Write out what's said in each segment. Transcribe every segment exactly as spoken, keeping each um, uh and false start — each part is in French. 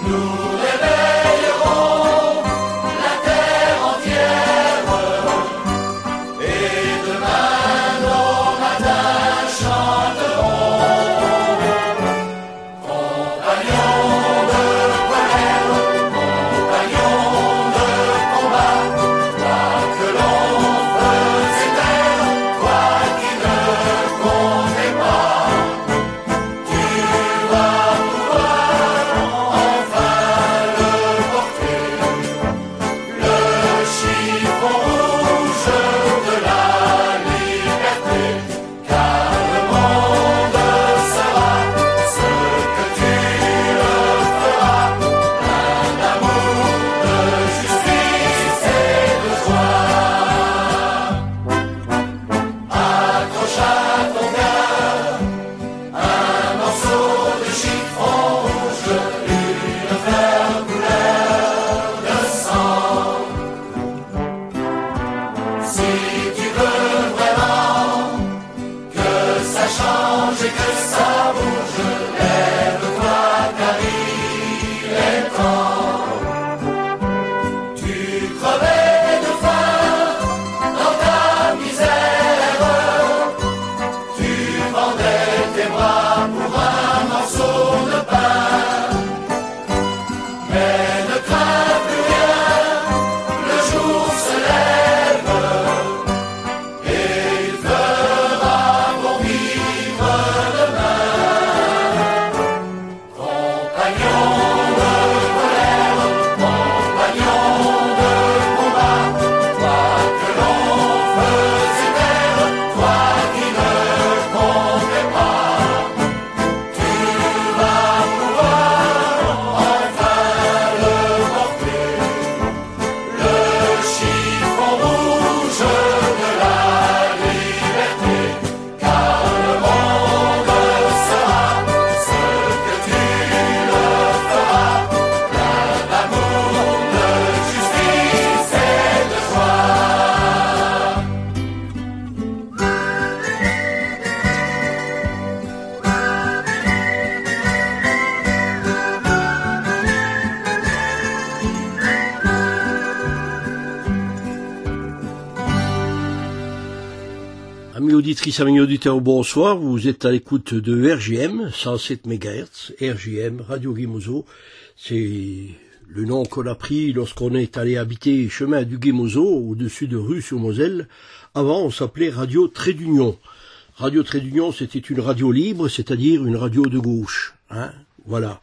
Amis auditrices, amis auditeurs, bonsoir. Vous êtes à l'écoute de R J M, cent sept mégahertz, R J M, Radio Guémozo. C'est le nom qu'on a pris lorsqu'on est allé habiter chemin du Guémozo, au-dessus de Rue-sur-Moselle. Avant, on s'appelait Radio Trait d'Union. Radio Trait d'Union, c'était une radio libre, c'est-à-dire une radio de gauche. Hein, voilà.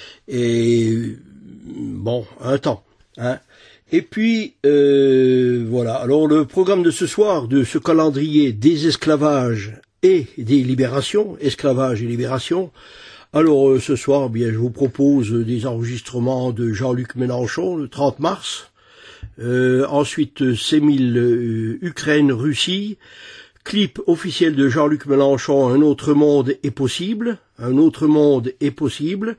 Et bon, un temps. Hein. Et puis, euh, voilà. Alors, le programme de ce soir, de ce calendrier des esclavages et des libérations, esclavage et libération. Alors, euh, ce soir, bien, je vous propose des enregistrements de Jean-Luc Mélenchon, le trente mars. Euh, ensuite, Sémile, euh, Ukraine, Russie. Clip officiel de Jean-Luc Mélenchon, Un autre monde est possible. Un autre monde est possible.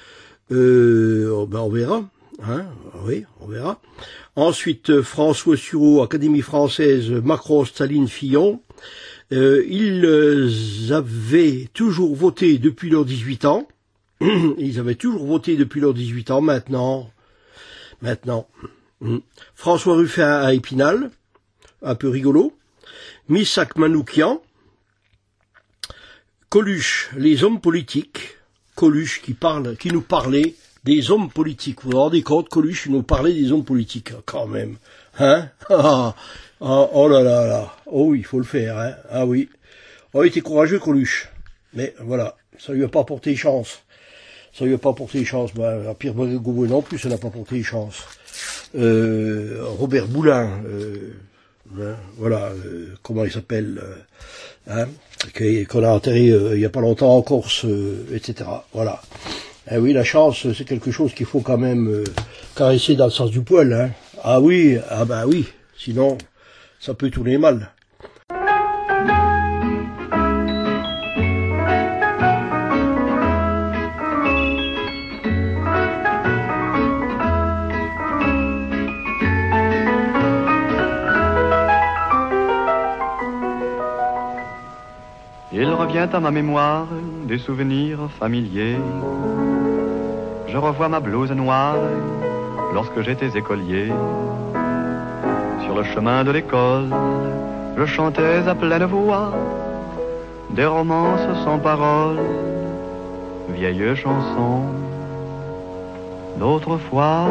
Euh, ben, on verra. Hein, oui, on verra. Ensuite, François Sureau, Académie française, Macron, Staline, Fillon. Euh, ils avaient toujours voté depuis leurs dix-huit ans. Ils avaient toujours voté depuis leurs dix-huit ans. Maintenant, maintenant. François Ruffin à Épinal, un peu rigolo. Missak Manoukian. Coluche, les hommes politiques. Coluche qui parle, qui nous parlait des hommes politiques. Vous vous rendez compte, Coluche nous parlait des hommes politiques, quand même. Hein? Ah, ah, oh là là là. Oh oui, il faut le faire, hein. Ah oui. Oh, il était courageux, Coluche. Mais voilà, ça lui a pas porté chance. Ça lui a pas porté chance. Ben, Pierre Gouvet non plus, ça n'a pas porté chance. Euh, Robert Boulin, euh, hein, voilà, euh, comment il s'appelle, euh, hein, qu'on a enterré euh, il y a pas longtemps en Corse, euh, et cetera. Voilà. Eh oui, la chance, c'est quelque chose qu'il faut quand même euh, caresser dans le sens du poil. Hein. Ah oui, ah bah oui, sinon ça peut tourner mal. Il revient à ma mémoire des souvenirs familiers. je revois ma blouse noire lorsque j'étais écolier. Sur le chemin de l'école, je chantais à pleine voix des romances sans paroles, vieilles chansons d'autrefois.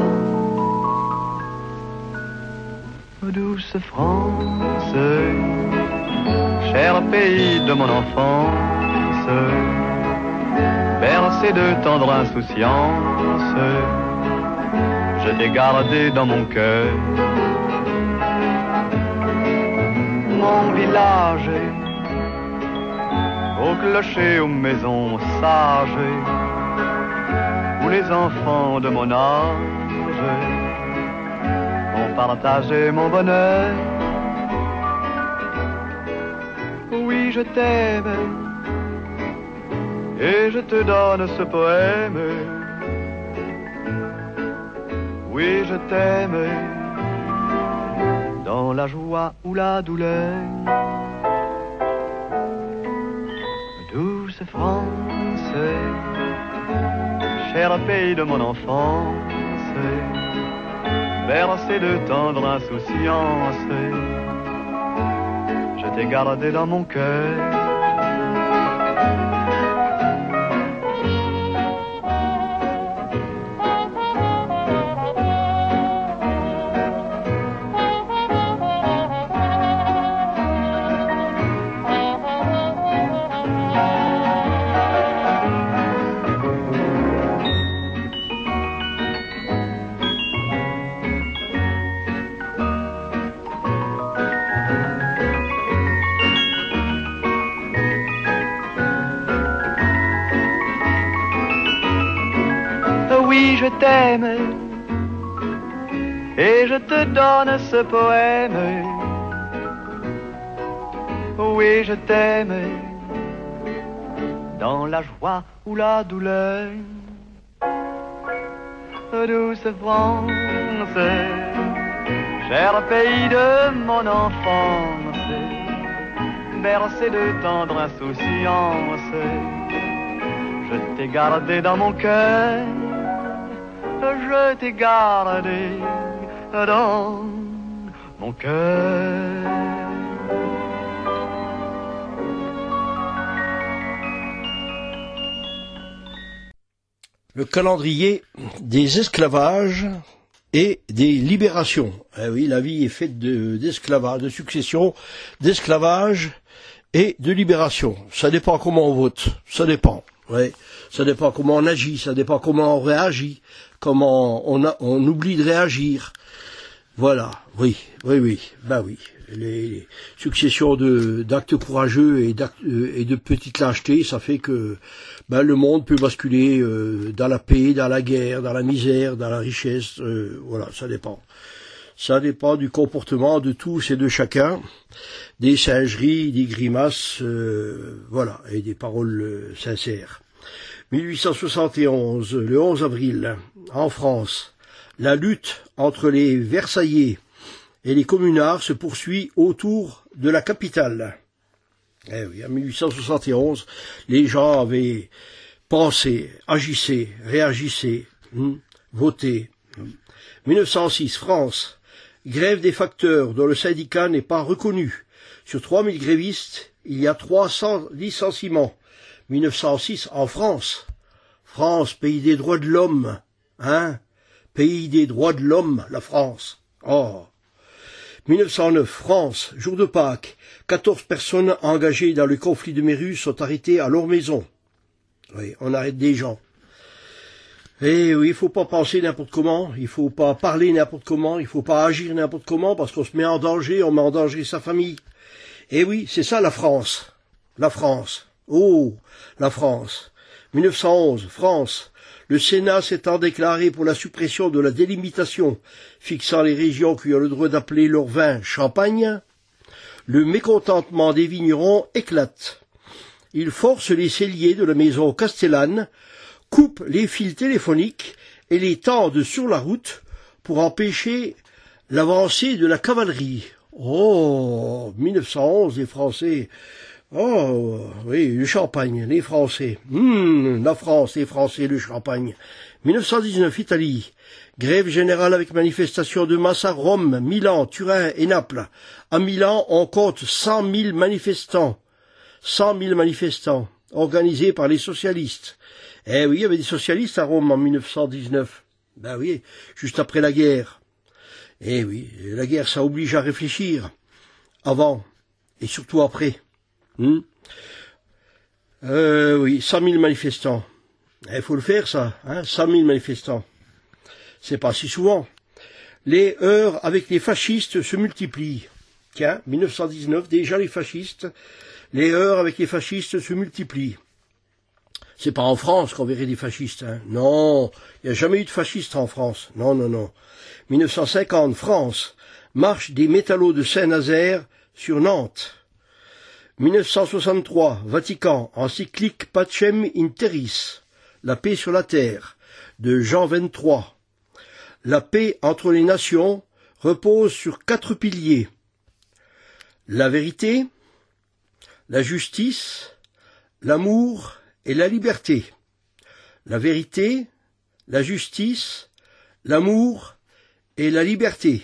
Douce France, cher pays de mon enfance, bercé de tendre insouciance, je t'ai gardé dans mon cœur. Mon village, au clocher, aux maisons sages, où les enfants de mon âge ont partagé mon bonheur. Oui, je t'aime, et je te donne ce poème. Oui, je t'aime, dans la joie ou la douleur. Douce France, cher pays de mon enfance, bercé de tendre insouciance, je t'ai gardé dans mon cœur. Oui, je t'aime, et je te donne ce poème. Oui, je t'aime, dans la joie ou la douleur. Douce France, cher pays de mon enfance, bercé de tendre insouciance, je t'ai gardé dans mon cœur. Je t'ai gardé dans mon cœur. Le calendrier des esclavages et des libérations. Eh oui, la vie est faite de, d'esclavage, de succession d'esclavage et de libération. Ça dépend comment on vote, ça dépend. Ouais, ça dépend comment on agit, ça dépend comment on réagit, comment on, a, on oublie de réagir. Voilà, oui, oui, oui, bah oui. Les, les successions de, d'actes courageux et, d'actes, et de petites lâchetés, ça fait que bah, le monde peut basculer euh, dans la paix, dans la guerre, dans la misère, dans la richesse. Euh, voilà, ça dépend. Ça dépend du comportement de tous et de chacun, des singeries, des grimaces, euh, voilà, et des paroles euh, sincères. mille huit cent soixante et onze, le onze avril, en France, la lutte entre les Versaillais et les communards se poursuit autour de la capitale. Eh oui, en mille huit cent soixante et onze, les gens avaient pensé, agissaient, réagissaient, hmm, voté. mille neuf cent six, France, grève des facteurs dont le syndicat n'est pas reconnu. Sur trois mille grévistes, il y a trois cents licenciements. mille neuf cent six, en France. France, pays des droits de l'homme. Hein? Pays des droits de l'homme, la France. Oh. mille neuf cent neuf, France, jour de Pâques. quatorze personnes engagées dans le conflit de Méru sont arrêtées à leur maison. Oui, on arrête des gens. Eh oui, il faut pas penser n'importe comment, il faut pas parler n'importe comment, il faut pas agir n'importe comment, parce qu'on se met en danger, on met en danger sa famille. Eh oui, c'est ça la France. La France. Oh, la France. mille neuf cent onze, France. Le Sénat s'étant déclaré pour la suppression de la délimitation fixant les régions qui ont le droit d'appeler leur vin Champagne, le mécontentement des vignerons éclate. Il force les celliers de la maison Castellane, coupe les fils téléphoniques et les tendent sur la route pour empêcher l'avancée de la cavalerie. Oh, mille neuf cent onze, les Français. Oh, oui, le Champagne, les Français. Hum, la France, les Français, le Champagne. mille neuf cent dix-neuf, Italie. Grève générale avec manifestation de masse à Rome, Milan, Turin et Naples. À Milan, on compte cent mille manifestants. cent mille manifestants, organisés par les socialistes. Eh oui, il y avait des socialistes à Rome en mille neuf cent dix-neuf. Ben oui, juste après la guerre. Eh oui, la guerre, ça oblige à réfléchir. Avant, et surtout après. Hmm euh, oui, cent mille manifestants. Il faut le faire, ça, hein, cent mille manifestants. C'est pas si souvent. Les heurts avec les fascistes se multiplient. Tiens, mille neuf cent dix-neuf, déjà les fascistes, les heurts avec les fascistes se multiplient. C'est pas en France qu'on verrait des fascistes, hein. Non, il n'y a jamais eu de fascistes en France. Non, non, non. mille neuf cent cinquante, France, marche des métallos de Saint-Nazaire sur Nantes. mille neuf cent soixante-trois, Vatican, encyclique Pacem in Terris, la paix sur la terre, de Jean vingt-trois. La paix entre les nations repose sur quatre piliers. La vérité, la justice, l'amour et la liberté. La vérité, la justice, l'amour et la liberté.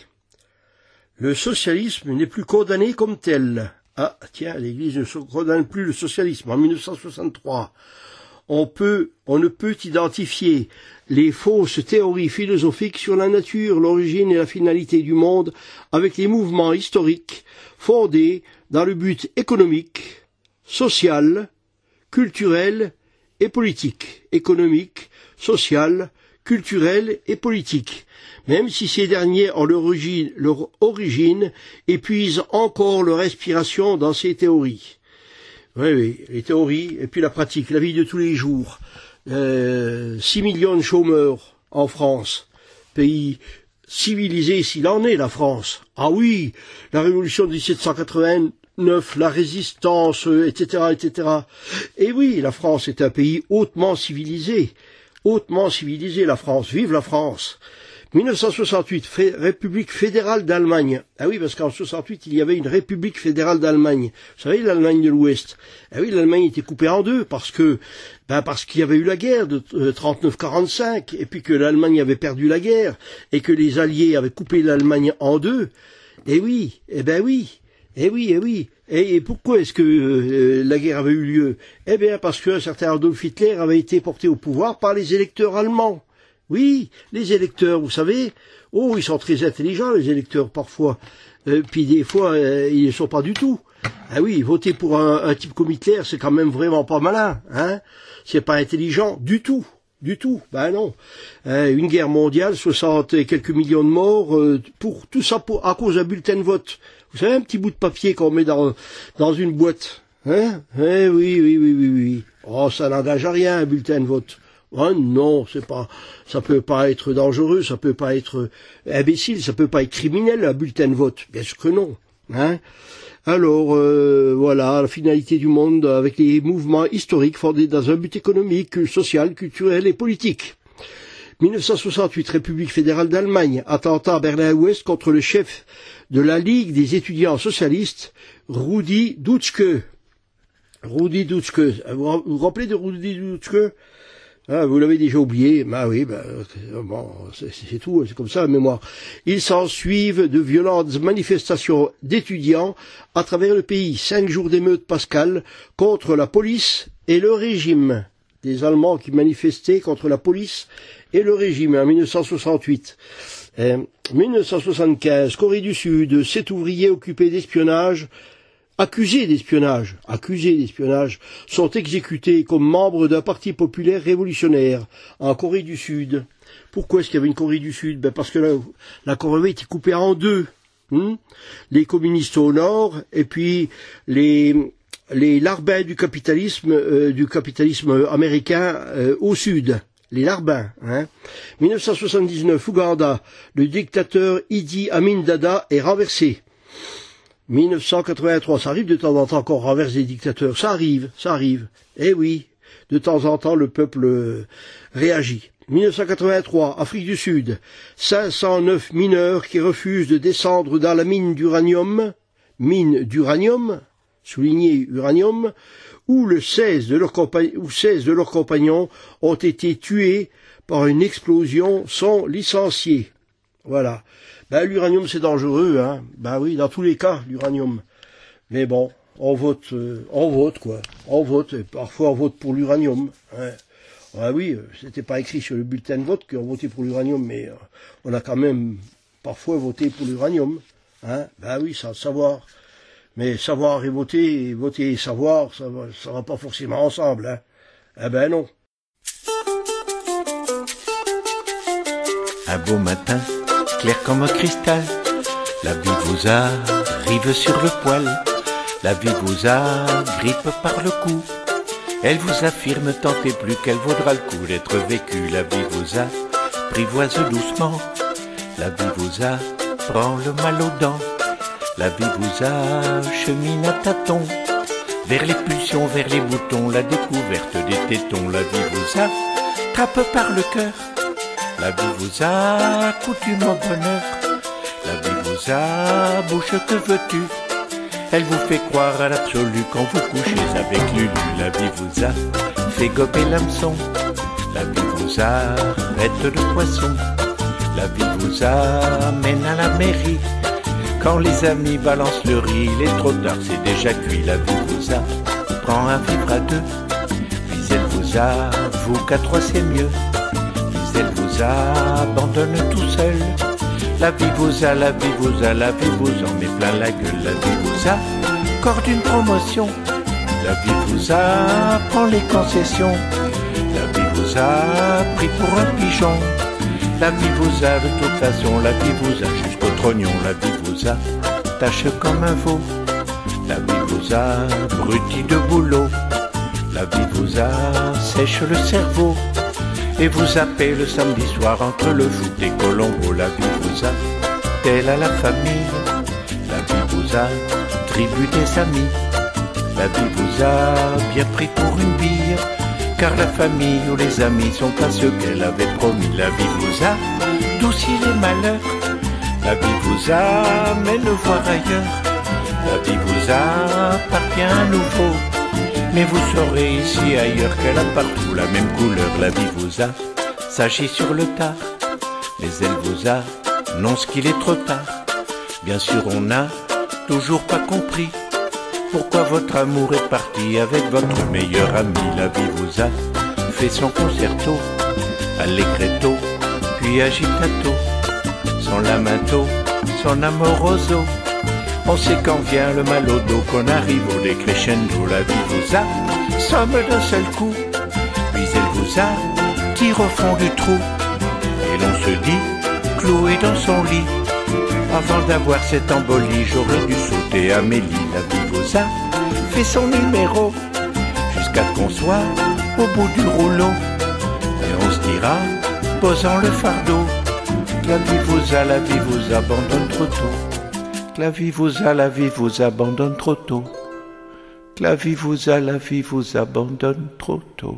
Le socialisme n'est plus condamné comme tel. Ah, tiens, l'Église ne condamne plus le socialisme en mille neuf cent soixante-trois. On peut, on ne peut identifier les fausses théories philosophiques sur la nature, l'origine et la finalité du monde avec les mouvements historiques fondés dans le but économique, social, culturel et politique. Économique, social, culturel et politique. Même si ces derniers ont leur origine, leur origine et puisent encore leur inspiration dans ces théories. Oui, oui, les théories et puis la pratique, la vie de tous les jours. Euh, six millions de chômeurs en France, pays civilisé s'il en est, la France. Ah oui, la révolution de dix-sept cent quatre-vingt-neuf, la résistance, et cetera, et cetera. Et oui, la France est un pays hautement civilisé, hautement civilisé, la France. Vive la France. mille neuf cent soixante-huit, F- République fédérale d'Allemagne. Ah oui, parce qu'en soixante-huit, il y avait une République fédérale d'Allemagne. Vous savez, l'Allemagne de l'Ouest. Ah oui, l'Allemagne était coupée en deux parce que, ben parce qu'il y avait eu la guerre de euh, trente-neuf quarante-cinq, et puis que l'Allemagne avait perdu la guerre, et que les Alliés avaient coupé l'Allemagne en deux. Eh oui, eh ben oui, eh oui, eh oui. Et, et pourquoi est-ce que euh, la guerre avait eu lieu? Eh bien, parce qu'un certain Adolf Hitler avait été porté au pouvoir par les électeurs allemands. Oui, les électeurs, vous savez, oh, ils sont très intelligents, les électeurs, parfois. Euh, puis des fois, euh, ils ne sont pas du tout. Ah oui, voter pour un, un type comme Hitler, c'est quand même vraiment pas malin, hein. C'est pas intelligent du tout, du tout. Ben non. Euh, une guerre mondiale, soixante et quelques millions de morts, euh, pour tout ça pour, à cause d'un bulletin de vote. Vous savez, un petit bout de papier qu'on met dans, dans une boîte. Hein? Eh oui, oui, oui, oui, oui. Oh, ça n'engage à rien, un bulletin de vote. Oh non, c'est pas, ça peut pas être dangereux, ça peut pas être imbécile, ça peut pas être criminel, un bulletin de vote. Bien sûr que non, hein. Alors, euh, voilà, la finalité du monde avec les mouvements historiques fondés dans un but économique, social, culturel et politique. mille neuf cent soixante-huit, République fédérale d'Allemagne, attentat à Berlin-Ouest contre le chef de la Ligue des étudiants socialistes, Rudi Dutschke. Rudi Dutschke. Vous vous rappelez de Rudi Dutschke? Ah, vous l'avez déjà oublié, bah oui, bah, bon, c'est tout, c'est comme ça la mémoire. Il s'en suivent de violentes manifestations d'étudiants à travers le pays. Cinq jours d'émeute pascale contre la police et le régime. Des Allemands qui manifestaient contre la police et le régime en mille neuf cent soixante-huit. Eh, mille neuf cent soixante-quinze, Corée du Sud, sept ouvriers occupés d'espionnage, accusés d'espionnage, accusés d'espionnage, sont exécutés comme membres d'un parti populaire révolutionnaire en Corée du Sud. Pourquoi est-ce qu'il y avait une Corée du Sud? Ben parce que la, la Corée était coupée en deux. Hmm les communistes au nord et puis les, les larbins du capitalisme, euh, du capitalisme américain euh, au sud. Les larbins. Hein. mille neuf cent soixante-dix-neuf, Ouganda, le dictateur Idi Amin Dada est renversé. mille neuf cent quatre-vingt-trois, ça arrive de temps en temps qu'on renverse des dictateurs, ça arrive, ça arrive. Eh oui, de temps en temps le peuple euh, réagit. mille neuf cent quatre-vingt-trois, Afrique du Sud, cinq cent neuf mineurs qui refusent de descendre dans la mine d'uranium, mine d'uranium, souligné uranium, où le seize de leurs compagnons, où seize de leurs compagnons ont été tués par une explosion sont licenciés. Voilà. Ben, l'uranium, c'est dangereux, hein. Ben oui, dans tous les cas, l'uranium. Mais bon, on vote, euh, on vote, quoi. On vote, et parfois on vote pour l'uranium, hein. Ah oui, c'était pas écrit sur le bulletin de vote qu'on votait pour l'uranium, mais euh, on a quand même parfois voté pour l'uranium, hein. Ben oui, sans savoir. Mais savoir et voter, et voter et savoir, ça va, ça va pas forcément ensemble, hein. Eh ben non. Un beau matin, clair comme un cristal, la vie vous arrive sur le poil, la vie vous agrippe par le cou, elle vous affirme tant et plus qu'elle vaudra le coup d'être vécue, la vie vous apprivoise doucement, la vie vous apprend le mal aux dents, la vie vous achemine à tâtons, vers les pulsions, vers les boutons, la découverte des tétons, la vie vous attrape par le cœur, la vie vous accoutume au bonheur, la vie vous abouche, que veux-tu? Elle vous fait croire à l'absolu quand vous couchez avec Lulu. La vie vous a fait gober l'hameçon, la vie vous arrête le poisson, la vie vous amène à la mairie. Quand les amis balancent le riz, il est trop tard, c'est déjà cuit. La vie vous apprend à vivre à deux, puis elle vous avoue qu'à trois c'est mieux, puis elle vous abandonne tout seul. La vie vous a, la vie vous a, la vie vous en met plein la gueule. La vie vous a, accorde une promotion, la vie vous a, prend les concessions, la vie vous a pris pour un pigeon, la vie vous a de toute façon, la vie vous a jusqu'au trognon, la vie vous a, tâche comme un veau, la vie vous a, bruti de boulot, la vie vous a, sèche le cerveau, et vous appelle le samedi soir entre le foot et Colombo. La vie vous a, tel à la famille, la vie vous a, tribu des amis, la vie vous a bien pris pour une bille, car la famille ou les amis sont pas ceux qu'elle avait promis. La vie vous a douci les malheurs, la vie vous amène voir ailleurs, la vie vous appartient à nouveau, mais vous saurez ici ailleurs qu'elle a partout la même couleur. La vie vous a s'agit sur le tard, mais elle vous a annonce qu'il est trop tard. Bien sûr on n'a toujours pas compris pourquoi votre amour est parti avec votre meilleur ami. La vie vous a fait son concerto, allegretto, puis agitato, son lamento, son amoroso. On sait quand vient le mal au dos, qu'on arrive au décrescendo. La vie vous a somme d'un seul coup, puis elle vous a tire au fond du trou, et l'on se dit cloué dans son lit. Avant d'avoir cette embolie, j'aurais dû sauter Amélie. La vie vous a fait son numéro, jusqu'à ce qu'on soit au bout du rouleau, et on se dira, posant le fardeau, que la vie vous a, la vie vous abandonne trop tôt, que la vie vous a, la vie vous abandonne trop tôt, que la vie vous a, la vie vous abandonne trop tôt.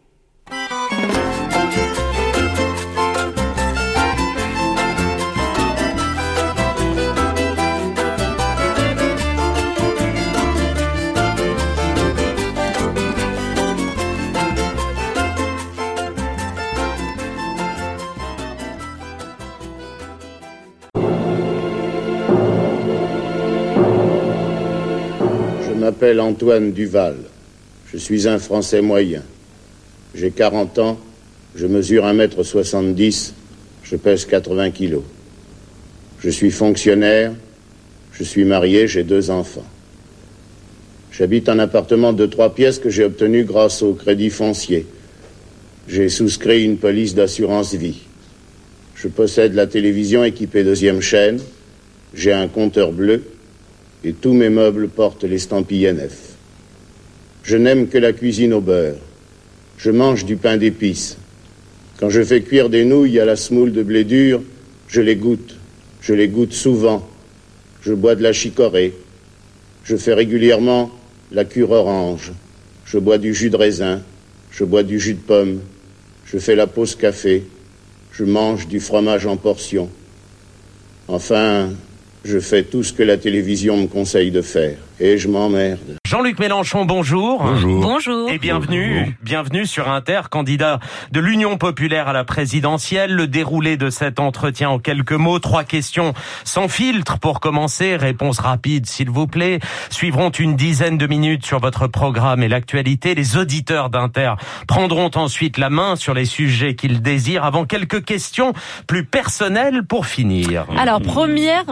Je m'appelle Antoine Duval. Je suis un Français moyen. J'ai quarante ans, je mesure un mètre soixante-dix, je pèse quatre-vingts kilos. Je suis fonctionnaire, je suis marié, j'ai deux enfants. J'habite un appartement de trois pièces que j'ai obtenu grâce au crédit foncier. J'ai souscrit une police d'assurance vie. Je possède la télévision équipée deuxième chaîne, j'ai un compteur bleu, et tous mes meubles portent l'estampille N F. Je n'aime que la cuisine au beurre. Je mange du pain d'épices. Quand je fais cuire des nouilles à la semoule de blé dur, je les goûte. Je les goûte souvent. Je bois de la chicorée. Je fais régulièrement la cure orange. Je bois du jus de raisin. Je bois du jus de pomme. Je fais la pause café. Je mange du fromage en portions. Enfin, Je fais tout ce que la télévision me conseille de faire. Et je m'emmerde. Jean-Luc Mélenchon, bonjour. Bonjour. Bonjour. Et bienvenue, Bonjour. bienvenue sur Inter, candidat de l'Union populaire à la présidentielle. Le déroulé de cet entretien en quelques mots, trois questions sans filtre pour commencer. Réponse rapide, s'il vous plaît. Suivront une dizaine de minutes sur votre programme et l'actualité. Les auditeurs d'Inter prendront ensuite la main sur les sujets qu'ils désirent avant quelques questions plus personnelles pour finir. Alors, première...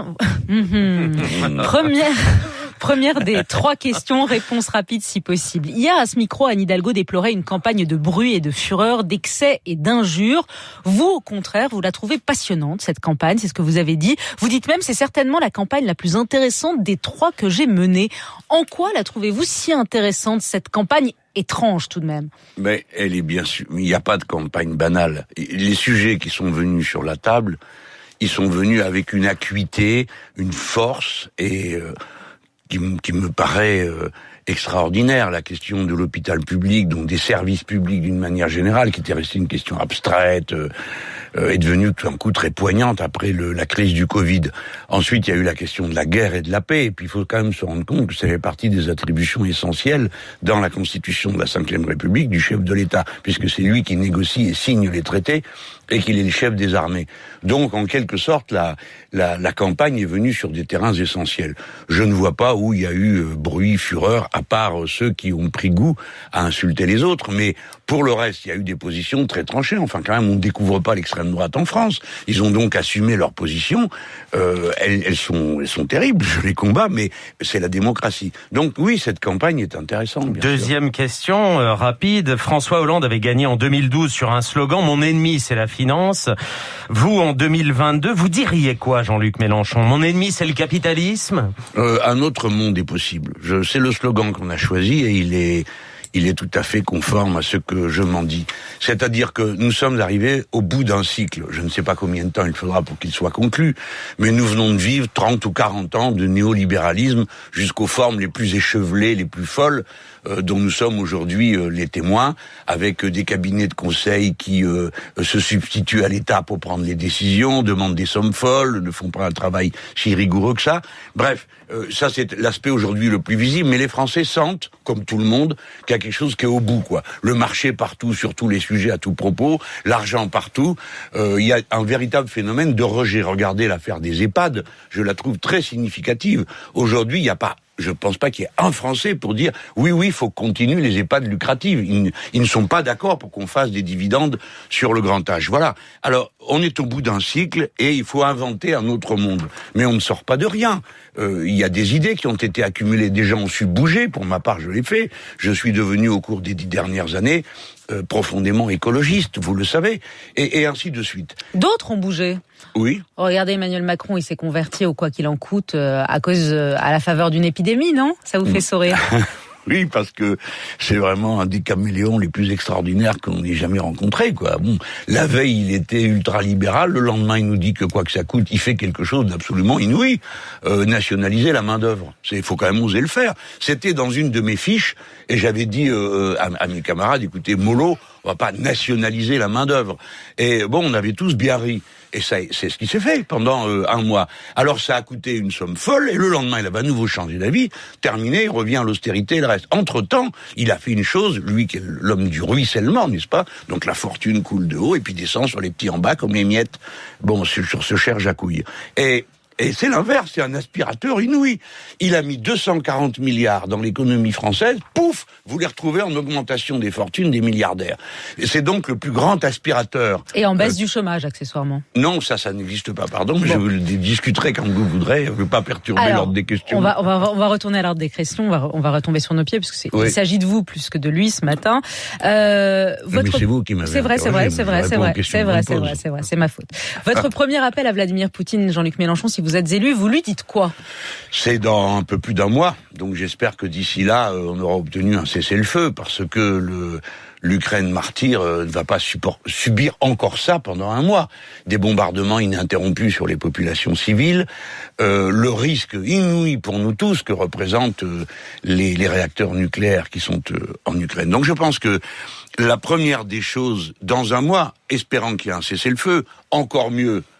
première... Première des trois questions, réponse rapide si possible. Hier, à ce micro, Anne Hidalgo déplorait une campagne de bruit et de fureur, d'excès et d'injures. Vous, au contraire, vous la trouvez passionnante, cette campagne, c'est ce que vous avez dit. Vous dites même, c'est certainement la campagne la plus intéressante des trois que j'ai menées. En quoi la trouvez-vous si intéressante, cette campagne étrange tout de même? Mais elle est bien sûr, il n'y a pas de campagne banale. Les sujets qui sont venus sur la table, ils sont venus avec une acuité, une force et... Euh, Qui, qui me paraît euh, extraordinaire, la question de l'hôpital public, donc des services publics d'une manière générale, qui était restée une question abstraite, euh, euh, est devenue tout d'un coup très poignante après le, la crise du Covid. Ensuite, il y a eu la question de la guerre et de la paix, et puis il faut quand même se rendre compte que ça fait partie des attributions essentielles dans la Constitution de la cinquième République du chef de l'État, puisque c'est lui qui négocie et signe les traités, et qu'il est le chef des armées. Donc, en quelque sorte, la, la, la campagne est venue sur des terrains essentiels. Je ne vois pas où il y a eu euh, bruit, fureur, à part euh, ceux qui ont pris goût à insulter les autres. Mais pour le reste, il y a eu des positions très tranchées. Enfin, quand même, on ne découvre pas l'extrême droite en France. Ils ont donc assumé leurs positions. Euh, elles, elles, sont, elles sont terribles, je les combats, mais c'est la démocratie. Donc oui, cette campagne est intéressante, bien Deuxième sûr. question, euh, rapide. François Hollande avait gagné en deux mille douze sur un slogan « Mon ennemi, c'est la finance ». Vous, en deux mille vingt-deux, vous diriez quoi, Jean-Luc Mélenchon? Mon ennemi, c'est le capitalisme? euh, Un autre monde est possible. Je, c'est le slogan qu'on a choisi et il est... il est tout à fait conforme à ce que je m'en dis. C'est-à-dire que nous sommes arrivés au bout d'un cycle. Je ne sais pas combien de temps il faudra pour qu'il soit conclu, mais nous venons de vivre trente ou quarante ans de néolibéralisme jusqu'aux formes les plus échevelées, les plus folles, euh, dont nous sommes aujourd'hui euh, les témoins, avec euh, des cabinets de conseil qui euh, se substituent à l'État pour prendre les décisions, demandent des sommes folles, ne font pas un travail si rigoureux que ça. Bref, euh, ça c'est l'aspect aujourd'hui le plus visible, mais les Français sentent, comme tout le monde, qu'il y a quelque chose qui est au bout, quoi. Le marché partout, sur tous les sujets, à tout propos, l'argent partout. Euh, il y a un véritable phénomène de rejet. Regardez l'affaire des EHPAD, je la trouve très significative. Aujourd'hui, il n'y a pas... Je pense pas qu'il y ait un Français pour dire oui, oui, il faut continuer les EHPAD lucratives. Ils, ils ne sont pas d'accord pour qu'on fasse des dividendes sur le grand âge. Voilà. Alors, on est au bout d'un cycle et il faut inventer un autre monde. Mais on ne sort pas de rien. Euh, il y a des idées qui ont été accumulées. Des gens ont su bouger. Pour ma part, je l'ai fait. Je suis devenu, au cours des dix dernières années, euh, profondément écologiste, vous le savez, et, et ainsi de suite. D'autres ont bougé. Oui. Regardez, Emmanuel Macron, il s'est converti au quoi qu'il en coûte euh, à cause, euh, à la faveur d'une épidémie, non? Ça vous fait sourire? Oui, parce que c'est vraiment un des caméléons les plus extraordinaires qu'on ait jamais rencontré, quoi. Bon, la veille, il était ultra-libéral, le lendemain, il nous dit que quoi que ça coûte, il fait quelque chose d'absolument inouï. Euh, nationaliser la main-d'œuvre. Il faut quand même oser le faire. C'était dans une de mes fiches, et j'avais dit euh, à, à mes camarades, écoutez, mollo, on va pas nationaliser la main-d'œuvre. Et bon, on avait tous bien ri. Et ça, c'est ce qui s'est fait pendant euh, un mois. Alors ça a coûté une somme folle, et le lendemain, il avait à nouveau changé d'avis. Terminé, il revient à l'austérité et le reste. Entre-temps, il a fait une chose, lui qui est l'homme du ruissellement, n'est-ce pas? Donc la fortune coule de haut et puis descend sur les petits en bas comme les miettes. Bon, sur ce cher Jacouille. Et... Et c'est l'inverse, c'est un aspirateur inouï. Il a mis deux cent quarante milliards dans l'économie française, pouf, vous les retrouvez en augmentation des fortunes des milliardaires. Et c'est donc le plus grand aspirateur. Et en baisse euh, du chômage, accessoirement. Non, ça, ça n'existe pas, pardon, mais bon. je le discuterai quand vous voudrez, je ne veux pas perturber Alors, l'ordre des questions. On va, on va, on va retourner à l'ordre des questions, on va, on va retomber sur nos pieds, parce qu'il oui. s'agit de vous plus que de lui ce matin. Euh, votre... Mais c'est vous qui m'avez C'est vrai, c'est vrai, c'est vrai, c'est vrai, c'est vrai, c'est vrai, c'est vrai, c'est ma faute. Votre ah. premier appel à Vladimir Poutine, Jean-Luc Mélenchon, si vous êtes élu, vous lui dites quoi? C'est dans un peu plus d'un mois, donc j'espère que d'ici là, on aura obtenu un cessez-le-feu, parce que le, l'Ukraine martyre ne va pas support, subir encore ça pendant un mois. Des bombardements ininterrompus sur les populations civiles, euh, le risque inouï pour nous tous que représentent euh, les, les réacteurs nucléaires qui sont euh, en Ukraine. Donc je pense que la première des choses, dans un mois, espérant qu'il y ait un cessez-le-feu, encore mieux,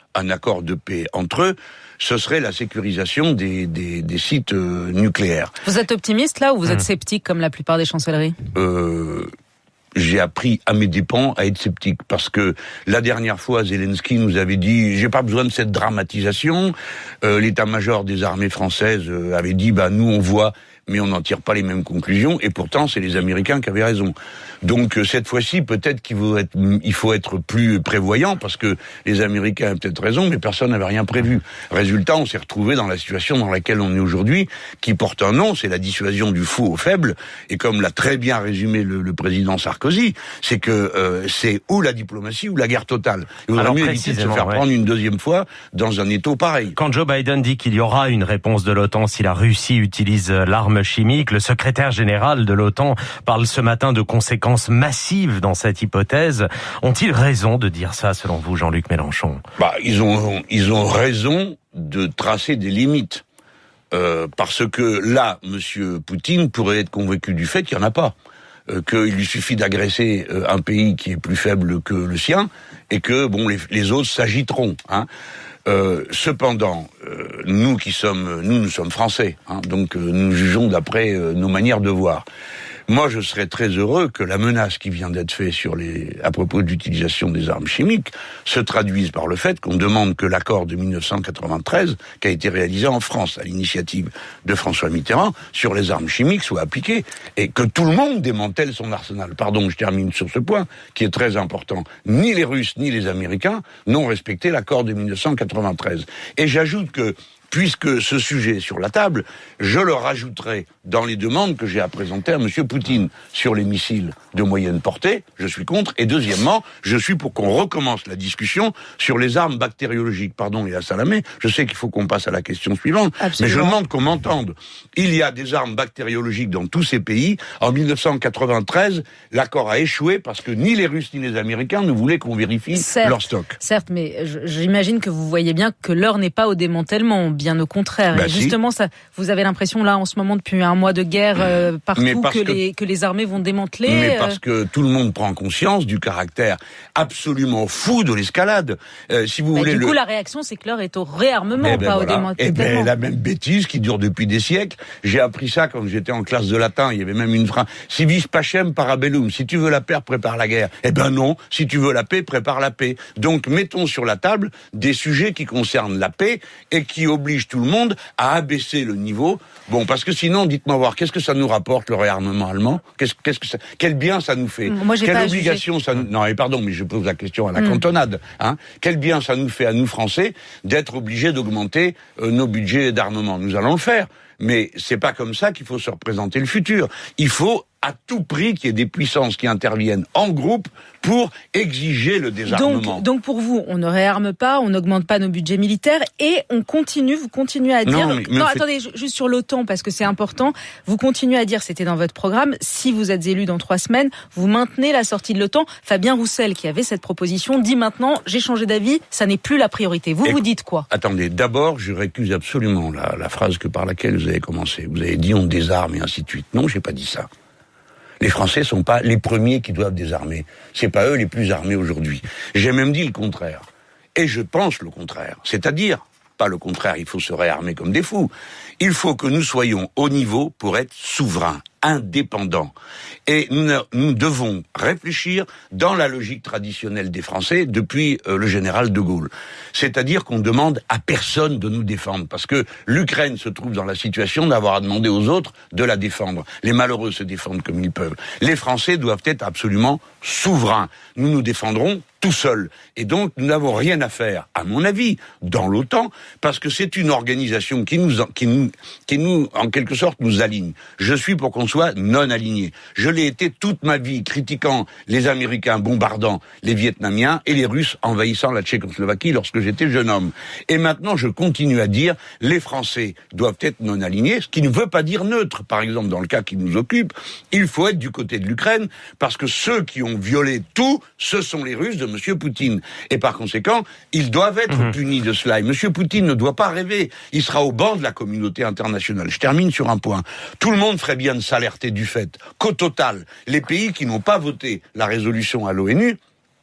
un accord de paix entre eux, ce serait la sécurisation des, des, des sites euh, nucléaires. Vous êtes optimiste là ou vous mmh. êtes sceptique comme la plupart des chancelleries ? euh, J'ai appris à mes dépens à être sceptique parce que la dernière fois, Zelensky nous avait dit « j'ai pas besoin de cette dramatisation euh, ». L'état-major des armées françaises euh, avait dit bah, « nous on voit ». Mais on n'en tire pas les mêmes conclusions, et pourtant c'est les Américains qui avaient raison. Donc cette fois-ci, peut-être qu'il faut être, il faut être plus prévoyant, parce que les Américains avaient peut-être raison, mais personne n'avait rien prévu. Résultat, on s'est retrouvé dans la situation dans laquelle on est aujourd'hui, qui porte un nom, c'est la dissuasion du fou au faible, et comme l'a très bien résumé le, le président Sarkozy, c'est que euh, c'est ou la diplomatie ou la guerre totale. Il vaudrait mieux éviter de se faire ouais. prendre une deuxième fois dans un étau pareil. Quand Joe Biden dit qu'il y aura une réponse de l'OTAN si la Russie utilise l'arme chimique, le secrétaire général de l'OTAN parle ce matin de conséquences massives dans cette hypothèse. Ont-ils raison de dire ça, selon vous, Jean-Luc Mélenchon ? Bah, ils ont, ils ont raison de tracer des limites. Euh, parce que là, Monsieur Poutine pourrait être convaincu du fait qu'il n'y en a pas. Euh, qu'il lui suffit d'agresser euh, un pays qui est plus faible que le sien, et que, bon, les, les autres s'agiteront, hein. Euh, cependant, euh, nous qui sommes, nous, nous sommes français, hein, donc euh, nous jugeons d'après euh, nos manières de voir. Moi, je serais très heureux que la menace qui vient d'être faite sur les, à propos de l'utilisation des armes chimiques se traduise par le fait qu'on demande que l'accord de dix-neuf cent quatre-vingt-treize, qui a été réalisé en France à l'initiative de François Mitterrand, sur les armes chimiques soit appliqué et que tout le monde démantèle son arsenal. Pardon, je termine sur ce point qui est très important. Ni les Russes ni les Américains n'ont respecté l'accord de dix-neuf cent quatre-vingt-treize. Et j'ajoute que puisque ce sujet est sur la table, je le rajouterai dans les demandes que j'ai à présenter à M. Poutine sur les missiles de moyenne portée. Je suis contre. Et deuxièmement, je suis pour qu'on recommence la discussion sur les armes bactériologiques. Pardon, Léa Salamé, je sais qu'il faut qu'on passe à la question suivante, Absolument. mais je demande qu'on m'entende. Il y a des armes bactériologiques dans tous ces pays. En dix-neuf cent quatre-vingt-treize, l'accord a échoué parce que ni les Russes ni les Américains ne voulaient qu'on vérifie certes, leur stock. Certes, mais j'imagine que vous voyez bien que l'heure n'est pas au démantèlement. Bien au contraire. Bah et justement, si. ça, vous avez l'impression là, en ce moment, depuis un mois de guerre euh, partout, que, que les que les armées vont démanteler. Mais euh... parce que tout le monde prend conscience du caractère absolument fou de l'escalade. Euh, si vous bah, voulez. Du le... coup, la réaction, c'est que l'heure est au réarmement, eh ben pas voilà. au démantèlement. Eh ben la même bêtise qui dure depuis des siècles. J'ai appris ça quand j'étais en classe de latin. Il y avait même une phrase si vis pacem parabellum. Si tu veux la paix, prépare la guerre. Eh ben non. Si tu veux la paix, prépare la paix. Donc mettons sur la table des sujets qui concernent la paix et qui obligent tout le monde à abaisser le niveau. Bon, parce que sinon, dites-moi voir, qu'est-ce que ça nous rapporte le réarmement allemand ? Qu'est-ce, qu'est-ce que ça, quel bien ça nous fait ? Moi, j'ai Quelle pas obligation jugé. ça nous... Non, et pardon, mais je pose la question à la mmh. cantonade. Hein ? Quel bien ça nous fait à nous Français d'être obligés d'augmenter euh, nos budgets d'armement ? Nous allons le faire. Mais c'est pas comme ça qu'il faut se représenter le futur. Il faut à tout prix qu'il y ait des puissances qui interviennent en groupe pour exiger le désarmement. Donc, donc pour vous, on ne réarme pas, on n'augmente pas nos budgets militaires et on continue, vous continuez à dire... Non, mais, mais non fait... attendez, juste sur l'OTAN, parce que c'est important, vous continuez à dire, c'était dans votre programme, si vous êtes élu dans trois semaines, vous maintenez la sortie de l'OTAN. Fabien Roussel, qui avait cette proposition, dit maintenant, j'ai changé d'avis, ça n'est plus la priorité. Vous, et vous dites quoi ? Attendez, d'abord, je récuse absolument la, la phrase que par laquelle vous avez commencé. Vous avez dit on désarme et ainsi de suite. Non, j'ai pas dit ça. Les Français sont pas les premiers qui doivent désarmer. C'est pas eux les plus armés aujourd'hui. J'ai même dit le contraire. Et je pense le contraire. C'est-à-dire, pas le contraire, il faut se réarmer comme des fous. Il faut que nous soyons au niveau pour être souverains, indépendants. Et nous, nous devons réfléchir dans la logique traditionnelle des Français depuis euh, le général de Gaulle. C'est-à-dire qu'on demande à personne de nous défendre, parce que l'Ukraine se trouve dans la situation d'avoir à demander aux autres de la défendre. Les malheureux se défendent comme ils peuvent. Les Français doivent être absolument souverains. Nous nous défendrons tout seuls. Et donc, nous n'avons rien à faire, à mon avis, dans l'OTAN, parce que c'est une organisation qui nous, qui nous, qui nous, en quelque sorte, nous aligne. Je suis pour qu'on soit non alignés. Je l'ai été toute ma vie, critiquant les Américains bombardant les Vietnamiens et les Russes envahissant la Tchécoslovaquie lorsque j'étais jeune homme. Et maintenant, je continue à dire, les Français doivent être non alignés, ce qui ne veut pas dire neutre. Par exemple, dans le cas qui nous occupe, il faut être du côté de l'Ukraine, parce que ceux qui ont violé tout, ce sont les Russes de M. Poutine. Et par conséquent, ils doivent être mmh. punis de cela. Et M. Poutine ne doit pas rêver. Il sera au banc de la communauté internationale. Je termine sur un point. Tout le monde ferait bien de s'alerter du fait qu'au total, les pays qui n'ont pas voté la résolution à l'ONU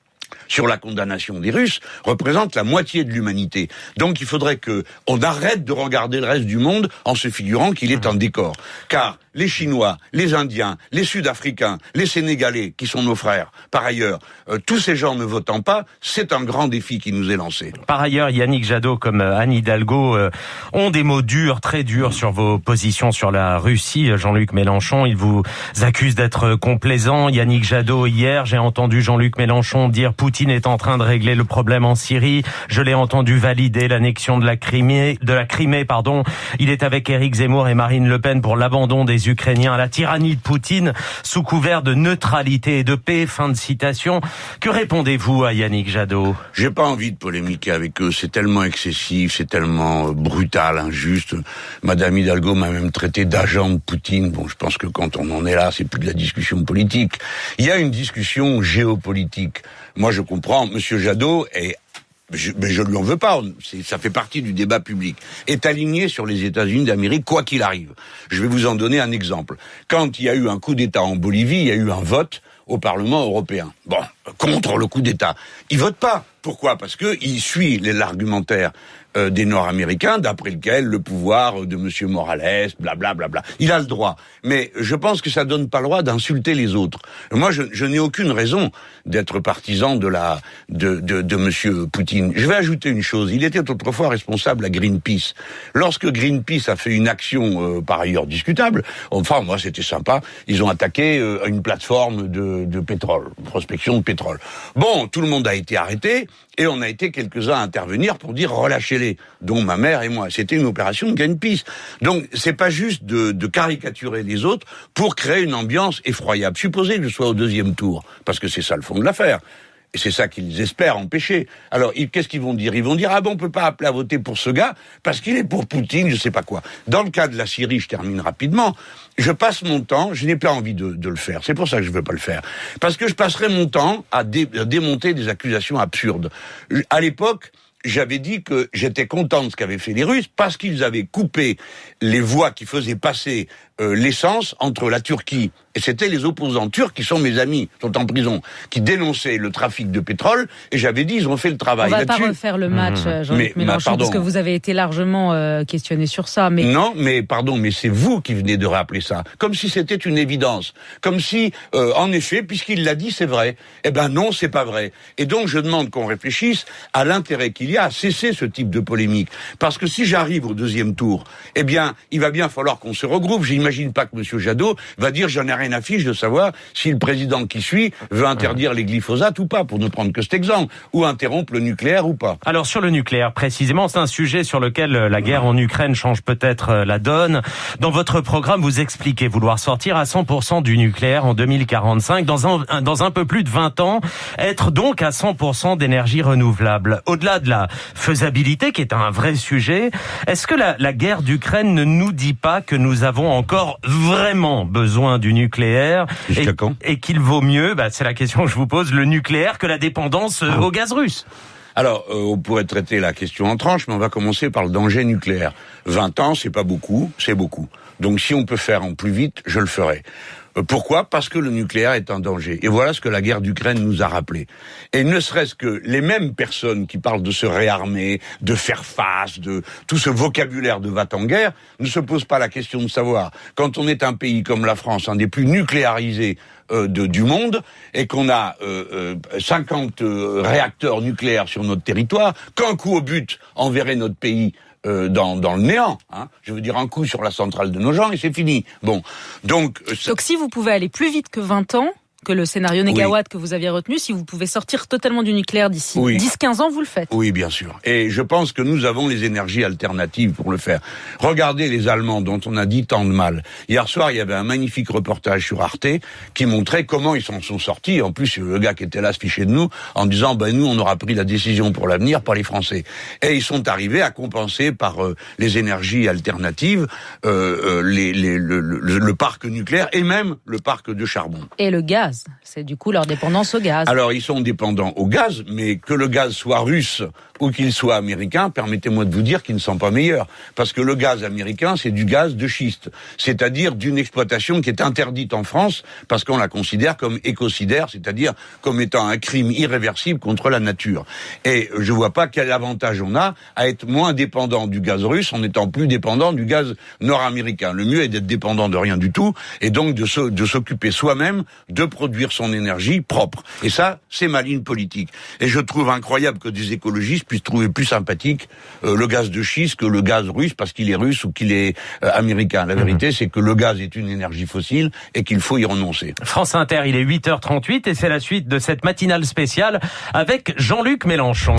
sur la condamnation des Russes, représente la moitié de l'humanité. Donc il faudrait que on arrête de regarder le reste du monde en se figurant qu'il est un décor. Car les Chinois, les Indiens, les Sud-Africains, les Sénégalais, qui sont nos frères, par ailleurs, euh, tous ces gens ne votant pas, c'est un grand défi qui nous est lancé. Par ailleurs, Yannick Jadot comme Anne Hidalgo euh, ont des mots durs, très durs sur vos positions sur la Russie. Jean-Luc Mélenchon, il vous accuse d'être complaisant. Yannick Jadot, hier, j'ai entendu Jean-Luc Mélenchon dire « Poutine est en train de régler le problème en Syrie ». Je l'ai entendu valider l'annexion de la Crimée, de la Crimée, pardon. Il est avec Éric Zemmour et Marine Le Pen pour l'abandon des Ukrainiens à la tyrannie de Poutine sous couvert de neutralité et de paix. Fin de citation. Que répondez-vous à Yannick Jadot? J'ai pas envie de polémiquer avec eux. C'est tellement excessif, c'est tellement brutal, injuste. Madame Hidalgo m'a même traité d'agent de Poutine. Bon, je pense que quand on en est là, c'est plus de la discussion politique. Il y a une discussion géopolitique. Moi, je comprends. Monsieur Jadot est Je, mais je lui en veux pas, c'est, ça fait partie du débat public, est aligné sur les États-Unis d'Amérique, quoi qu'il arrive. Je vais vous en donner un exemple. Quand il y a eu un coup d'État en Bolivie, il y a eu un vote au Parlement européen. Bon, contre le coup d'État. Il vote pas. Pourquoi ? Parce que il suit l'argumentaire euh, des Nord-Américains, d'après lequel le pouvoir de Monsieur Morales, blablabla, bla, bla, il a le droit. Mais je pense que ça donne pas le droit d'insulter les autres. Moi, je, je n'ai aucune raison d'être partisan de la de, de, de Monsieur Poutine. Je vais ajouter une chose. Il était autrefois responsable à Greenpeace. Lorsque Greenpeace a fait une action euh, par ailleurs discutable, enfin moi c'était sympa, ils ont attaqué euh, une plateforme de, de pétrole, prospection de pétrole. Bon, tout le monde a été arrêté. Et on a été quelques-uns à intervenir pour dire relâchez-les, dont ma mère et moi. C'était une opération de Greenpeace. Donc c'est pas juste de, de caricaturer les autres pour créer une ambiance effroyable. Supposez que je sois au deuxième tour, parce que c'est ça le fond de l'affaire. Et c'est ça qu'ils espèrent empêcher. Alors, ils, qu'est-ce qu'ils vont dire ? Ils vont dire, ah bon, on peut pas appeler à voter pour ce gars, parce qu'il est pour Poutine, je sais pas quoi. Dans le cas de la Syrie, je termine rapidement, je passe mon temps, je n'ai pas envie de, de le faire. C'est pour ça que je veux pas le faire. Parce que je passerai mon temps à, dé, à démonter des accusations absurdes. À l'époque, j'avais dit que j'étais content de ce qu'avaient fait les Russes, parce qu'ils avaient coupé les voies qui faisaient passer euh, l'essence entre la Turquie, et c'était les opposants turcs qui sont mes amis, sont en prison, qui dénonçaient le trafic de pétrole, et j'avais dit, ils ont fait le travail. On va là-dessus. pas refaire le match, mmh. Jean-Luc mais, Mélenchon, bah, parce que vous avez été largement euh, questionné sur ça. Mais non, mais pardon, mais c'est vous qui venez de rappeler ça, comme si c'était une évidence, comme si, euh, en effet, puisqu'il l'a dit, c'est vrai. Eh ben non, c'est pas vrai. Et donc, je demande qu'on réfléchisse à l'intérêt qu'il y a à cesser ce type de polémique, parce que si j'arrive au deuxième tour, eh bien, il va bien falloir qu'on se regroupe. J'imagine pas que Monsieur Jadot va dire, j'en ai rien à fiche de savoir si le président qui suit veut interdire les glyphosates ou pas, pour ne prendre que cet exemple, ou interrompre le nucléaire ou pas. Alors sur le nucléaire, précisément, c'est un sujet sur lequel la guerre en Ukraine change peut-être la donne. Dans votre programme, vous expliquez vouloir sortir à cent pour cent du nucléaire en deux mille quarante-cinq, dans un, dans un peu plus de vingt ans, être donc à cent pour cent d'énergie renouvelable. Au-delà de la faisabilité, qui est un vrai sujet, est-ce que la, la guerre d'Ukraine ne nous dit pas que nous avons encore vraiment besoin du nucléaire et, et qu'il vaut mieux, bah, c'est la question que je vous pose, le nucléaire que la dépendance euh, au gaz russe? Alors, euh, on pourrait traiter la question en tranches, mais on va commencer par le danger nucléaire. vingt ans, c'est pas beaucoup, c'est beaucoup. Donc si on peut faire en plus vite, je le ferai. Euh, pourquoi ? Parce que le nucléaire est un danger. Et voilà ce que la guerre d'Ukraine nous a rappelé. Et ne serait-ce que les mêmes personnes qui parlent de se réarmer, de faire face, de tout ce vocabulaire de va-t-en-guerre, ne se posent pas la question de savoir, quand on est un pays comme la France, un des plus nucléarisés euh, de, du monde, et qu'on a euh, euh, cinquante euh, réacteurs nucléaires sur notre territoire, qu'un coup au but enverrait notre pays Euh, dans, dans le néant, hein. Je veux dire un coup sur la centrale de nos gens et c'est fini. Bon, donc... Euh, donc si vous pouvez aller plus vite que vingt ans, que le scénario négawatt oui. que vous aviez retenu, si vous pouvez sortir totalement du nucléaire d'ici oui. dix à quinze ans, vous le faites. Oui, bien sûr. Et je pense que nous avons les énergies alternatives pour le faire. Regardez les Allemands dont on a dit tant de mal. Hier soir, il y avait un magnifique reportage sur Arte qui montrait comment ils s'en sont sortis. En plus, le gars qui était là se fichait de nous en disant, ben nous, on aura pris la décision pour l'avenir, pas les Français. Et ils sont arrivés à compenser par euh, les énergies alternatives euh, euh, les, les, le, le, le parc nucléaire et même le parc de charbon. Et le gaz. C'est du coup leur dépendance au gaz. Alors, ils sont dépendants au gaz, mais que le gaz soit russe ou qu'ils soient américains, permettez-moi de vous dire qu'ils ne sont pas meilleurs. Parce que le gaz américain, c'est du gaz de schiste. C'est-à-dire d'une exploitation qui est interdite en France parce qu'on la considère comme écocidaire, c'est-à-dire comme étant un crime irréversible contre la nature. Et je vois pas quel avantage on a à être moins dépendant du gaz russe en étant plus dépendant du gaz nord-américain. Le mieux est d'être dépendant de rien du tout et donc de, se, de s'occuper soi-même de produire son énergie propre. Et ça, c'est ma ligne politique. Et je trouve incroyable que des écologistes puissent trouver plus sympathique euh, le gaz de schiste que le gaz russe parce qu'il est russe ou qu'il est euh, américain. La vérité, mmh. c'est que le gaz est une énergie fossile et qu'il faut y renoncer. France Inter, il est huit heures trente-huit et c'est la suite de cette matinale spéciale avec Jean-Luc Mélenchon.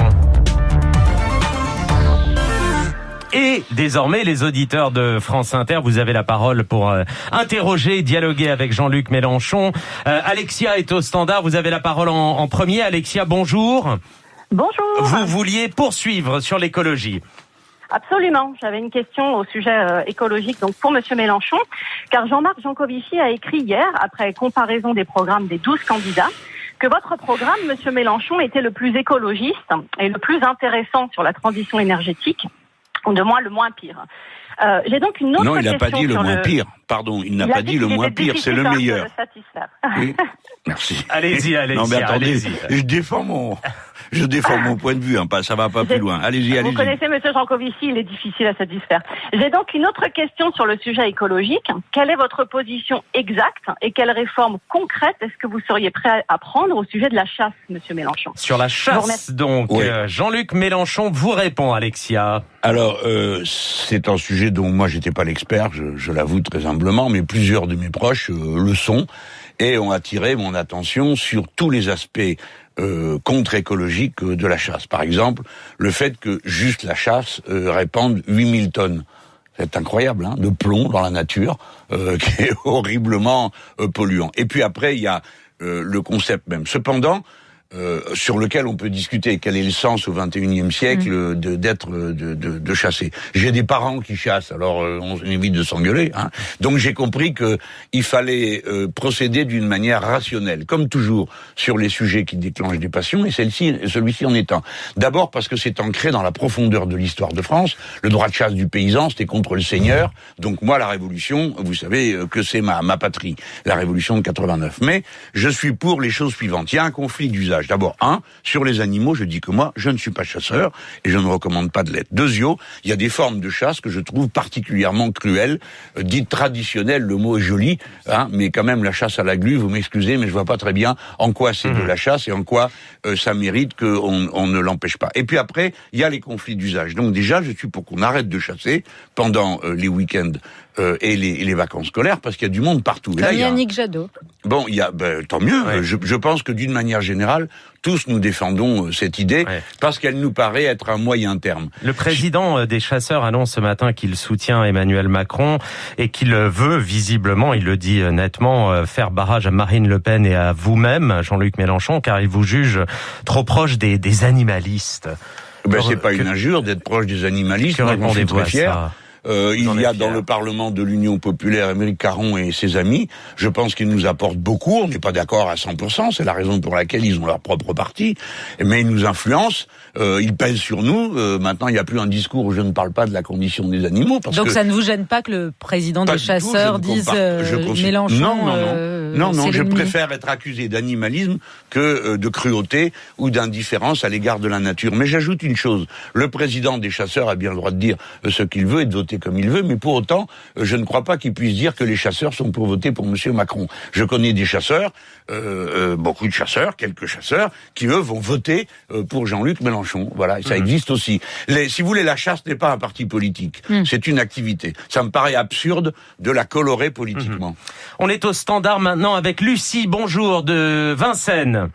Et désormais, les auditeurs de France Inter, vous avez la parole pour euh, interroger, dialoguer avec Jean-Luc Mélenchon. Euh, Alexia est au standard, vous avez la parole en, en premier. Alexia, bonjour. Bonjour. Vous vouliez poursuivre sur l'écologie. Absolument. J'avais une question au sujet euh, écologique donc pour Monsieur Mélenchon, car Jean-Marc Jancovici a écrit hier, après comparaison des programmes des douze candidats, que votre programme, Monsieur Mélenchon, était le plus écologiste et le plus intéressant sur la transition énergétique, ou de moins le moins pire. Euh, j'ai donc une autre question. Non, il n'a pas dit le moins le... pire. Pardon, il n'a il pas dit, dit le moins pire, c'est le meilleur. Oui, merci. Allez-y, allez-y. Non, mais attendez, allez-y. je défends mon, je défends mon point de vue, hein, pas, ça va pas plus loin. Allez-y, allez-y. Vous connaissez Monsieur Jancovici, il est difficile à satisfaire. J'ai donc une autre question sur le sujet écologique. Quelle est votre position exacte et quelles réformes concrètes est-ce que vous seriez prêt à prendre au sujet de la chasse, Monsieur Mélenchon? Sur la chasse, donc, oui. euh, Jean-Luc Mélenchon vous répond, Alexia. Alors, euh, c'est un sujet dont moi j'étais pas l'expert, je, je l'avoue très humblement, mais plusieurs de mes proches euh, le sont et ont attiré mon attention sur tous les aspects euh, contre-écologiques de la chasse. Par exemple, le fait que juste la chasse euh, répande huit mille tonnes. C'est incroyable, hein, de plomb dans la nature, euh, qui est horriblement euh, polluant. Et puis après, il y a euh, le concept même. Cependant, Euh, sur lequel on peut discuter quel est le sens au vingt et unième siècle mmh. de, d'être de, de, de chasser. J'ai des parents qui chassent, alors euh, on évite de s'engueuler. Hein. Donc j'ai compris que il fallait euh, procéder d'une manière rationnelle, comme toujours sur les sujets qui déclenchent des passions, et celle-ci, celui-ci en est un. D'abord parce que c'est ancré dans la profondeur de l'histoire de France. Le droit de chasse du paysan, c'était contre le seigneur. Donc moi, la Révolution, vous savez que c'est ma ma patrie, la Révolution de quatre-vingt-neuf. Mais je suis pour les choses suivantes. Il y a un conflit d'usage. D'abord, un, sur les animaux, je dis que moi, je ne suis pas chasseur et je ne recommande pas de l'être. Deuxièmement, il y a des formes de chasse que je trouve particulièrement cruelles, euh, dites traditionnelles, le mot est joli, hein, mais quand même la chasse à la glu, vous m'excusez, mais je vois pas très bien en quoi c'est mmh. de la chasse et en quoi euh, ça mérite qu'on on ne l'empêche pas. Et puis après, il y a les conflits d'usage. Donc déjà, je suis pour qu'on arrête de chasser pendant euh, les week-ends Euh, et, les, et les vacances scolaires, parce qu'il y a du monde partout. Comme Yannick Jadot. Bon, il y a, ben, tant mieux. Ouais. Je, je pense que d'une manière générale, tous nous défendons euh, cette idée, ouais. parce qu'elle nous paraît être un moyen terme. Le président des chasseurs annonce ce matin qu'il soutient Emmanuel Macron et qu'il veut, visiblement, il le dit nettement, faire barrage à Marine Le Pen et à vous-même, Jean-Luc Mélenchon, car il vous juge trop proche des, des animalistes. Ben, c'est pas que, une injure d'être proche des animalistes. Moi, je suis très fier. Euh, il y a dans le Parlement de l'Union populaire Émeric Caron et ses amis. Je pense qu'ils nous apportent beaucoup. On n'est pas d'accord à cent pour cent. C'est la raison pour laquelle ils ont leur propre parti. Mais ils nous influencent. Euh, ils pèsent sur nous. Euh, maintenant, il n'y a plus un discours où je ne parle pas de la condition des animaux. Parce Donc que ça ne vous gêne pas que le président des chasseurs tout, dise euh, Mélenchon Non, non, non. Euh, non, non je préfère être accusé d'animalisme que euh, de cruauté ou d'indifférence à l'égard de la nature. Mais j'ajoute une chose. Le président des chasseurs a bien le droit de dire euh, ce qu'il veut et de voter comme il veut, mais pour autant, euh, je ne crois pas qu'il puisse dire que les chasseurs sont pour voter pour Monsieur Macron. Je connais des chasseurs, euh, euh, beaucoup de chasseurs, quelques chasseurs, qui eux vont voter euh, pour Jean-Luc Mélenchon. Voilà, ça mmh. existe aussi. Les, si vous voulez, la chasse n'est pas un parti politique, mmh. c'est une activité. Ça me paraît absurde de la colorer politiquement. Mmh. On est au standard maintenant avec Lucie, bonjour, de Vincennes.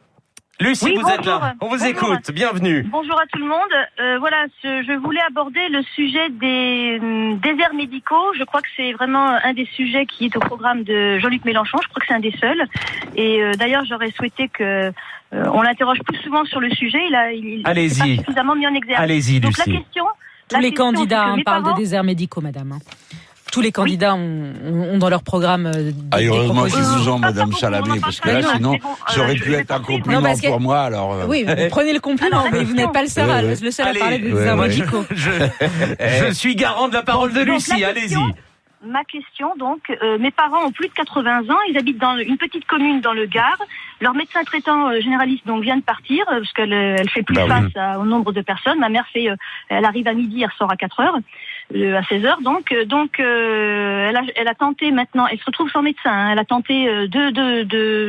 Lucie, oui, vous bonjour. êtes là. On vous bonjour. écoute. Bienvenue. Bonjour à tout le monde. Euh, voilà, je, je voulais aborder le sujet des euh, déserts médicaux. Je crois que c'est vraiment un des sujets qui est au programme de Jean-Luc Mélenchon. Je crois que c'est un des seuls. Et euh, d'ailleurs, j'aurais souhaité que euh, on l'interroge plus souvent sur le sujet. Il a, il, Allez-y. il pas suffisamment mis en exergue. Allez-y, Donc Lucie. la question. Tous la les question, candidats hein, parlent parents... de déserts médicaux, madame. tous les candidats ont, ont dans leur programme euh, des, ah, des heureusement qu'ils propositions. vous ont, Madame Salamé, parce que là, sinon, ça aurait pu être un compliment non, que... pour moi. Alors, euh... oui, vous prenez le compliment, alors, mais vous n'êtes pas le seul, à, le seul à parler des déserts ouais, médicaux. Je, je, je suis garant de la parole de Lucie. Allez-y. Ma question, donc, euh, mes parents ont plus de quatre-vingts ans, ils habitent dans une petite commune dans le Gard. Leur médecin traitant euh, généraliste donc vient de partir euh, parce qu'elle elle fait plus bah face oui. à, au nombre de personnes. Ma mère fait, euh, elle arrive à midi, elle ressort à quatre heures, euh, à seize heures. Donc, euh, donc, euh, elle a, elle a tenté maintenant, elle se retrouve sans médecin. Hein, elle a tenté euh, de, de,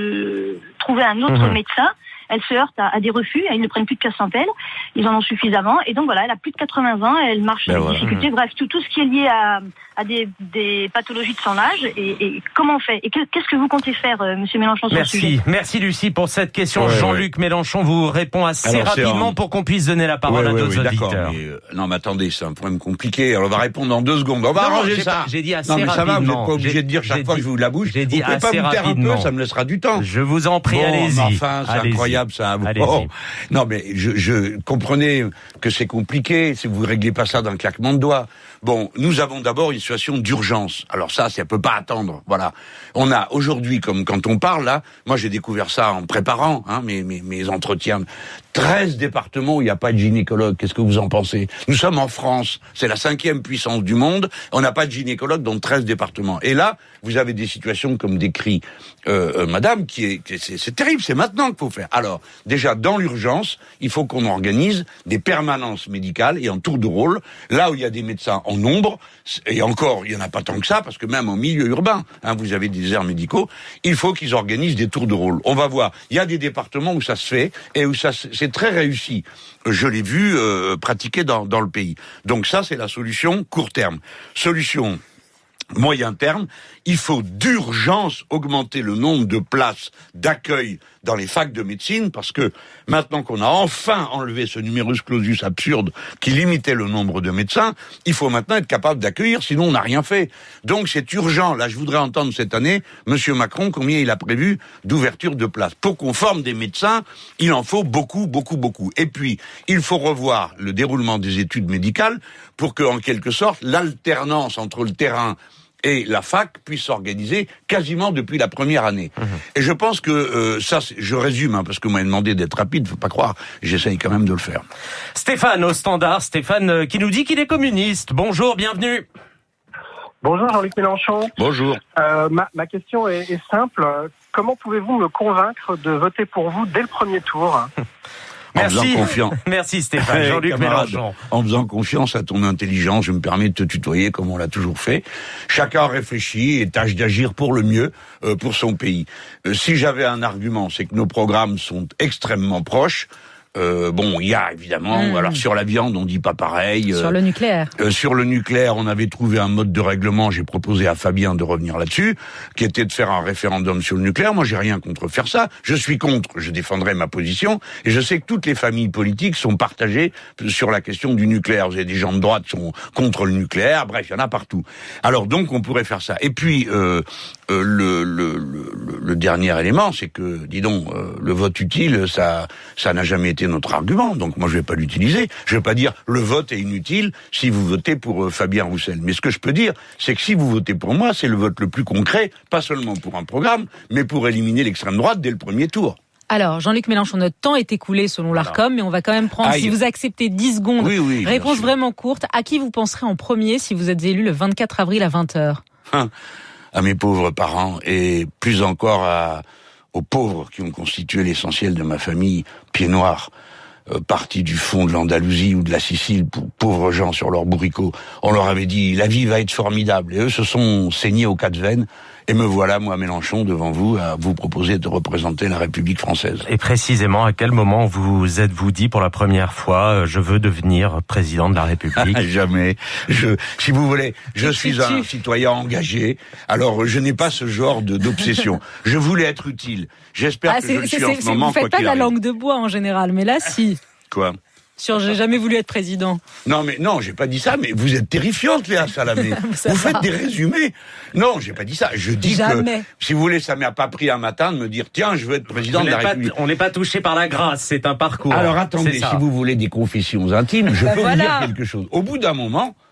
de trouver un autre mmh. médecin. Elle se heurte à, à des refus, ils ne prennent plus de casse-centelle, ils en ont suffisamment, et donc voilà, elle a plus de quatre-vingts ans, elle marche ben avec voilà. difficulté, bref, tout, tout ce qui est lié à, à des, des pathologies de son âge, et, et comment on fait, et qu'est-ce que vous comptez faire, euh, Monsieur Mélenchon, sur Merci, ce sujet? merci Lucie pour cette question. Ouais, Jean-Luc ouais. Mélenchon vous répond assez Alors, rapidement un... pour qu'on puisse donner la parole ouais, à d'autres ouais, auditeurs. Mais, euh, non mais attendez, c'est un problème compliqué, alors on va répondre en deux secondes, on va non, arranger ça. J'ai dit assez non, mais rapidement. Ça va, vous n'êtes pas obligé de dire chaque fois dit, que je vous la bouche, j'ai dit vous pouvez assez pas vous taire un peu, ça me laissera du temps. Je vous en prie, bon, allez-y. Enfin, c'est allez-y. incroyable ça. Allez-y. Bon. Non mais je, je comprenez que c'est compliqué si vous réglez pas ça d'un claquement de doigts. Bon, nous avons d'abord une situation d'urgence. Alors ça, ça peut pas attendre. Voilà. On a aujourd'hui, comme quand on parle là, moi j'ai découvert ça en préparant hein, mes, mes, mes entretiens. treize départements où il n'y a pas de gynécologue. Qu'est-ce que vous en pensez? Nous sommes en France. C'est la cinquième puissance du monde. On n'a pas de gynécologue dans treize départements. Et là, vous avez des situations comme décrit euh, euh, Madame, qui est, qui est c'est, c'est terrible. C'est maintenant qu'il faut faire. Alors, déjà dans l'urgence, il faut qu'on organise des permanences médicales et en tour de rôle. Là où il y a des médecins en nombre, et encore, il y en a pas tant que ça, parce que même en milieu urbain, hein, vous avez des aires médicaux. Il faut qu'ils organisent des tours de rôle. On va voir. Il y a des départements où ça se fait et où ça c'est très réussi. Je l'ai vu euh, pratiquer dans, dans le pays. Donc ça, c'est la solution court terme. Solution moyen terme, il faut d'urgence augmenter le nombre de places d'accueil dans les facs de médecine, parce que maintenant qu'on a enfin enlevé ce numerus clausus absurde qui limitait le nombre de médecins, il faut maintenant être capable d'accueillir, sinon on n'a rien fait. Donc c'est urgent. Là, je voudrais entendre cette année, Monsieur Macron, combien il a prévu d'ouverture de places. Pour qu'on forme des médecins, il en faut beaucoup, beaucoup, beaucoup. Et puis, il faut revoir le déroulement des études médicales pour que, en quelque sorte, l'alternance entre le terrain et la fac puisse s'organiser quasiment depuis la première année. Mmh. Et je pense que euh, ça, je résume, hein, parce que vous m'avez demandé d'être rapide, faut pas croire, j'essaye quand même de le faire. Stéphane au standard, Stéphane euh, qui nous dit qu'il est communiste. Bonjour, bienvenue. Bonjour Jean-Luc Mélenchon. Bonjour. Euh, ma, ma question est, est simple. Comment pouvez-vous me convaincre de voter pour vous dès le premier tour ? Merci, merci Stéphane. Jean-Luc Mélenchon. En faisant confiance à ton intelligence, je me permets de te tutoyer comme on l'a toujours fait. Chacun réfléchit et tâche d'agir pour le mieux euh, pour son pays. Euh, si j'avais un argument, c'est que nos programmes sont extrêmement proches. Euh, bon, il y a évidemment, mmh. alors sur la viande, on dit pas pareil. Sur euh, le nucléaire. Euh, sur le nucléaire, on avait trouvé un mode de règlement, j'ai proposé à Fabien de revenir là-dessus, qui était de faire un référendum sur le nucléaire. Moi, j'ai rien contre faire ça. Je suis contre, je défendrai ma position, et je sais que toutes les familles politiques sont partagées sur la question du nucléaire. Vous avez des gens de droite qui sont contre le nucléaire, bref, il y en a partout. Alors donc, on pourrait faire ça. Et puis, euh, euh, le, le, le, le dernier élément, c'est que, dis donc, euh, le vote utile, ça, ça n'a jamais été notre argument, donc moi je vais pas l'utiliser. Je vais pas dire le vote est inutile si vous votez pour euh, Fabien Roussel. Mais ce que je peux dire, c'est que si vous votez pour moi, c'est le vote le plus concret, pas seulement pour un programme, mais pour éliminer l'extrême droite dès le premier tour. Alors, Jean-Luc Mélenchon, notre temps est écoulé selon l'Arcom, mais on va quand même prendre, Aïe. si vous acceptez dix secondes, oui, oui, réponse vraiment courte. À qui vous penserez en premier si vous êtes élu le vingt-quatre avril à vingt heures ? Hein, à mes pauvres parents et plus encore à, aux pauvres qui ont constitué l'essentiel de ma famille, pieds noirs. Euh, partis du fond de l'Andalousie ou de la Sicile, pour pauvres gens sur leur bourricot. On leur avait dit, la vie va être formidable. Et eux se sont saignés aux quatre veines. Et me voilà, moi, Mélenchon, devant vous, à vous proposer de représenter la République française. Et précisément, à quel moment vous êtes-vous dit pour la première fois, je veux devenir président de la République ? Jamais. Je, si vous voulez, je suis un citoyen engagé. Alors, je n'ai pas ce genre de, d'obsession. Je voulais être utile. J'espère ah, que je le suis en ce moment. Vous faites pas de la langue de bois en général, mais là, si. Quoi ? Sur j'ai jamais voulu être président. Non mais non, j'ai pas dit ça, mais vous êtes terrifiante, Léa Salamé. Vous faites des résumés. Non, j'ai pas dit ça. Je dis jamais. que si vous voulez, ça m'a pas pris un matin de me dire tiens, je veux être président on de la République. On n'est pas touché par la grâce, c'est un parcours. Alors attendez, si vous voulez des confessions intimes, je ben peux voilà. vous dire quelque chose. Au bout d'un moment,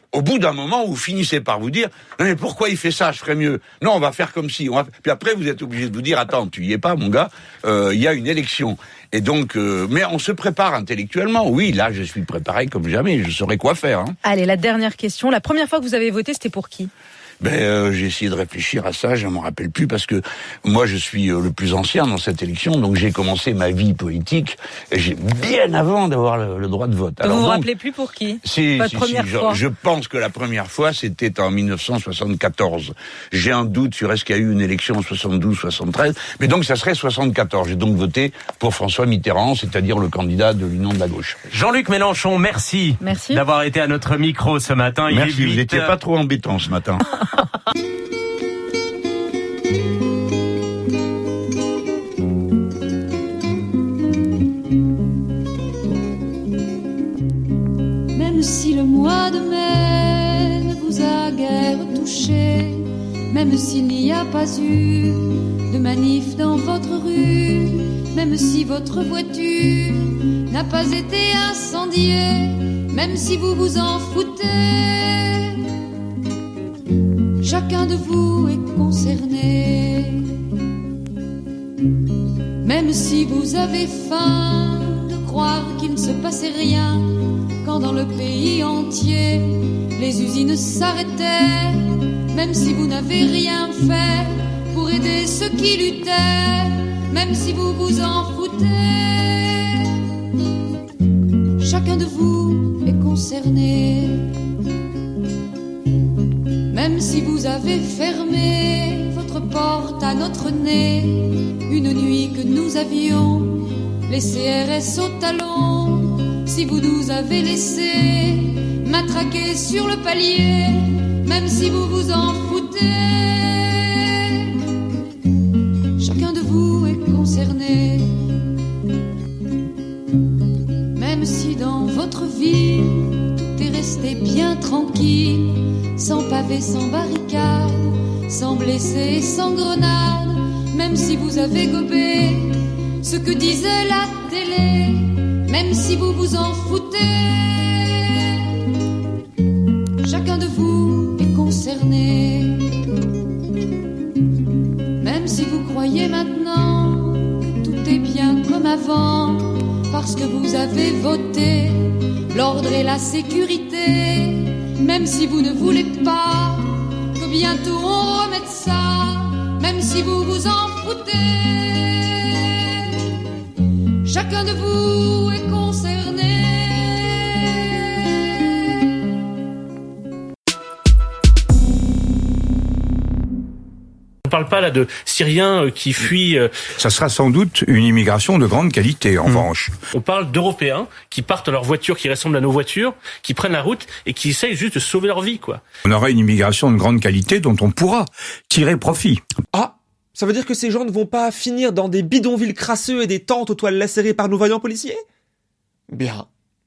au bout d'un moment, vous finissez par vous dire, non mais pourquoi il fait ça, je ferais mieux. Non, on va faire comme si. On va... Puis après, vous êtes obligé de vous dire, attends, tu y es pas, mon gars, euh, il y a une élection. Et donc, euh, mais on se prépare intellectuellement. Oui, là, je suis préparé comme jamais, je saurais quoi faire. Hein. Allez, la dernière question. La première fois que vous avez voté, c'était pour qui ? Ben, euh, j'ai essayé de réfléchir à ça, je ne m'en rappelle plus, parce que moi, je suis euh, le plus ancien dans cette élection, donc j'ai commencé ma vie politique et j'ai bien avant d'avoir le, le droit de vote. Alors, vous vous donc, rappelez plus pour qui ? Si, Votre si, première si, fois. je, je pense que la première fois, c'était en dix-neuf cent soixante-quatorze. J'ai un doute sur est-ce qu'il y a eu une élection en soixante-douze soixante-treize, mais donc ça serait soixante-quatorze. J'ai donc voté pour François Mitterrand, c'est-à-dire le candidat de l'Union de la gauche. Jean-Luc Mélenchon, merci, merci. d'avoir été à notre micro ce matin. Merci, Il est vous n'étiez pas trop embêtant ce matin. Même si le mois de mai ne vous a guère touché, même s'il n'y a pas eu de manif dans votre rue, même si votre voiture n'a pas été incendiée, même si vous vous en foutez, chacun de vous est concerné. Même si vous avez faim de croire qu'il ne se passait rien, quand dans le pays entier les usines s'arrêtaient, même si vous n'avez rien fait pour aider ceux qui luttaient, même si vous vous en foutez, chacun de vous est concerné. Même si vous avez fermé votre porte à notre nez, une nuit que nous avions les C R S au talon, si vous nous avez laissé matraquer sur le palier, même si vous vous en foutez, chacun de vous est concerné. Même si dans votre vie tout est resté bien tranquille, sans pavé, sans barricade, sans blessés, sans grenade, même si vous avez gobé ce que disait la télé, même si vous vous en foutez, chacun de vous est concerné. Même si vous croyez maintenant que tout est bien comme avant, parce que vous avez voté l'ordre et la sécurité, même si vous ne voulez pas que bientôt on remette ça, même si vous vous en foutez, chacun de vous est concerné. On ne parle pas là de Syriens qui fuient. Ça sera sans doute une immigration de grande qualité, en mmh. revanche. On parle d'Européens qui partent à leur voiture, qui ressemblent à nos voitures, qui prennent la route et qui essayent juste de sauver leur vie, quoi. On aura une immigration de grande qualité dont on pourra tirer profit. Ah, ça veut dire que ces gens ne vont pas finir dans des bidonvilles crasseux et des tentes aux toiles lacérées par nos vaillants policiers ? Bien.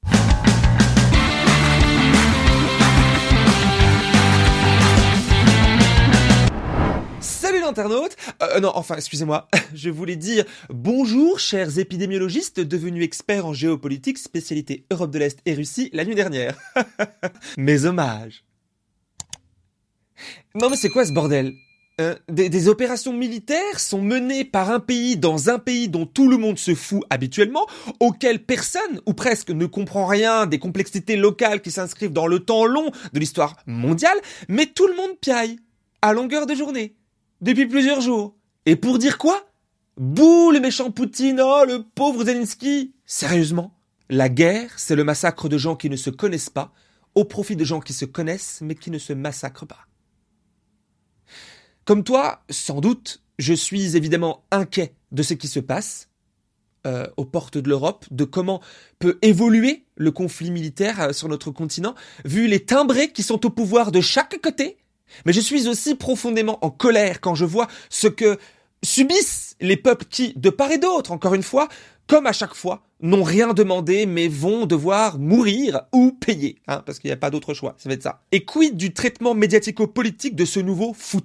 Salut l'internaute. Euh, non, enfin, excusez-moi. Je voulais dire bonjour, chers épidémiologistes devenus experts en géopolitique, spécialité Europe de l'Est et Russie la nuit dernière. Mes hommages. Non mais c'est quoi ce bordel ? euh, des, des opérations militaires sont menées par un pays dans un pays dont tout le monde se fout habituellement, auquel personne, ou presque, ne comprend rien des complexités locales qui s'inscrivent dans le temps long de l'histoire mondiale, mais tout le monde piaille, à longueur de journée. Depuis plusieurs jours. Et pour dire quoi ? Bouh, le méchant Poutine, oh, le pauvre Zelensky. Sérieusement ? La guerre, c'est le massacre de gens qui ne se connaissent pas, au profit de gens qui se connaissent, mais qui ne se massacrent pas. Comme toi, sans doute, je suis évidemment inquiet de ce qui se passe euh, aux portes de l'Europe, de comment peut évoluer le conflit militaire euh, sur notre continent, vu les timbrés qui sont au pouvoir de chaque côté. Mais je suis aussi profondément en colère quand je vois ce que subissent les peuples qui, de part et d'autre, encore une fois, comme à chaque fois, n'ont rien demandé mais vont devoir mourir ou payer, hein, parce qu'il n'y a pas d'autre choix, ça va être ça. Et quid du traitement médiatico-politique de ce nouveau foutoir ?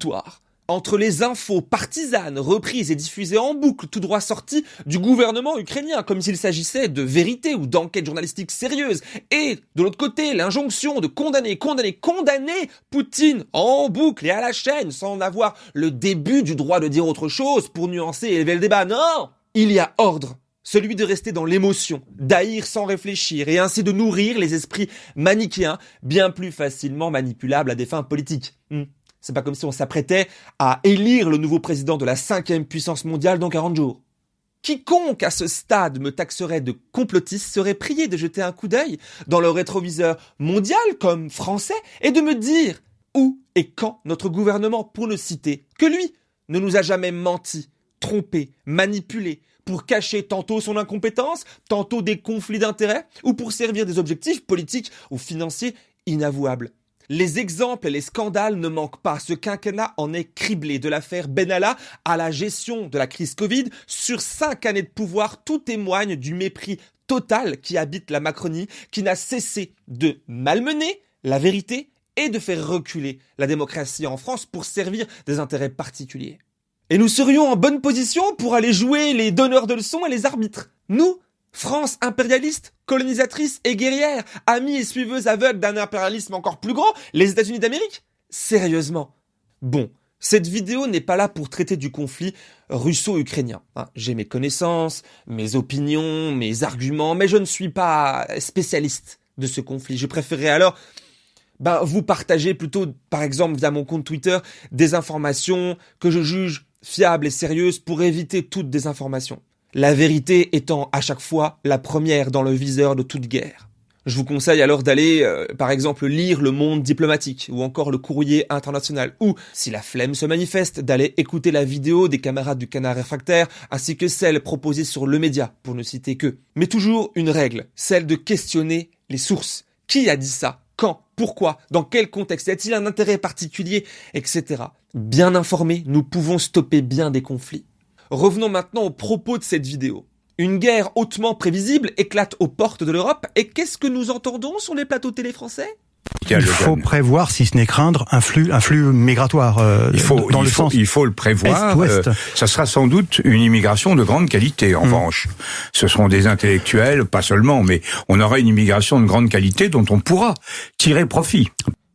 entre les infos partisanes reprises et diffusées en boucle, tout droit sorties du gouvernement ukrainien, comme s'il s'agissait de vérité ou d'enquêtes journalistiques sérieuses, et de l'autre côté, l'injonction de condamner, condamner, condamner Poutine en boucle et à la chaîne, sans avoir le début du droit de dire autre chose pour nuancer et élever le débat. Non! Il y a ordre. Celui de rester dans l'émotion, d'haïr sans réfléchir et ainsi de nourrir les esprits manichéens bien plus facilement manipulables à des fins politiques. Hmm. C'est pas comme si on s'apprêtait à élire le nouveau président de la cinquième puissance mondiale dans quarante jours. Quiconque à ce stade me taxerait de complotiste serait prié de jeter un coup d'œil dans le rétroviseur mondial comme français et de me dire où et quand notre gouvernement, pour ne citer que lui, ne nous a jamais menti, trompé, manipulé, pour cacher tantôt son incompétence, tantôt des conflits d'intérêts, ou pour servir des objectifs politiques ou financiers inavouables. Les exemples et les scandales ne manquent pas. Ce quinquennat en est criblé, de l'affaire Benalla à la gestion de la crise Covid. Sur cinq années de pouvoir, tout témoigne du mépris total qui habite la Macronie, qui n'a cessé de malmener la vérité et de faire reculer la démocratie en France pour servir des intérêts particuliers. Et nous serions en bonne position pour aller jouer les donneurs de leçons et les arbitres. Nous, France impérialiste, colonisatrice et guerrière, amis et suiveuse aveugle d'un impérialisme encore plus grand, les États-Unis d'Amérique? Sérieusement. Bon, cette vidéo n'est pas là pour traiter du conflit russo-ukrainien. Hein, j'ai mes connaissances, mes opinions, mes arguments, mais je ne suis pas spécialiste de ce conflit. Je préférerais alors ben, vous partager plutôt, par exemple, via mon compte Twitter, des informations que je juge fiables et sérieuses pour éviter toute désinformation. La vérité étant à chaque fois la première dans le viseur de toute guerre. Je vous conseille alors d'aller, euh, par exemple, lire Le Monde diplomatique ou encore Le Courrier international ou, si la flemme se manifeste, d'aller écouter la vidéo des camarades du Canard réfractaire ainsi que celle proposée sur Le Média, pour ne citer que. Mais toujours une règle, celle de questionner les sources. Qui a dit ça? Quand? Pourquoi? Dans quel contexte? Y a-t-il un intérêt particulier? Etc. Bien informés, nous pouvons stopper bien des conflits. Revenons maintenant aux propos de cette vidéo. Une guerre hautement prévisible éclate aux portes de l'Europe, et qu'est-ce que nous entendons sur les plateaux télé français? Il faut prévoir, si ce n'est craindre, un flux, un flux migratoire euh, il faut, dans il le faut, sens il faut le prévoir. Euh, ça sera sans doute une immigration de grande qualité. En mmh. revanche, ce seront des intellectuels, pas seulement, mais on aura une immigration de grande qualité dont on pourra tirer profit.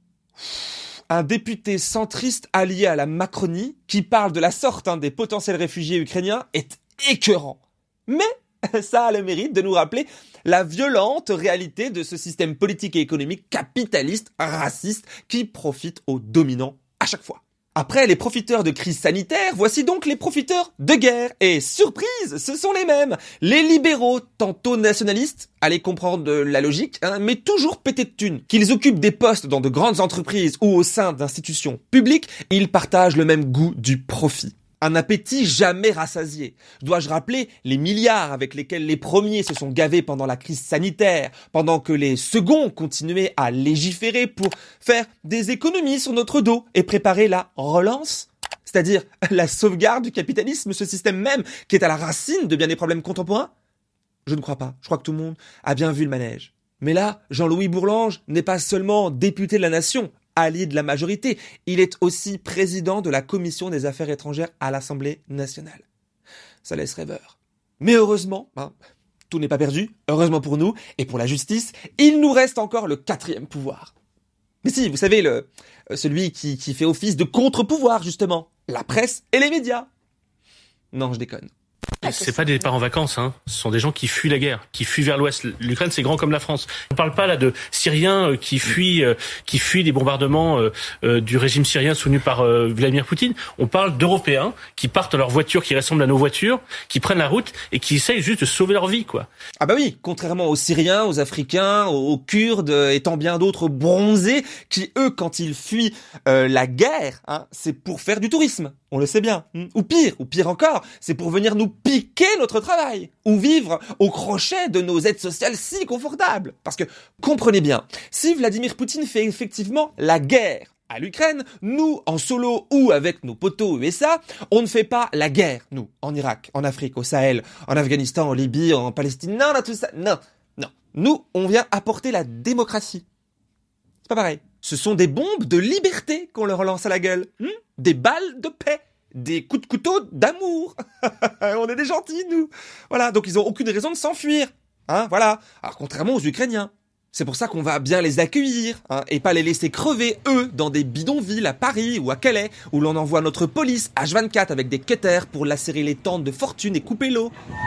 Un député centriste allié à la Macronie qui parle de la sorte hein, des potentiels réfugiés ukrainiens est écœurant. Mais ça a le mérite de nous rappeler la violente réalité de ce système politique et économique capitaliste, raciste, qui profite aux dominants à chaque fois. Après les profiteurs de crise sanitaire, voici donc les profiteurs de guerre. Et surprise, ce sont les mêmes. Les libéraux, tantôt nationalistes, allez comprendre de la logique, hein, mais toujours pétés de thunes. Qu'ils occupent des postes dans de grandes entreprises ou au sein d'institutions publiques, ils partagent le même goût du profit. Un appétit jamais rassasié. Dois-je rappeler les milliards avec lesquels les premiers se sont gavés pendant la crise sanitaire, pendant que les seconds continuaient à légiférer pour faire des économies sur notre dos et préparer la relance? C'est-à-dire la sauvegarde du capitalisme, ce système même qui est à la racine de bien des problèmes contemporains? Je ne crois pas. Je crois que tout le monde a bien vu le manège. Mais là, Jean-Louis Bourlange n'est pas seulement député de la nation, allié de la majorité, il est aussi président de la Commission des Affaires étrangères à l'Assemblée nationale. Ça laisse rêveur. Mais heureusement, hein, tout n'est pas perdu, heureusement pour nous et pour la justice, il nous reste encore le quatrième pouvoir. Mais si, vous savez, le celui qui, qui fait office de contre-pouvoir, justement, la presse et les médias. Non, je déconne. C'est pas des départs en vacances, hein. Ce sont des gens qui fuient la guerre, qui fuient vers l'ouest. L'Ukraine, c'est grand comme la France. On parle pas là de Syriens qui fuient, euh, qui fuient des bombardements euh, euh, du régime syrien soutenu par euh, Vladimir Poutine. On parle d'Européens qui partent dans leurs voitures qui ressemblent à nos voitures, qui prennent la route et qui essayent juste de sauver leur vie, quoi. Ah bah oui, contrairement aux Syriens, aux Africains, aux Kurdes et tant bien d'autres bronzés qui, eux, quand ils fuient euh, la guerre, hein, c'est pour faire du tourisme. On le sait bien. Ou pire, ou pire encore, c'est pour venir nous piquer notre travail. Ou vivre au crochet de nos aides sociales si confortables. Parce que, comprenez bien, si Vladimir Poutine fait effectivement la guerre à l'Ukraine, nous, en solo ou avec nos potos U S A, on ne fait pas la guerre, nous, en Irak, en Afrique, au Sahel, en Afghanistan, en Libye, en Palestine. Non, non, tout ça, non, non. Nous, on vient apporter la démocratie. C'est pas pareil. Ce sont des bombes de liberté qu'on leur lance à la gueule. Hmm des balles de paix, des coups de couteau d'amour. On est des gentils, nous. Voilà, donc ils ont aucune raison de s'enfuir. Hein, voilà. Alors contrairement aux Ukrainiens. C'est pour ça qu'on va bien les accueillir, hein, et pas les laisser crever, eux, dans des bidonvilles à Paris ou à Calais, où l'on envoie notre police H vingt-quatre avec des cutters pour lacérer les tentes de fortune et couper l'eau.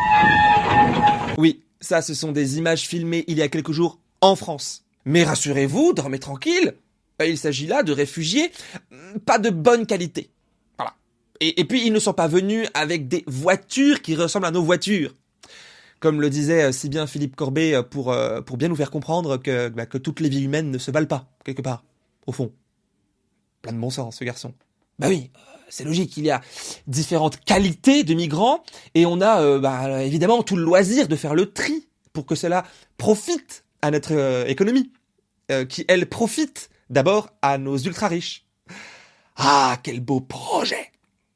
Oui, ça, ce sont des images filmées il y a quelques jours en France. Mais rassurez-vous, dormez tranquille, il s'agit là de réfugiés pas de bonne qualité. Voilà. Et, et puis, ils ne sont pas venus avec des voitures qui ressemblent à nos voitures. Comme le disait si bien Philippe Corbet pour, euh, pour bien nous faire comprendre que, bah, que toutes les vies humaines ne se valent pas, quelque part, au fond. Plein de bon sens, ce garçon. Bah oui, c'est logique, il y a différentes qualités de migrants, et on a euh, bah, évidemment tout le loisir de faire le tri pour que cela profite à notre euh, économie, euh, qui, elle, profite d'abord à nos ultra-riches. Ah, quel beau projet!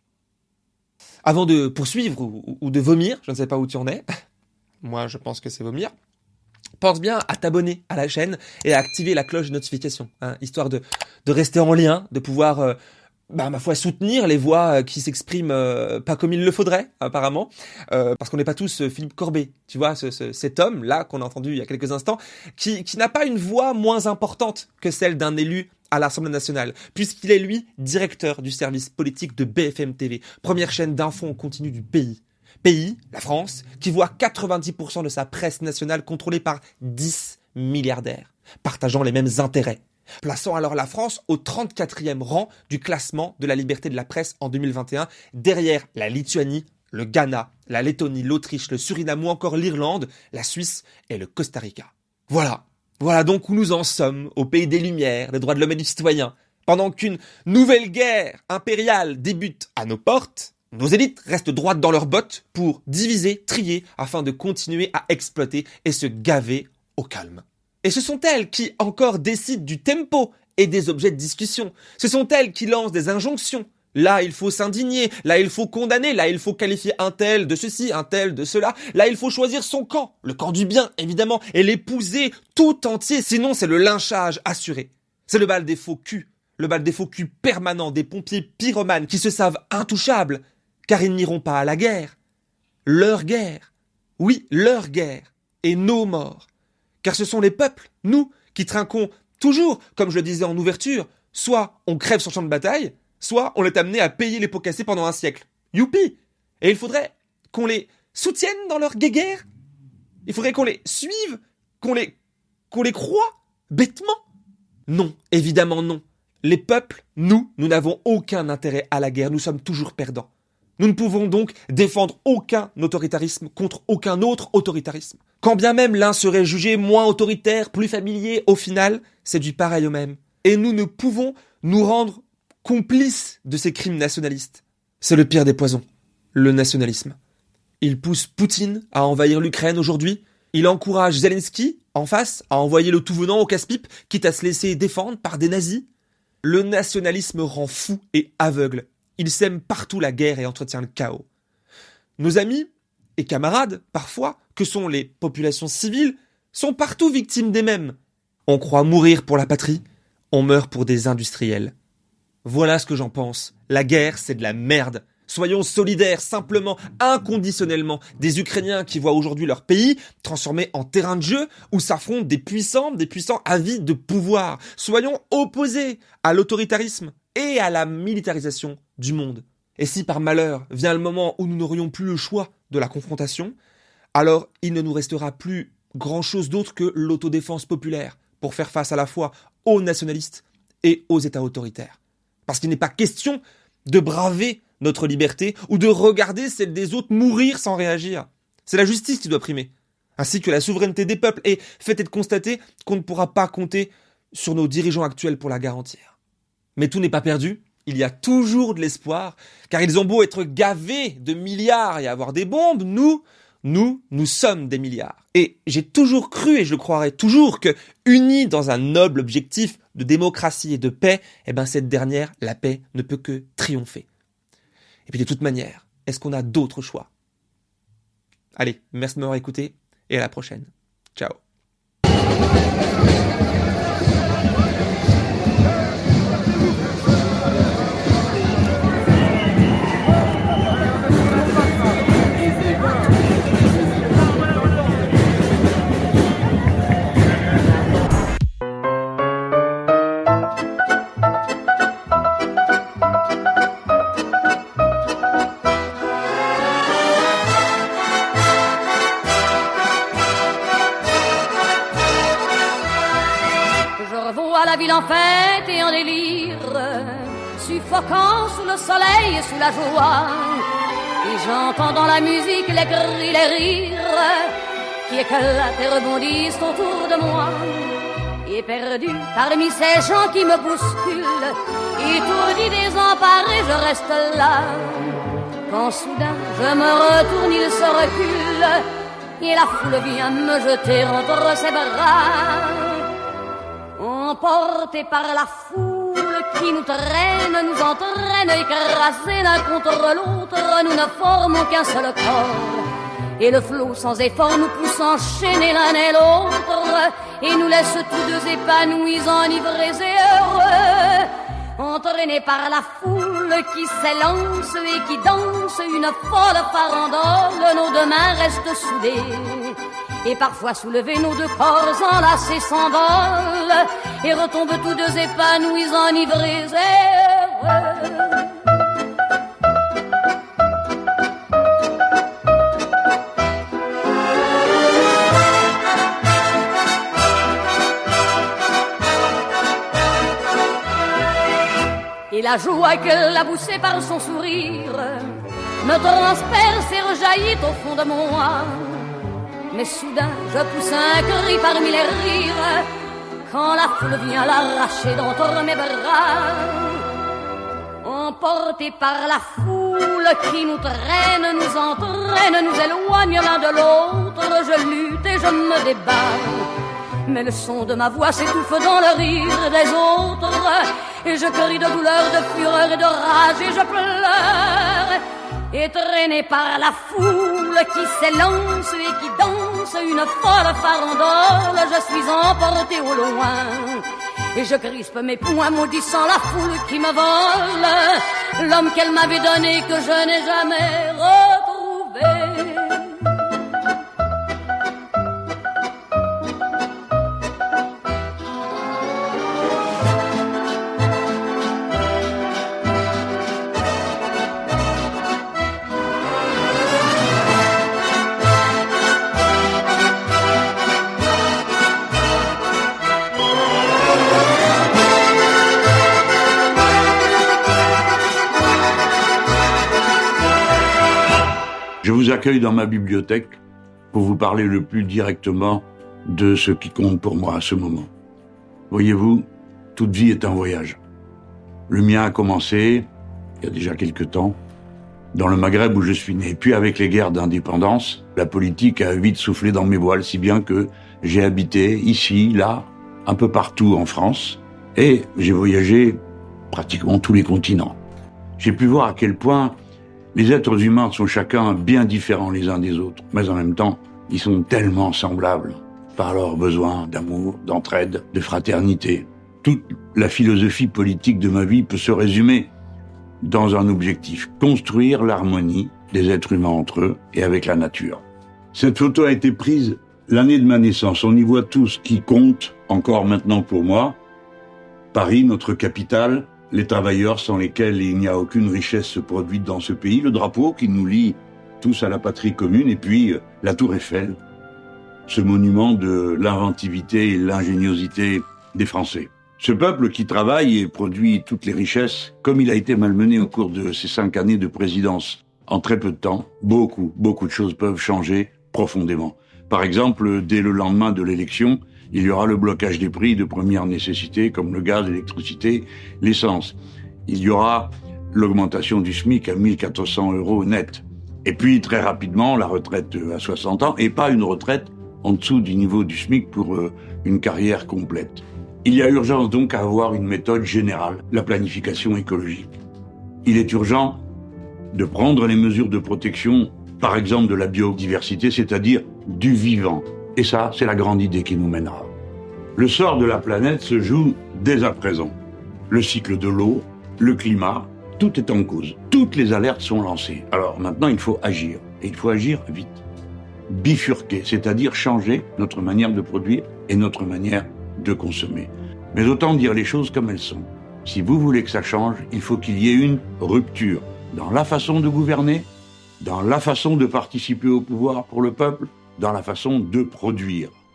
Avant de poursuivre ou, ou de vomir, je ne sais pas où tu en es, moi je pense que c'est vomir, pense bien à t'abonner à la chaîne et à activer la cloche de notification, hein, histoire de, de rester en lien, de pouvoir, euh, bah, ma foi, soutenir les voix qui s'expriment euh, pas comme il le faudrait, apparemment, euh, parce qu'on n'est pas tous euh, Philippe Corbet, tu vois, ce, ce, cet homme-là qu'on a entendu il y a quelques instants, qui, qui n'a pas une voix moins importante que celle d'un élu à l'Assemblée nationale, puisqu'il est, lui, directeur du service politique de B F M T V, première chaîne d'infos en continu du pays. Pays, la France, qui voit quatre-vingt-dix pour cent de sa presse nationale contrôlée par dix milliardaires, partageant les mêmes intérêts, plaçant alors la France au trente-quatrième rang du classement de la liberté de la presse en deux mille vingt et un, derrière la Lituanie, le Ghana, la Lettonie, l'Autriche, le Suriname ou encore l'Irlande, la Suisse et le Costa Rica. Voilà. Voilà donc où nous en sommes, au pays des Lumières, des droits de l'homme et du citoyen. Pendant qu'une nouvelle guerre impériale débute à nos portes, nos élites restent droites dans leurs bottes pour diviser, trier, afin de continuer à exploiter et se gaver au calme. Et ce sont elles qui encore décident du tempo et des objets de discussion. Ce sont elles qui lancent des injonctions. Là, il faut s'indigner, là, il faut condamner, là, il faut qualifier un tel de ceci, un tel de cela. Là, il faut choisir son camp, le camp du bien, évidemment, et l'épouser tout entier, sinon c'est le lynchage assuré. C'est le bal des faux culs, le bal des faux culs permanent des pompiers pyromanes qui se savent intouchables, car ils n'iront pas à la guerre. Leur guerre, oui, leur guerre, et nos morts. Car ce sont les peuples, nous, qui trinquons toujours, comme je le disais en ouverture, soit on crève sur champ de bataille, soit on est amené à payer les pots cassés pendant un siècle. Youpi! Et il faudrait qu'on les soutienne dans leur guéguerre. Il faudrait qu'on les suive, qu'on les, qu'on les croie, bêtement. Non, évidemment non. Les peuples, nous, nous n'avons aucun intérêt à la guerre, nous sommes toujours perdants. Nous ne pouvons donc défendre aucun autoritarisme contre aucun autre autoritarisme. Quand bien même l'un serait jugé moins autoritaire, plus familier, au final, c'est du pareil au même. Et nous ne pouvons nous rendre complices de ces crimes nationalistes. C'est le pire des poisons, le nationalisme. Il pousse Poutine à envahir l'Ukraine aujourd'hui. Il encourage Zelensky, en face, à envoyer le tout venant au casse-pipe, quitte à se laisser défendre par des nazis. Le nationalisme rend fou et aveugle. Il sème partout la guerre et entretient le chaos. Nos amis et camarades, parfois, que sont les populations civiles, sont partout victimes des mêmes. On croit mourir pour la patrie, on meurt pour des industriels. Voilà ce que j'en pense. La guerre, c'est de la merde. Soyons solidaires, simplement, inconditionnellement, des Ukrainiens qui voient aujourd'hui leur pays transformé en terrain de jeu où s'affrontent des puissants, des puissants avides de pouvoir. Soyons opposés à l'autoritarisme et à la militarisation du monde. Et si par malheur vient le moment où nous n'aurions plus le choix de la confrontation, alors il ne nous restera plus grand-chose d'autre que l'autodéfense populaire pour faire face à la fois aux nationalistes et aux États autoritaires. Parce qu'il n'est pas question de braver notre liberté ou de regarder celle des autres mourir sans réagir. C'est la justice qui doit primer, ainsi que la souveraineté des peuples, et fait est de constater qu'on ne pourra pas compter sur nos dirigeants actuels pour la garantir. Mais tout n'est pas perdu, il y a toujours de l'espoir, car ils ont beau être gavés de milliards et avoir des bombes, nous, nous, nous sommes des milliards. Et j'ai toujours cru, et je le croirai toujours, que unis dans un noble objectif de démocratie et de paix, eh ben cette dernière, la paix, ne peut que triompher. Et puis de toute manière, est-ce qu'on a d'autres choix? Allez, merci de m'avoir écouté, et à la prochaine. Ciao. vois la ville en fête et en délire, suffocant sous le soleil et sous la joie. Et j'entends dans la musique les cris, les rires qui éclatent et rebondissent autour de moi. Et perdu parmi ces gens qui me bousculent, étourdi, désemparé, je reste là. Quand soudain je me retourne, il se recule, et la foule vient me jeter entre ses bras. Emportés par la foule qui nous traîne, nous entraîne, écrasés l'un contre l'autre, nous ne formons qu'un seul corps. Et le flot sans effort nous pousse enchaîner l'un et l'autre, et nous laisse tous deux épanouis, enivrés et heureux. Entraînés par la foule qui s'élance et qui danse une folle farandole, nos deux mains restent soudées. Et parfois soulevés, nos deux corps enlacés s'envolent et retombent tous deux épanouis, enivrés et heureux. Et la joie qu'elle a poussée par son sourire me transperce et rejaillit au fond de moi. Mais soudain, je pousse un cri parmi les rires quand la foule vient l'arracher d'entre mes bras. Emportés par la foule qui nous traîne, nous entraîne, nous éloigne l'un de l'autre, je lutte et je me débat. Mais le son de ma voix s'étouffe dans le rire des autres, et je crie de douleur, de fureur et de rage, et je pleure. Et traîné par la foule qui s'élance et qui danse une folle farandole, je suis emporté au loin. Et je crispe mes poings maudissant la foule qui me vole l'homme qu'elle m'avait donné, que je n'ai jamais retrouvé. Je vous accueille dans ma bibliothèque pour vous parler le plus directement de ce qui compte pour moi à ce moment. Voyez-vous, toute vie est un voyage. Le mien a commencé, il y a déjà quelque temps, dans le Maghreb où je suis né. Puis avec les guerres d'indépendance, la politique a vite soufflé dans mes voiles, si bien que j'ai habité ici, là, un peu partout en France, et j'ai voyagé pratiquement tous les continents. J'ai pu voir à quel point les êtres humains sont chacun bien différents les uns des autres, mais en même temps, ils sont tellement semblables par leurs besoins d'amour, d'entraide, de fraternité. Toute la philosophie politique de ma vie peut se résumer dans un objectif: construire l'harmonie des êtres humains entre eux et avec la nature. Cette photo a été prise l'année de ma naissance. On y voit tout ce qui compte encore maintenant pour moi. Paris, notre capitale, les travailleurs sans lesquels il n'y a aucune richesse produite dans ce pays, le drapeau qui nous lie tous à la patrie commune, et puis la Tour Eiffel, ce monument de l'inventivité et l'ingéniosité des Français. Ce peuple qui travaille et produit toutes les richesses, comme il a été malmené au cours de ces cinq années de présidence, en très peu de temps, beaucoup, beaucoup de choses peuvent changer profondément. Par exemple, dès le lendemain de l'élection, il y aura le blocage des prix de première nécessité comme le gaz, l'électricité, l'essence. Il y aura l'augmentation du SMIC à mille quatre cents euros net. Et puis, très rapidement, la retraite à soixante ans, et pas une retraite en dessous du niveau du SMIC pour euh, une carrière complète. Il y a urgence donc à avoir une méthode générale, la planification écologique. Il est urgent de prendre les mesures de protection, par exemple de la biodiversité, c'est-à-dire du vivant. Et ça, c'est la grande idée qui nous mènera. Le sort de la planète se joue dès à présent. Le cycle de l'eau, le climat, tout est en cause. Toutes les alertes sont lancées. Alors maintenant, il faut agir. Et il faut agir vite. Bifurquer, c'est-à-dire changer notre manière de produire et notre manière de consommer. Mais autant dire les choses comme elles sont. Si vous voulez que ça change, il faut qu'il y ait une rupture dans la façon de gouverner, dans la façon de participer au pouvoir pour le peuple, dans la façon de produire.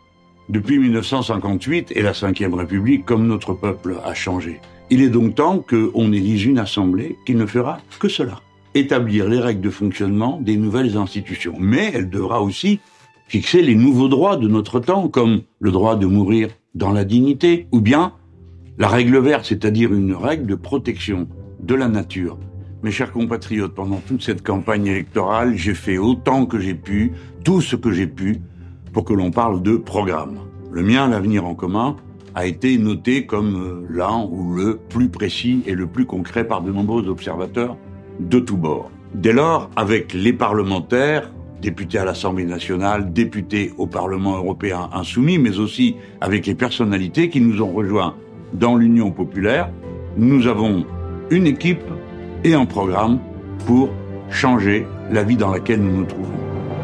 depuis mille neuf cent cinquante-huit et la cinquième République, comme notre peuple a changé. Il est donc temps qu'on élise une assemblée qui ne fera que cela. Établir les règles de fonctionnement des nouvelles institutions. Mais elle devra aussi fixer les nouveaux droits de notre temps, comme le droit de mourir dans la dignité, ou bien la règle verte, c'est-à-dire une règle de protection de la nature. Mes chers compatriotes, pendant toute cette campagne électorale, j'ai fait autant que j'ai pu, tout ce que j'ai pu, pour que l'on parle de programme. Le mien, l'Avenir en commun, a été noté comme l'un ou le plus précis et le plus concret par de nombreux observateurs de tous bords. Dès lors, avec les parlementaires, députés à l'Assemblée nationale, députés au Parlement européen insoumis, mais aussi avec les personnalités qui nous ont rejoints dans l'Union populaire, nous avons une équipe et un programme pour changer la vie dans laquelle nous nous trouvons.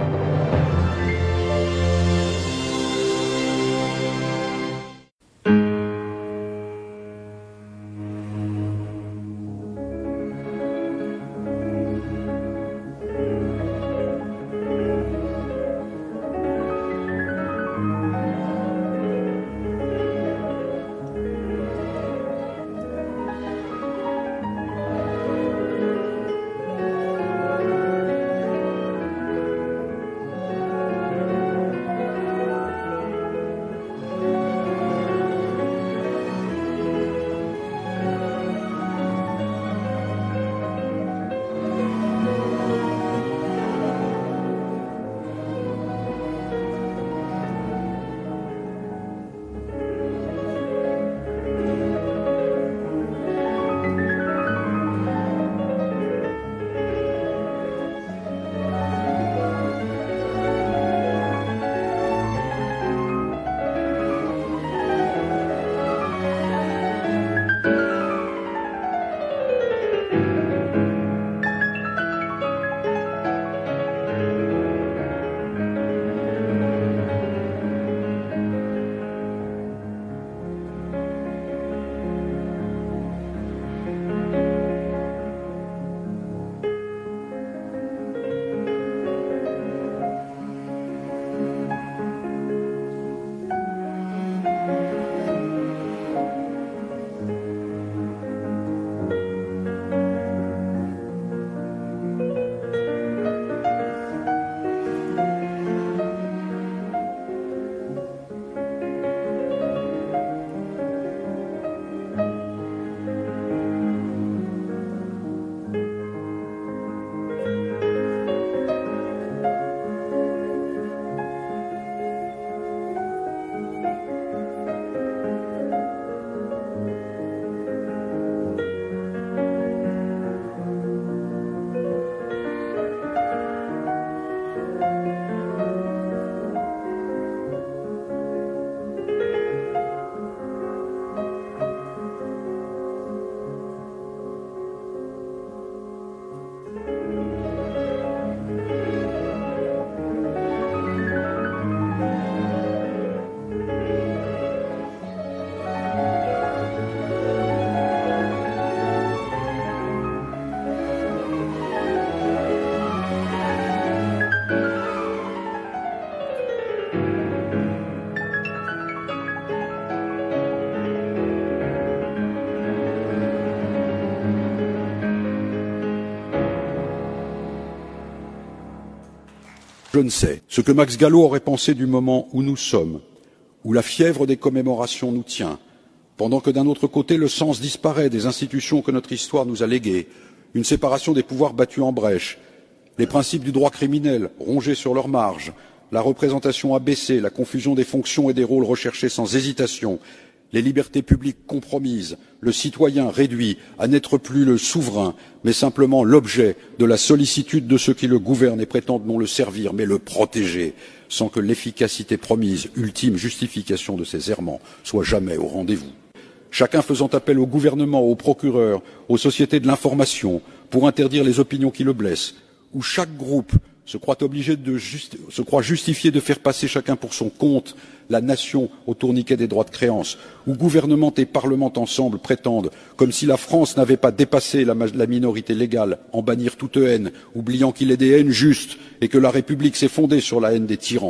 Je ne sais ce que Max Gallo aurait pensé du moment où nous sommes, où la fièvre des commémorations nous tient, pendant que d'un autre côté le sens disparaît des institutions que notre histoire nous a léguées, une séparation des pouvoirs battue en brèche, les principes du droit criminel rongés sur leur marge, la représentation abaissée, la confusion des fonctions et des rôles recherchés sans hésitation, les libertés publiques compromises, le citoyen réduit à n'être plus le souverain, mais simplement l'objet de la sollicitude de ceux qui le gouvernent et prétendent non le servir, mais le protéger, sans que l'efficacité promise, ultime justification de ces errements, soit jamais au rendez-vous. Chacun faisant appel au gouvernement, aux procureurs, aux sociétés de l'information, pour interdire les opinions qui le blessent, où chaque groupe se croit obligé de justi- se croit justifié de faire passer chacun pour son compte la nation au tourniquet des droits de créance, où gouvernement et parlement ensemble prétendent, comme si la France n'avait pas dépassé la, la minorité légale, en bannir toute haine, oubliant qu'il est des haines justes et que la République s'est fondée sur la haine des tyrans.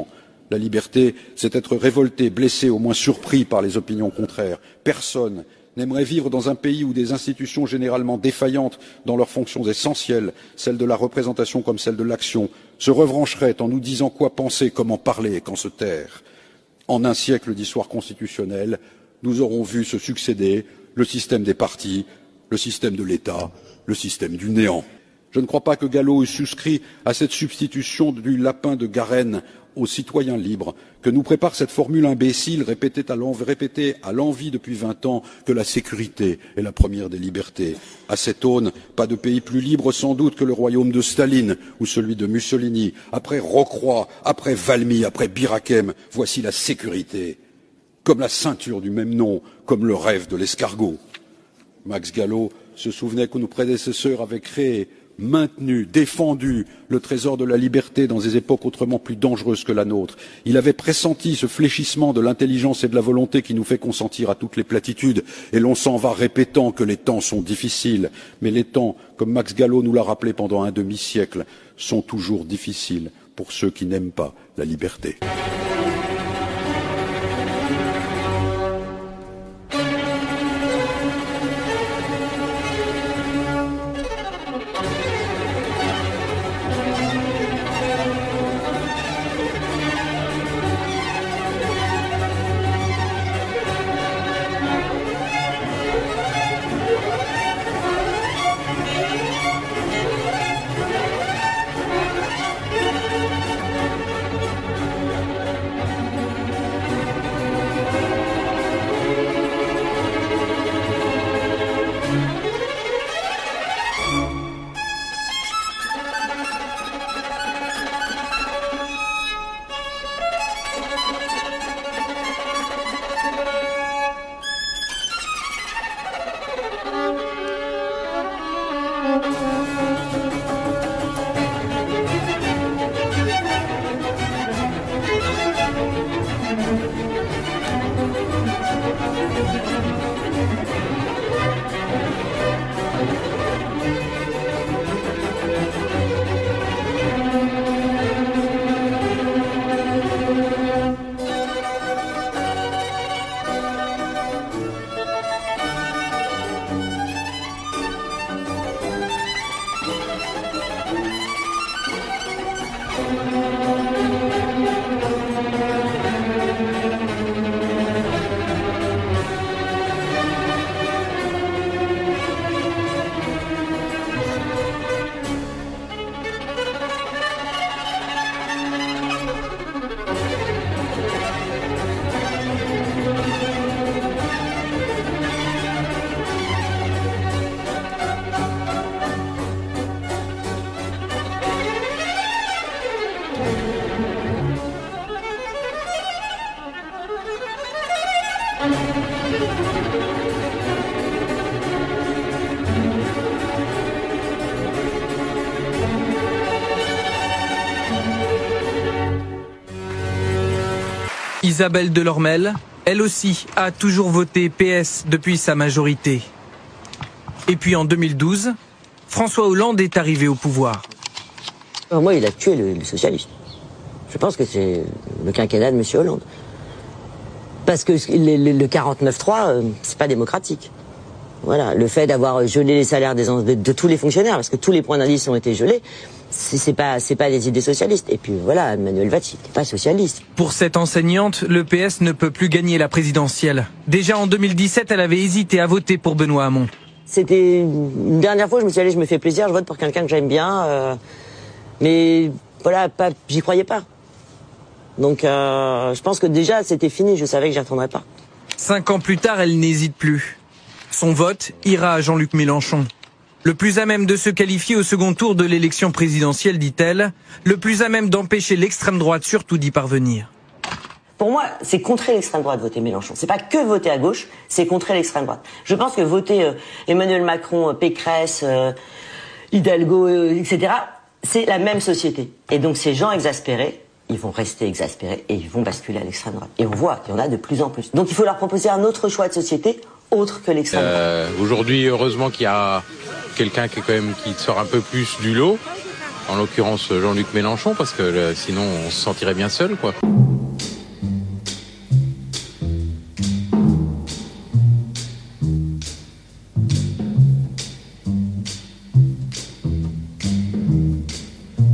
La liberté, c'est être révolté, blessé, au moins surpris par les opinions contraires. Personne n'aimerait vivre dans un pays où des institutions généralement défaillantes dans leurs fonctions essentielles, celles de la représentation comme celles de l'action, se rebrancheraient en nous disant quoi penser, comment parler et quand se taire. En un siècle d'histoire constitutionnelle, nous aurons vu se succéder le système des partis, le système de l'État, le système du néant. Je ne crois pas que Gallo ait souscrit à cette substitution du lapin de Garenne aux citoyens libres, que nous prépare cette formule imbécile répétée à l'envi depuis vingt ans que la sécurité est la première des libertés. À cette aune, pas de pays plus libre sans doute que le royaume de Staline ou celui de Mussolini. Après Rocroi, après Valmy, après Birakem, voici la sécurité. Comme la ceinture du même nom, comme le rêve de l'escargot. Max Gallo se souvenait que nos prédécesseurs avaient créé, maintenu, défendu le trésor de la liberté dans des époques autrement plus dangereuses que la nôtre. Il avait pressenti ce fléchissement de l'intelligence et de la volonté qui nous fait consentir à toutes les platitudes, et l'on s'en va répétant que les temps sont difficiles. Mais les temps, comme Max Gallo nous l'a rappelé pendant un demi-siècle, sont toujours difficiles pour ceux qui n'aiment pas la liberté. Isabelle Delormel, elle aussi, a toujours voté P S depuis sa majorité. Et puis en deux mille douze, François Hollande est arrivé au pouvoir. Alors moi, il a tué le, le socialisme. Je pense que c'est le quinquennat de M. Hollande. Parce que le, le, le quarante-neuf trois, euh, c'est pas démocratique. Voilà, le fait d'avoir gelé les salaires des, de, de tous les fonctionnaires, parce que tous les points d'indice ont été gelés, c'est pas, c'est pas des idées socialistes. Et puis voilà, Manuel Valls, il n'était pas socialiste. Pour cette enseignante, le P S ne peut plus gagner la présidentielle. Déjà en deux mille dix-sept, elle avait hésité à voter pour Benoît Hamon. C'était une dernière fois, je me suis allé, je me fais plaisir, je vote pour quelqu'un que j'aime bien, euh, mais voilà, pas, j'y croyais pas. Donc euh, je pense que déjà c'était fini, je savais que j'y retournerais pas. Cinq ans plus tard, elle n'hésite plus. Son vote ira à Jean-Luc Mélenchon. Le plus à même de se qualifier au second tour de l'élection présidentielle, dit-elle, le plus à même d'empêcher l'extrême droite surtout d'y parvenir. Pour moi, c'est contrer l'extrême droite voter Mélenchon. C'est pas que voter à gauche, c'est contrer l'extrême droite. Je pense que voter euh, Emmanuel Macron, euh, Pécresse, euh, Hidalgo, euh, et cetera, c'est la même société. Et donc ces gens exaspérés, ils vont rester exaspérés et ils vont basculer à l'extrême droite. Et on voit qu'il y en a de plus en plus. Donc il faut leur proposer un autre choix de société, autre que l'extrême droite. Euh, aujourd'hui, heureusement qu'il y a quelqu'un qui est quand même qui sort un peu plus du lot, en l'occurrence Jean-Luc Mélenchon, parce que euh, sinon on se sentirait bien seul, quoi.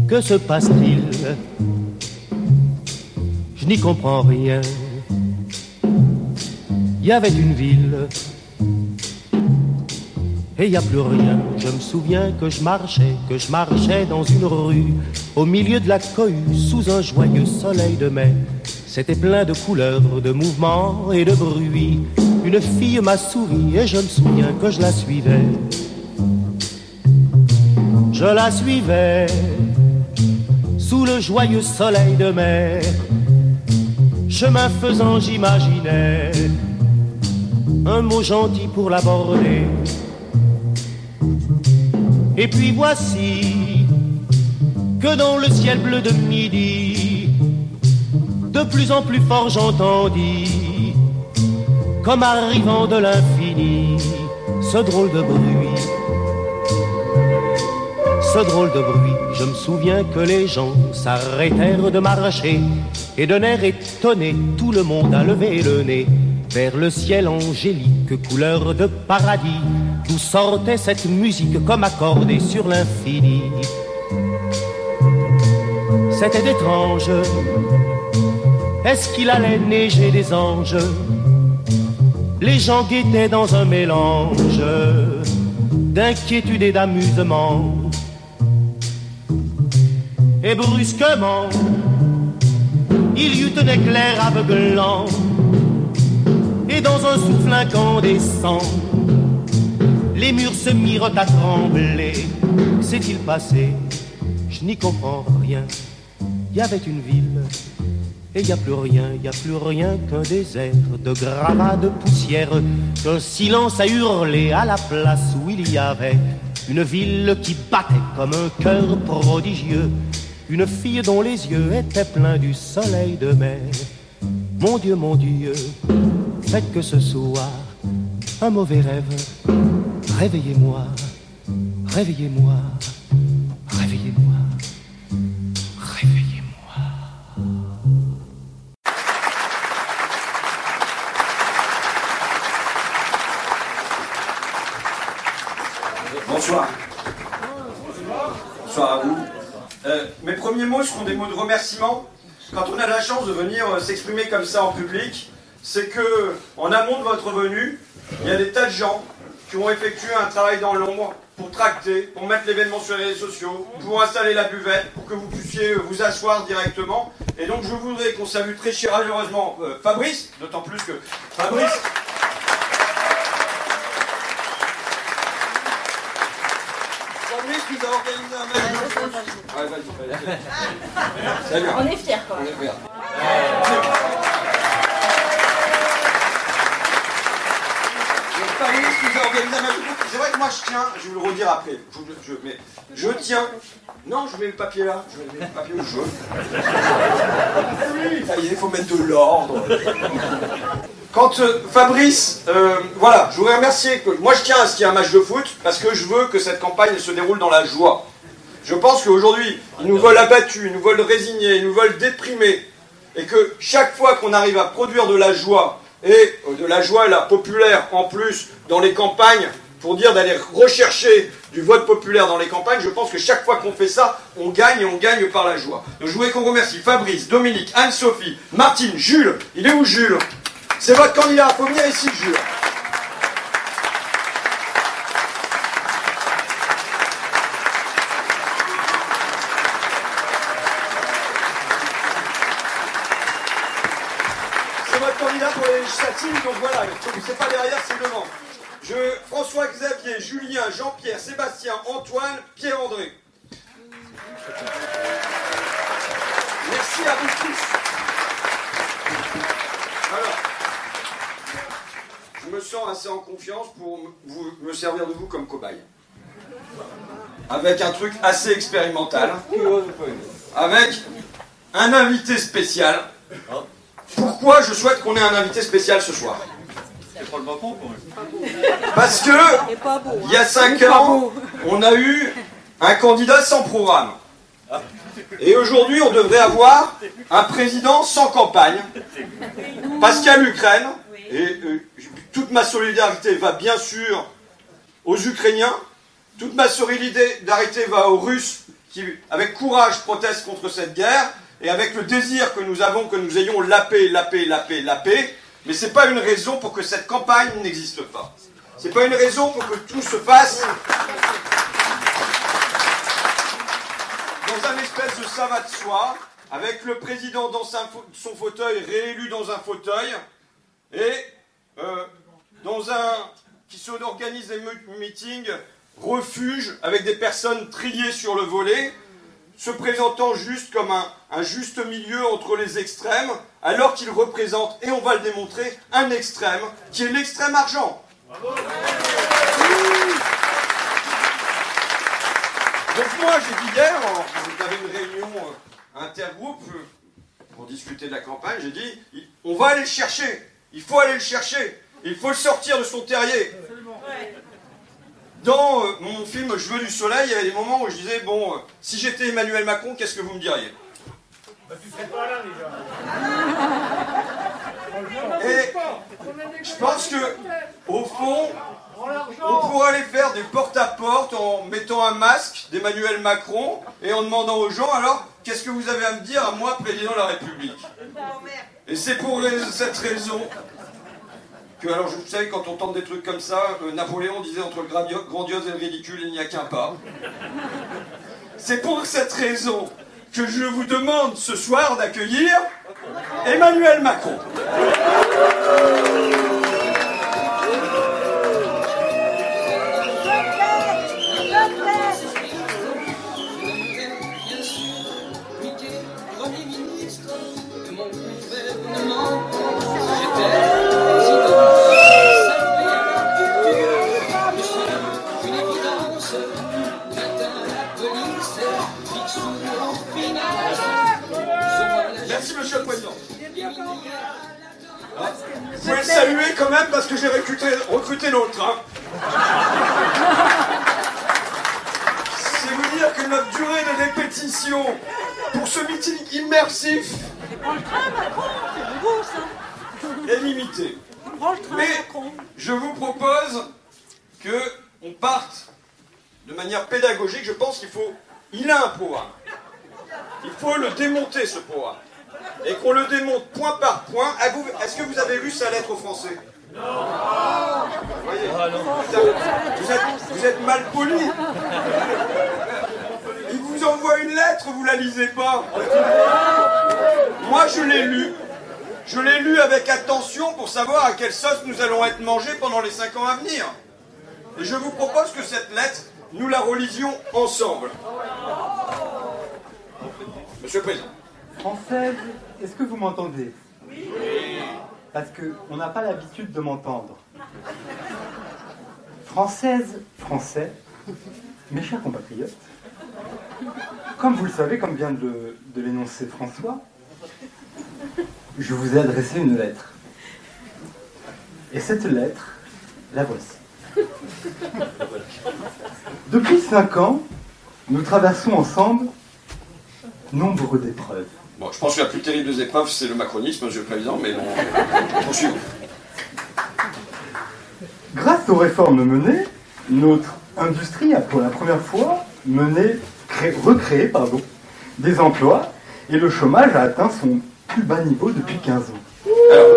Que se passe-t-il? Je n'y comprends rien. Il y avait une ville et il n'y a plus rien. Je me souviens que je marchais, que je marchais dans une rue, au milieu de la cohue, sous un joyeux soleil de mai. C'était plein de couleurs, de mouvements et de bruits. Une fille m'a souri et je me souviens que je la suivais. Je la suivais sous le joyeux soleil de mai. Chemin faisant, j'imaginais un mot gentil pour l'aborder. Et puis voici que dans le ciel bleu de midi, de plus en plus fort j'entendis, comme arrivant de l'infini, ce drôle de bruit. Ce drôle de bruit, je me souviens que les gens s'arrêtèrent de marcher, et d'un air étonné, tout le monde a levé le nez vers le ciel angélique, couleur de paradis, d'où sortait cette musique comme accordée sur l'infini. C'était étrange. Est-ce qu'il allait neiger des anges? Les gens guettaient dans un mélange d'inquiétude et d'amusement. Et brusquement, il y eut un éclair aveuglant, et dans un souffle incandescent, les murs se mirent à trembler. Qu'est-il passé? Je n'y comprends rien. Il y avait une ville, et il n'y a plus rien, il n'y a plus rien qu'un désert de gravats de poussière, qu'un silence a hurlé à la place où il y avait une ville qui battait comme un cœur prodigieux, une fille dont les yeux étaient pleins du soleil de mai. Mon Dieu, mon Dieu, faites que ce soir un mauvais rêve. Réveillez-moi, réveillez-moi, réveillez-moi, réveillez-moi. Bonsoir. Bonsoir à vous. Euh, mes premiers mots seront des mots de remerciement. Quand on a la chance de venir euh, s'exprimer comme ça en public, c'est que, en amont de votre venue, il y a des tas de gens qui ont effectué un travail dans l'ombre pour tracter, pour mettre l'événement sur les réseaux sociaux, pour installer la buvette, pour que vous puissiez vous asseoir directement. Et donc je voudrais qu'on salue très chaleureusement euh, Fabrice, d'autant plus que Fabrice... Fabrice nous a organisé un match de foot. Ouais, vas-y, vas-y. Salut. On est fiers quand même. On est fiers. Fabrice nous a organisé un match de foot. C'est vrai que moi je tiens, je vais le redire après. Je, je, mais je tiens. Non, je mets le papier là. Je mets le papier au jaune. Ça y est, il faut mettre de l'ordre. Quand euh, Fabrice, euh, voilà, je voudrais remercier. Que, moi je tiens à ce qu'il y ait un match de foot parce que je veux que cette campagne se déroule dans la joie. Je pense qu'aujourd'hui, ils nous veulent abattus, ils nous veulent résignés, ils nous veulent déprimés. Et que chaque fois qu'on arrive à produire de la joie, et euh, de la joie la populaire en plus dans les campagnes, pour dire d'aller rechercher du vote populaire dans les campagnes, je pense que chaque fois qu'on fait ça, on gagne et on gagne par la joie. Donc je voudrais qu'on remercie Fabrice, Dominique, Anne-Sophie, Martine, Jules. Il est où Jules? C'est votre candidat, faut venir ici Jules. C'est votre candidat pour les législatives, donc voilà, c'est pas derrière, c'est devant. Je, François Xavier, Julien, Jean-Pierre, Sébastien, Antoine, Pierre-André. Merci à vous tous. Alors, je me sens assez en confiance pour vous, me servir de vous comme cobaye. Avec un truc assez expérimental. Avec un invité spécial. Pourquoi je souhaite qu'on ait un invité spécial ce soir? Parce que, il y a cinq ans, on a eu un candidat sans programme. Et aujourd'hui, on devrait avoir un président sans campagne. Parce qu'il y a l'Ukraine, et euh, toute ma solidarité va bien sûr aux Ukrainiens, toute ma solidarité va aux Russes qui, avec courage, protestent contre cette guerre, et avec le désir que nous avons, que nous ayons la paix, la paix, la paix, la paix, mais c'est pas une raison pour que cette campagne n'existe pas. C'est pas une raison pour que tout se fasse dans un espèce de ça va de soi, avec le président dans son fauteuil, réélu dans un fauteuil, et euh, dans un qui s'organise des meetings, refuge, avec des personnes triées sur le volet, se présentant juste comme un, un juste milieu entre les extrêmes, alors qu'il représente, et on va le démontrer, un extrême, qui est l'extrême argent. Bravo. Donc moi, j'ai dit hier, on avait une réunion intergroupe pour discuter de la campagne, j'ai dit, on va aller le chercher, il faut aller le chercher, il faut le sortir de son terrier. Dans euh, mon film Je veux du soleil, il y avait des moments où je disais, bon, euh, si j'étais Emmanuel Macron, qu'est-ce que vous me diriez? Bah, tu serais pas là déjà. Et je pense que, au fond, on pourrait aller faire des porte-à-porte en mettant un masque d'Emmanuel Macron et en demandant aux gens, alors, qu'est-ce que vous avez à me dire à moi, président de la République? Et c'est pour cette raison que, alors, vous savez, quand on tente des trucs comme ça, euh, Napoléon disait entre le grandiose et le ridicule, il n'y a qu'un pas. C'est pour cette raison que je vous demande ce soir d'accueillir Emmanuel Macron. Merci, Monsieur le Président. Ah, vous pouvez le saluer quand même parce que j'ai recruté, recruté l'autre. Hein. C'est vous dire que notre durée de répétition pour ce meeting immersif est limitée. Mais je vous propose qu'on parte de manière pédagogique. Je pense qu'il faut... Il a un programme. Il faut le démonter, ce programme. Et qu'on le démonte point par point. Est-ce que vous avez lu sa lettre aux Français? Non. Vous voyez, vous êtes, vous êtes mal poli. Il vous envoie une lettre, vous la lisez pas. Moi, je l'ai lu. Je l'ai lu avec attention pour savoir à quelle sauce nous allons être mangés pendant les cinq ans à venir. Et je vous propose que cette lettre, nous la relisions ensemble. Monsieur le Président. Française, est-ce que vous m'entendez? Oui. Parce qu'on n'a pas l'habitude de m'entendre. Française, Français, mes chers compatriotes, comme vous le savez, comme vient de, de l'énoncer François, je vous ai adressé une lettre. Et cette lettre, la voici. Depuis cinq ans, nous traversons ensemble nombre d'épreuves. Bon, je pense que la plus terrible des épreuves, c'est le macronisme, Monsieur le Président, mais bon, poursuivons. Grâce aux réformes menées, notre industrie a pour la première fois mené, créé, recréé pardon, des emplois, et le chômage a atteint son plus bas niveau depuis quinze ans. Alors,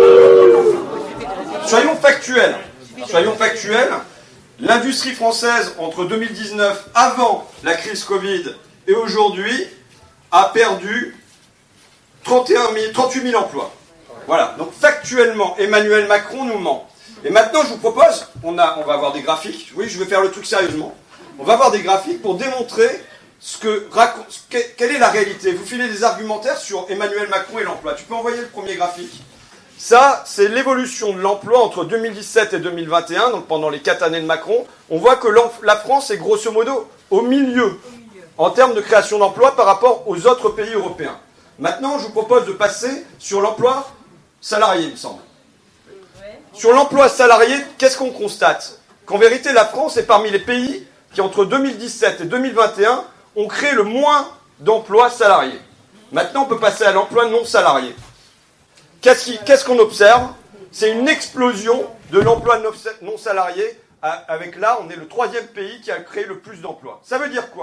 soyons factuels. Soyons factuels. L'industrie française, entre deux mille dix-neuf, avant la crise Covid, et aujourd'hui, a perdu trente et un mille, trente-huit mille emplois. Voilà. Donc factuellement, Emmanuel Macron nous ment. Et maintenant, je vous propose, on, a, on va avoir des graphiques. Oui, je vais faire le truc sérieusement. On va avoir des graphiques pour démontrer ce que raconte, que, quelle est la réalité. Vous filez des argumentaires sur Emmanuel Macron et l'emploi. Tu peux envoyer le premier graphique. Ça, c'est l'évolution de l'emploi entre deux mille dix-sept et deux mille vingt et un, donc pendant les quatre années de Macron. On voit que la France est grosso modo au milieu en termes de création d'emplois par rapport aux autres pays européens. Maintenant, je vous propose de passer sur l'emploi salarié, il me semble. Sur l'emploi salarié, qu'est-ce qu'on constate? Qu'en vérité, la France est parmi les pays qui, entre deux mille dix-sept et deux mille vingt et un, ont créé le moins d'emplois salariés. Maintenant, on peut passer à l'emploi non salarié. Qu'est-ce qu'on observe? C'est une explosion de l'emploi non salarié. Avec là, on est le troisième pays qui a créé le plus d'emplois. Ça veut dire quoi?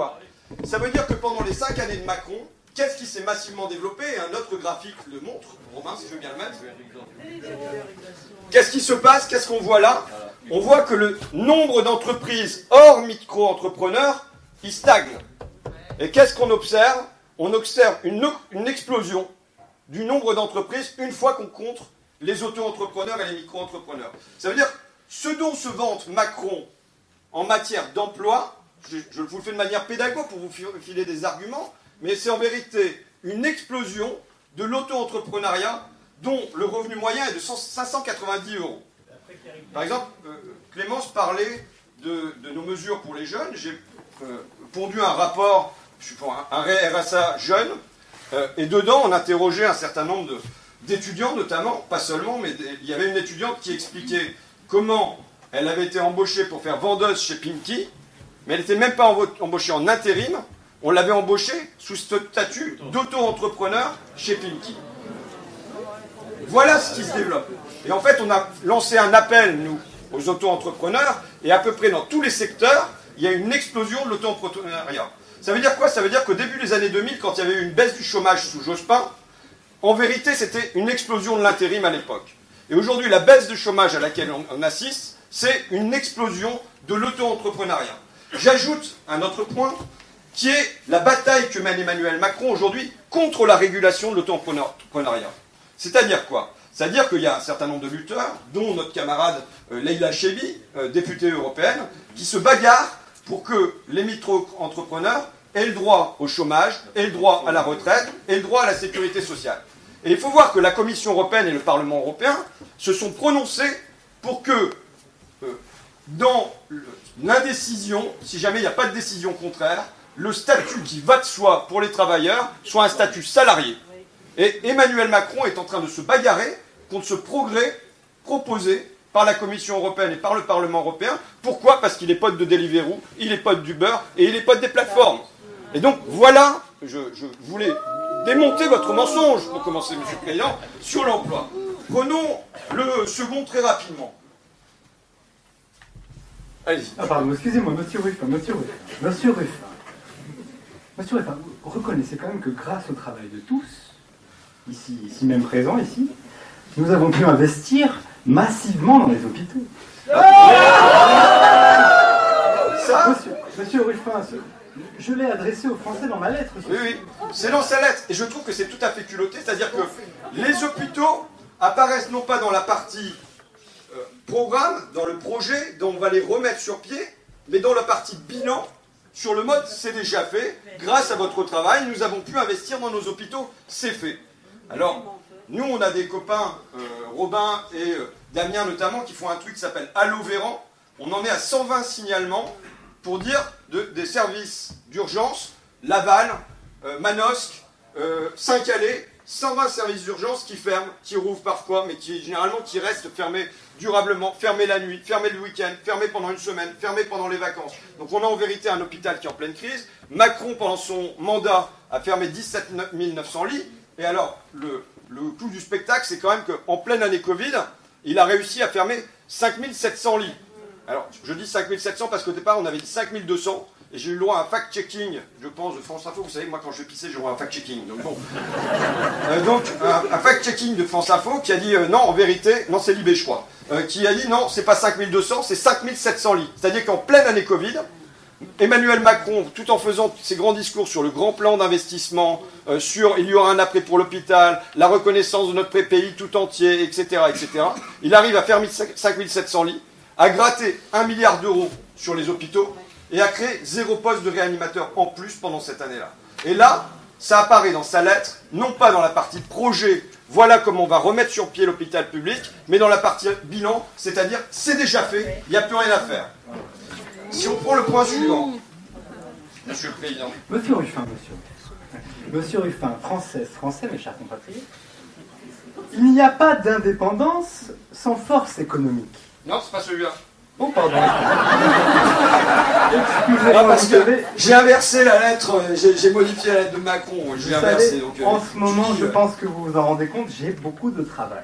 Ça veut dire que pendant les cinq années de Macron, qu'est-ce qui s'est massivement développé? Et un autre graphique le montre. Romain, si je veux bien le mettre. Qu'est-ce qui se passe? Qu'est-ce qu'on voit là? On voit que le nombre d'entreprises hors micro-entrepreneurs, il stagne. Et qu'est-ce qu'on observe? On observe une, une explosion du nombre d'entreprises une fois qu'on compte les auto-entrepreneurs et les micro-entrepreneurs. Ça veut dire ce dont se vante Macron en matière d'emploi, je, je vous le fais de manière pédagogique pour vous filer des arguments, mais c'est en vérité une explosion de l'auto-entrepreneuriat dont le revenu moyen est de cinq cent quatre-vingt-dix euros. Par exemple, euh, Clémence parlait de, de nos mesures pour les jeunes. J'ai euh, pondu un rapport, je suis pour un, un R S A jeune, euh, et dedans on interrogeait un certain nombre de, d'étudiants notamment, pas seulement, mais des, il y avait une étudiante qui expliquait comment elle avait été embauchée pour faire vendeuse chez Pimki, mais elle n'était même pas embauchée en intérim, on l'avait embauchée sous ce statut d'auto-entrepreneur chez Pimki. Voilà ce qui se développe. Et en fait, on a lancé un appel, nous, aux auto-entrepreneurs, et à peu près dans tous les secteurs, il y a une explosion de l'auto-entrepreneuriat. Ça veut dire quoi? Ça veut dire qu'au début des années deux mille, quand il y avait eu une baisse du chômage sous Jospin, en vérité, c'était une explosion de l'intérim à l'époque. Et aujourd'hui, la baisse de chômage à laquelle on assiste, c'est une explosion de l'auto-entrepreneuriat. J'ajoute un autre point, qui est la bataille que mène Emmanuel Macron aujourd'hui contre la régulation de l'auto-entrepreneuriat. C'est-à-dire quoi? C'est-à-dire qu'il y a un certain nombre de lutteurs, dont notre camarade euh, Leïla Chaibi, euh, députée européenne, qui se bagarrent pour que les micro-entrepreneurs aient le droit au chômage, aient le droit à la retraite, aient le droit à la sécurité sociale. Et il faut voir que la Commission européenne et le Parlement européen se sont prononcés pour que, euh, dans l'indécision, si jamais il n'y a pas de décision contraire, le statut qui va de soi pour les travailleurs soit un statut salarié. Et Emmanuel Macron est en train de se bagarrer contre ce progrès proposé par la Commission européenne et par le Parlement européen. Pourquoi? Parce qu'il est pote de Deliveroo, il est pote d'Uber et il est pote des plateformes. Et donc voilà, je, je voulais démonter votre mensonge, pour commencer, Monsieur le Président, sur l'emploi. Prenons le second très rapidement. Allez-y. Ah pardon, excusez-moi, Monsieur Ruffin, Monsieur Ruffin, Monsieur Ruffin. Monsieur Ruffin, vous reconnaissez quand même que grâce au travail de tous, ici, ici même présent, ici, nous avons pu investir massivement dans les hôpitaux. Ça, monsieur, monsieur Ruffin, je l'ai adressé aux Français dans ma lettre. Oui, oui, c'est dans sa lettre. Et je trouve que c'est tout à fait culotté, c'est-à-dire que les hôpitaux apparaissent non pas dans la partie euh, programme, dans le projet, dont on va les remettre sur pied, mais dans la partie bilan, sur le mode c'est déjà fait. Grâce à votre travail, nous avons pu investir dans nos hôpitaux, c'est fait. Alors, nous, on a des copains, euh, Robin et euh, Damien notamment, qui font un truc qui s'appelle Allo Véran. On en est à cent vingt signalements pour dire de, des services d'urgence, Laval, euh, Manosque, euh, Saint-Calais, cent vingt services d'urgence qui ferment, qui rouvrent parfois, mais qui généralement qui restent fermés durablement, fermés la nuit, fermés le week-end, fermés pendant une semaine, fermés pendant les vacances. Donc on a en vérité un hôpital qui est en pleine crise. Macron, pendant son mandat, a fermé dix-sept mille neuf cents lits. Et alors, le, le clou du spectacle, c'est quand même qu'en pleine année Covid, il a réussi à fermer cinq mille sept cents lits. Alors, je dis cinq mille sept cents parce qu'au départ, on avait dit cinq mille deux cents. Et j'ai eu le droit à un fact-checking, je pense, de France Info. Vous savez, moi, quand je vais pisser, j'ai le droit à un fact-checking. Donc, bon. euh, donc, un, un fact-checking de France Info qui a dit euh, non, en vérité, non, c'est Libé, je crois. Euh, qui a dit non, c'est pas cinq mille deux cents, c'est cinq mille sept cents lits. C'est-à-dire qu'en pleine année Covid, Emmanuel Macron, tout en faisant ses grands discours sur le grand plan d'investissement, euh, sur il y aura un après pour l'hôpital, la reconnaissance de notre pays tout entier, et cetera, et cetera, il arrive à fermer cinq mille sept cents lits, à gratter un milliard d'euros sur les hôpitaux et à créer zéro poste de réanimateur en plus pendant cette année-là. Et là, ça apparaît dans sa lettre, non pas dans la partie projet, voilà comment on va remettre sur pied l'hôpital public, mais dans la partie bilan, c'est-à-dire c'est déjà fait, il n'y a plus rien à faire. Si on prend le point suivant, Monsieur le Président. Monsieur Ruffin, monsieur. Monsieur Ruffin, Française, Français, mes chers compatriotes, il n'y a pas d'indépendance sans force économique. Non, c'est pas celui-là. Oh, pardon. Excusez-moi, ah, parce que savez, j'ai inversé la lettre, j'ai modifié la lettre de Macron, je l'ai inversé. Donc, en euh, ce moment, dis, je euh... pense que vous vous en rendez compte, j'ai beaucoup de travail.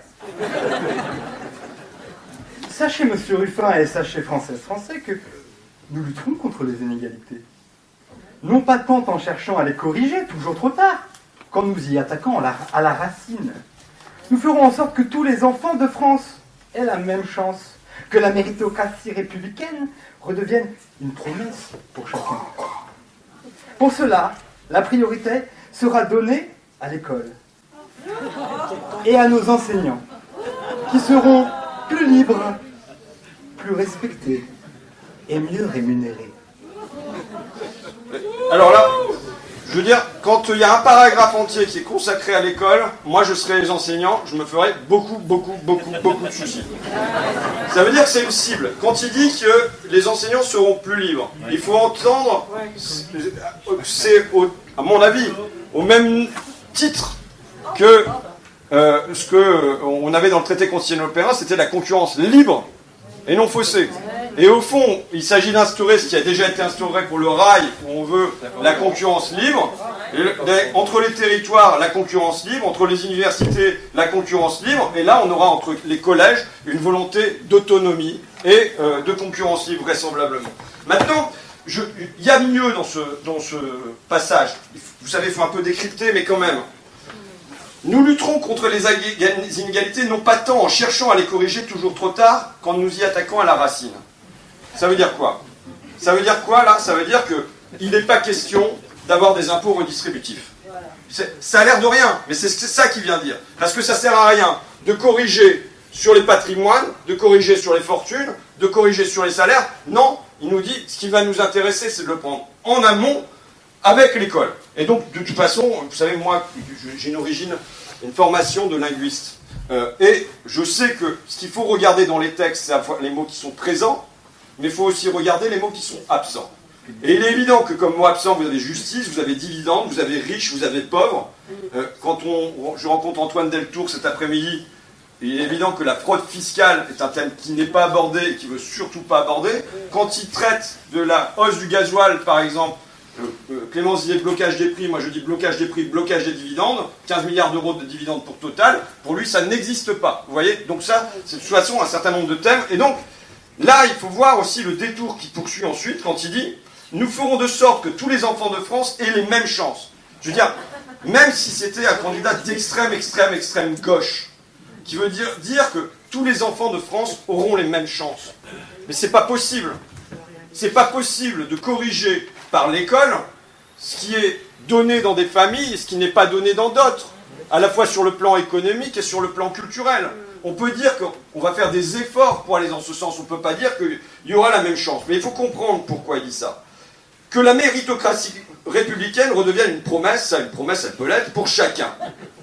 Sachez, monsieur Ruffin, et sachez, Françaises, Français, que nous lutterons contre les inégalités. non pas tant en cherchant à les corriger, toujours trop tard, qu'en nous y attaquant à la, à la racine. Nous ferons en sorte que tous les enfants de France aient la même chance, que la méritocratie républicaine redevienne une promesse pour chacun. Pour cela, la priorité sera donnée à l'école et à nos enseignants, qui seront plus libres, plus respectés et mieux rémunérés. Alors là, je veux dire, quand il y a un paragraphe entier qui est consacré à l'école, moi je serais les enseignants, je me ferais beaucoup, beaucoup, beaucoup, beaucoup de soucis. Ça veut dire que c'est une cible. Quand il dit que les enseignants seront plus libres, il faut entendre, c'est à mon avis, au même titre que euh, ce qu'on avait dans le traité constitutionnel européen, c'était la concurrence libre et non faussée. Et au fond, il s'agit d'instaurer ce qui a déjà été instauré pour le rail, où on veut la concurrence libre, et entre les territoires, la concurrence libre, entre les universités, la concurrence libre, et là, on aura entre les collèges une volonté d'autonomie et euh, de concurrence libre, vraisemblablement. Maintenant, je, il y a mieux dans ce, dans ce passage. Vous savez, il faut un peu décrypter, mais quand même. Nous lutterons contre les inégalités, non pas tant en cherchant à les corriger toujours trop tard, qu'en nous y attaquant à la racine. Ça veut dire quoi? Ça veut dire quoi, là? Ça veut dire qu'il n'est pas question d'avoir des impôts redistributifs. Ça a l'air de rien, mais c'est ça qu'il vient dire. Parce que ça ne sert à rien de corriger sur les patrimoines, de corriger sur les fortunes, de corriger sur les salaires. Non, il nous dit, ce qui va nous intéresser, c'est de le prendre en amont avec l'école. Et donc, de toute façon, vous savez, moi, j'ai une origine, une formation de linguiste. Euh, et je sais que ce qu'il faut regarder dans les textes, c'est à la fois les mots qui sont présents, mais il faut aussi regarder les mots qui sont absents. Et il est évident que comme mot absent, vous avez justice, vous avez dividende, vous avez riche, vous avez pauvre. Euh, quand on, je rencontre Antoine Deltour cet après-midi, il est évident que la fraude fiscale est un thème qui n'est pas abordé et qui ne veut surtout pas aborder. Quand il traite de la hausse du gasoil, par exemple, euh, euh, Clémence disait blocage des prix, moi je dis blocage des prix, blocage des dividendes, quinze milliards d'euros de dividendes pour Total, pour lui ça n'existe pas. Vous voyez, donc ça, c'est de toute façon un certain nombre de thèmes. Et donc, là, il faut voir aussi le détour qui poursuit ensuite quand il dit « Nous ferons de sorte que tous les enfants de France aient les mêmes chances ». Je veux dire, même si c'était un candidat d'extrême, extrême, extrême gauche, qui veut dire, dire que tous les enfants de France auront les mêmes chances. Mais c'est pas possible. C'est pas possible de corriger par l'école ce qui est donné dans des familles et ce qui n'est pas donné dans d'autres, à la fois sur le plan économique et sur le plan culturel. On peut dire qu'on va faire des efforts pour aller dans ce sens. On ne peut pas dire qu'il y aura la même chance. Mais il faut comprendre pourquoi il dit ça. Que la méritocratie républicaine redevienne une promesse, ça, une promesse, elle peut l'être pour chacun.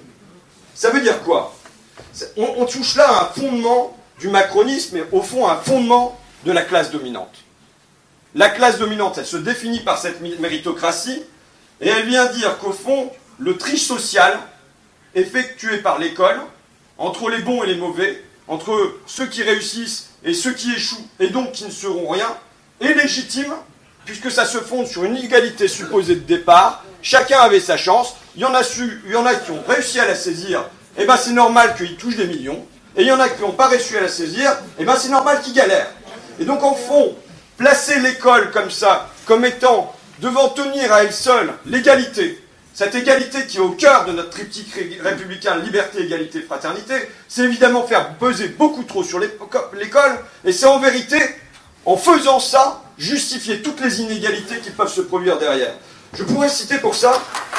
Ça veut dire quoi? on, on touche là à un fondement du macronisme, mais au fond à un fondement de la classe dominante. La classe dominante, elle se définit par cette méritocratie, et elle vient dire qu'au fond, le tri social effectué par l'école, entre les bons et les mauvais, entre ceux qui réussissent et ceux qui échouent, et donc qui ne seront rien, est légitime, puisque ça se fonde sur une égalité supposée de départ. Chacun avait sa chance, il y en a, su, il y en a qui ont réussi à la saisir, et ben c'est normal qu'ils touchent des millions, et il y en a qui n'ont pas réussi à la saisir, et ben c'est normal qu'ils galèrent. Et donc en fond, placer l'école comme ça, comme étant, devant tenir à elle seule l'égalité, cette égalité qui est au cœur de notre triptyque républicain, liberté, égalité, fraternité, c'est évidemment faire peser beaucoup trop sur l'école, et c'est en vérité, en faisant ça, justifier toutes les inégalités qui peuvent se produire derrière. Je pourrais citer pour ça...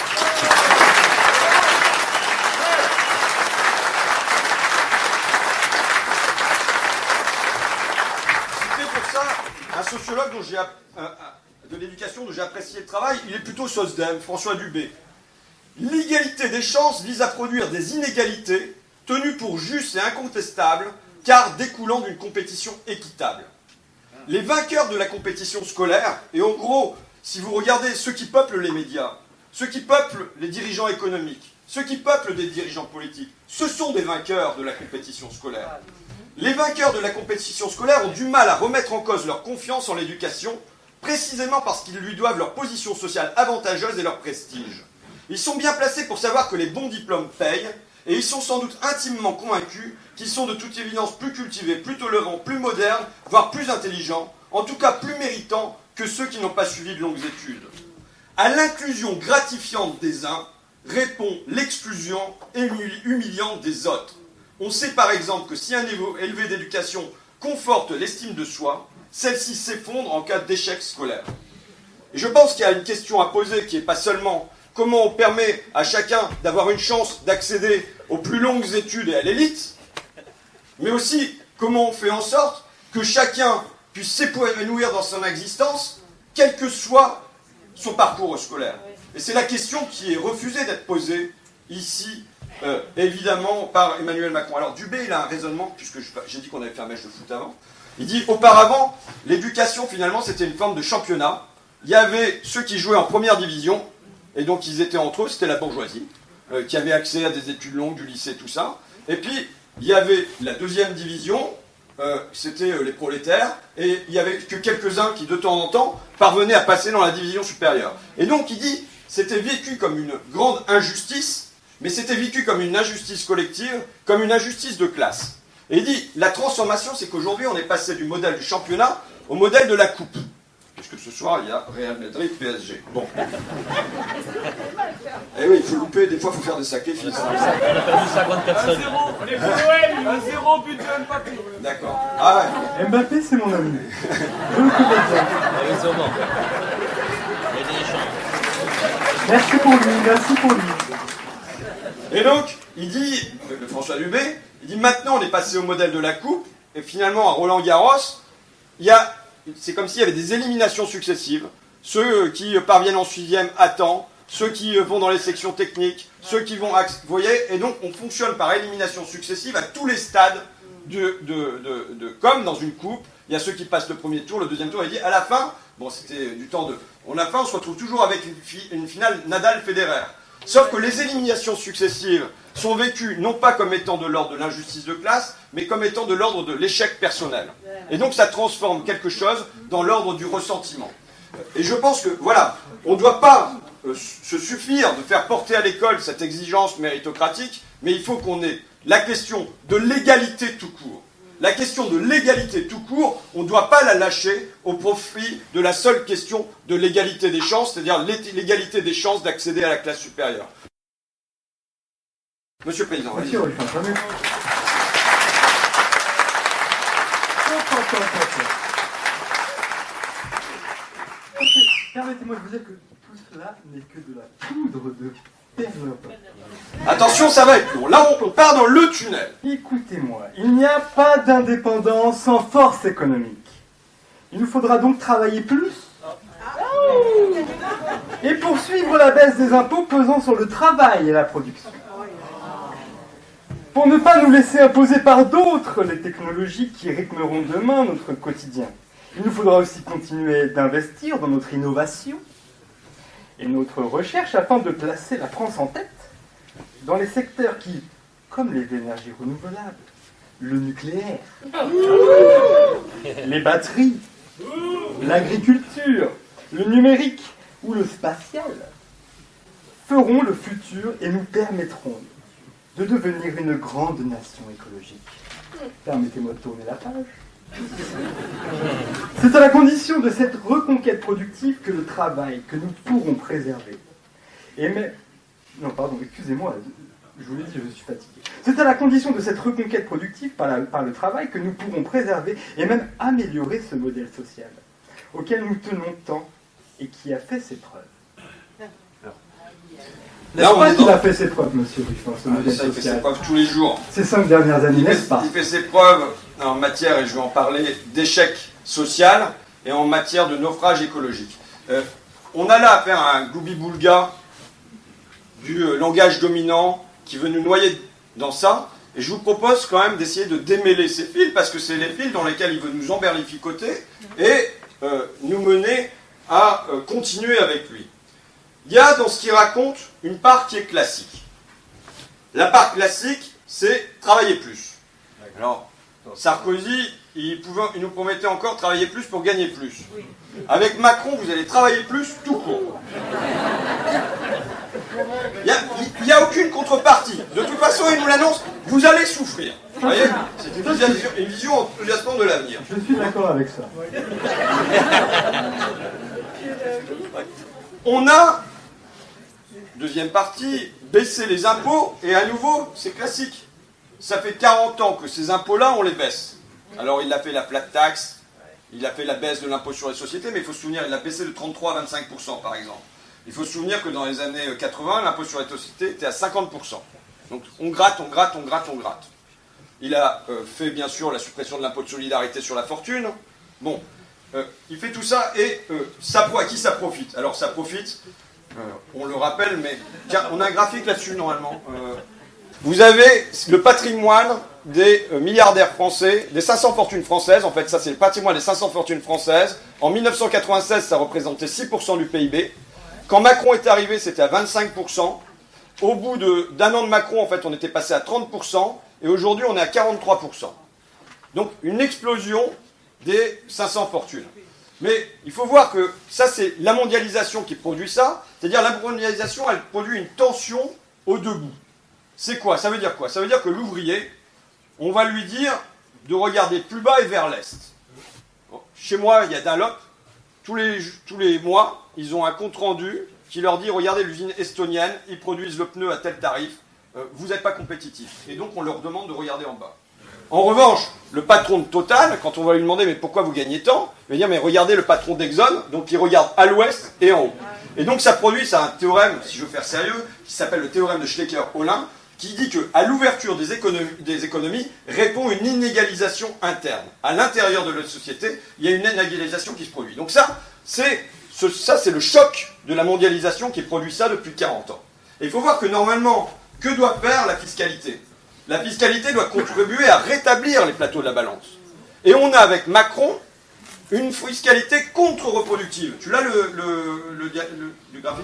citer pour ça un sociologue dont j'ai... de l'éducation dont j'ai apprécié le travail, il est plutôt SOSDEM, François Dubé. L'égalité des chances vise à produire des inégalités tenues pour justes et incontestables, car découlant d'une compétition équitable. Les vainqueurs de la compétition scolaire, et en gros, si vous regardez ceux qui peuplent les médias, ceux qui peuplent les dirigeants économiques, ceux qui peuplent des dirigeants politiques, ce sont des vainqueurs de la compétition scolaire. Les vainqueurs de la compétition scolaire ont du mal à remettre en cause leur confiance en l'éducation, précisément parce qu'ils lui doivent leur position sociale avantageuse et leur prestige. Ils sont bien placés pour savoir que les bons diplômes payent, et ils sont sans doute intimement convaincus qu'ils sont de toute évidence plus cultivés, plus tolérants, plus modernes, voire plus intelligents, en tout cas plus méritants que ceux qui n'ont pas suivi de longues études. À l'inclusion gratifiante des uns répond l'exclusion humiliante des autres. On sait par exemple que si un niveau élevé d'éducation conforte l'estime de soi, celle-ci s'effondre en cas d'échec scolaire. Et je pense qu'il y a une question à poser qui n'est pas seulement comment on permet à chacun d'avoir une chance d'accéder aux plus longues études et à l'élite, mais aussi comment on fait en sorte que chacun puisse s'épanouir dans son existence, quel que soit son parcours scolaire. Et c'est la question qui est refusée d'être posée ici, euh, évidemment, par Emmanuel Macron. Alors Dubé, il a un raisonnement, puisque j'ai dit qu'on avait fait un match de foot avant. Il dit, auparavant, l'éducation, finalement, c'était une forme de championnat. Il y avait ceux qui jouaient en première division, et donc ils étaient entre eux, c'était la bourgeoisie, euh, qui avait accès à des études longues, du lycée, tout ça. Et puis, il y avait la deuxième division, euh, c'était euh, les prolétaires, et il n'y avait que quelques-uns qui, de temps en temps, parvenaient à passer dans la division supérieure. Et donc, il dit, c'était vécu comme une grande injustice, mais c'était vécu comme une injustice collective, comme une injustice de classe. Et il dit, la transformation, c'est qu'aujourd'hui, on est passé du modèle du championnat au modèle de la coupe. Puisque ce soir, il y a Real Madrid P S G. Bon. Eh oui, il faut louper, des fois, il faut faire des sacrifices. On a perdu cinquante personnes. un zéro, on est pour Noël, un zéro, but de Mbappé. D'accord. Ah ouais. Mbappé, c'est mon ami. Je le connais bien. Heureusement. Il y a des échanges. Merci pour lui, merci pour lui. Et donc, il dit, le François Dubé, il dit maintenant on est passé au modèle de la coupe, et finalement à Roland-Garros, il y a, c'est comme s'il y avait des éliminations successives. Ceux qui parviennent en sixième à temps, ceux qui vont dans les sections techniques, ceux qui vont, vous voyez, et donc on fonctionne par élimination successive à tous les stades, de, de, de, de, comme dans une coupe. Il y a ceux qui passent le premier tour, le deuxième tour, et il dit à la fin, bon c'était du temps de, on a fin, on se retrouve toujours avec une, fi, une finale Nadal-Federer. Sauf que les éliminations successives sont vécues non pas comme étant de l'ordre de l'injustice de classe, mais comme étant de l'ordre de l'échec personnel. Et donc ça transforme quelque chose dans l'ordre du ressentiment. Et je pense que, voilà, on ne doit pas euh, se suffire de faire porter à l'école cette exigence méritocratique, mais il faut qu'on ait la question de l'égalité tout court. La question de l'égalité tout court, on ne doit pas la lâcher au profit de la seule question de l'égalité des chances, c'est-à-dire l'égalité des chances d'accéder à la classe supérieure. Monsieur le Président, Monsieur allez-y. Permettez-moi de vous dire que tout cela n'est que de la poudre de perlimpinpin. Attention, ça va être long. Là, on part dans le tunnel. Écoutez-moi, il n'y a pas d'indépendance sans force économique. Il nous faudra donc travailler plus et poursuivre la baisse des impôts pesant sur le travail et la production. Pour ne pas nous laisser imposer par d'autres les technologies qui rythmeront demain notre quotidien. Il nous faudra aussi continuer d'investir dans notre innovation et notre recherche afin de placer la France en tête dans les secteurs qui, comme les énergies renouvelables, le nucléaire, les batteries, l'agriculture, le numérique ou le spatial, feront le futur et nous permettront de devenir une grande nation écologique. Permettez-moi de tourner la page. C'est à la condition de cette reconquête productive que le travail, que nous pourrons préserver. Et mais... Non, pardon, excusez-moi, je vous l'ai dit, je suis fatigué. C'est à la condition de cette reconquête productive par, la, par le travail que nous pourrons préserver et même améliorer ce modèle social, auquel nous tenons tant et qui a fait ses preuves. N'est-ce pas qu'il a fait ses preuves, monsieur Ruffin, ce modèle ça, il fait social ses preuves tous les jours. Ces cinq dernières années, Il fait, n'est-ce pas? il fait ses preuves en matière, et je vais en parler, d'échec social et en matière de naufrage écologique. Euh, on a là affaire à un gloubi-boulga du euh, langage dominant qui veut nous noyer dans ça, et je vous propose quand même d'essayer de démêler ces fils, parce que c'est les fils dans lesquels il veut nous emberlificoter et euh, nous mener à euh, continuer avec lui. Il y a dans ce qu'il raconte une part qui est classique. La part classique, c'est travailler plus. Alors, Sarkozy, il, pouvait, il nous promettait encore travailler plus pour gagner plus. Avec Macron, vous allez travailler plus tout court. Il n'y a, a aucune contrepartie. De toute façon, il nous l'annonce, vous allez souffrir. Vous voyez, c'est une vision, une vision enthousiasmante de l'avenir. Je suis d'accord avec ça. On a, deuxième partie, baisser les impôts, et à nouveau, c'est classique. Ça fait quarante ans que ces impôts-là, on les baisse. Alors il a fait la flat tax, il a fait la baisse de l'impôt sur les sociétés, mais il faut se souvenir, il a baissé de trente-trois à vingt-cinq pour cent par exemple. Il faut se souvenir que dans les années quatre-vingts, l'impôt sur les sociétés était à cinquante pour cent. Donc on gratte, on gratte, on gratte, on gratte. Il a euh, fait bien sûr la suppression de l'impôt de solidarité sur la fortune. Bon, euh, il fait tout ça et euh, ça, à qui ça profite? Alors ça profite, euh, on le rappelle, mais tiens, on a un graphique là-dessus normalement. Euh, vous avez le patrimoine des euh, milliardaires français, des cinq cents fortunes françaises. En fait, ça c'est le patrimoine des cinq cents fortunes françaises. En mille neuf cent quatre-vingt-seize, ça représentait six pour cent du P I B. Quand Macron est arrivé, c'était à vingt-cinq pour cent. Au bout d'un an de Macron, en fait, on était passé à trente pour cent. Et aujourd'hui, on est à quarante-trois pour cent. Donc, une explosion des cinq cents fortunes. Mais il faut voir que ça, c'est la mondialisation qui produit ça. C'est-à-dire, la mondialisation, elle produit une tension au debout. C'est quoi? Ça veut dire quoi? Ça veut dire que l'ouvrier, on va lui dire de regarder plus bas et vers l'est. Bon, chez moi, il y a Dunlop. Tous les, tous les mois, ils ont un compte-rendu qui leur dit, regardez l'usine estonienne, ils produisent le pneu à tel tarif, euh, vous n'êtes pas compétitif. Et donc, on leur demande de regarder en bas. En revanche, le patron de Total, quand on va lui demander, mais pourquoi vous gagnez tant? Il va dire, mais regardez le patron d'Exxon, donc il regarde à l'ouest et en haut. Et donc, ça produit, c'est un théorème, si je veux faire sérieux, qui s'appelle le théorème de Schlecker-Holin, qui dit qu'à l'ouverture des économies, des économies répond une inégalisation interne. À l'intérieur de la société, il y a une inégalisation qui se produit. Donc ça, c'est ce, ça, c'est le choc de la mondialisation qui produit ça depuis quarante ans. Et il faut voir que normalement, que doit faire la fiscalité? La fiscalité doit contribuer à rétablir les plateaux de la balance. Et on a avec Macron une fiscalité contre-reproductive. Tu l'as le, le, le, le, le graphique?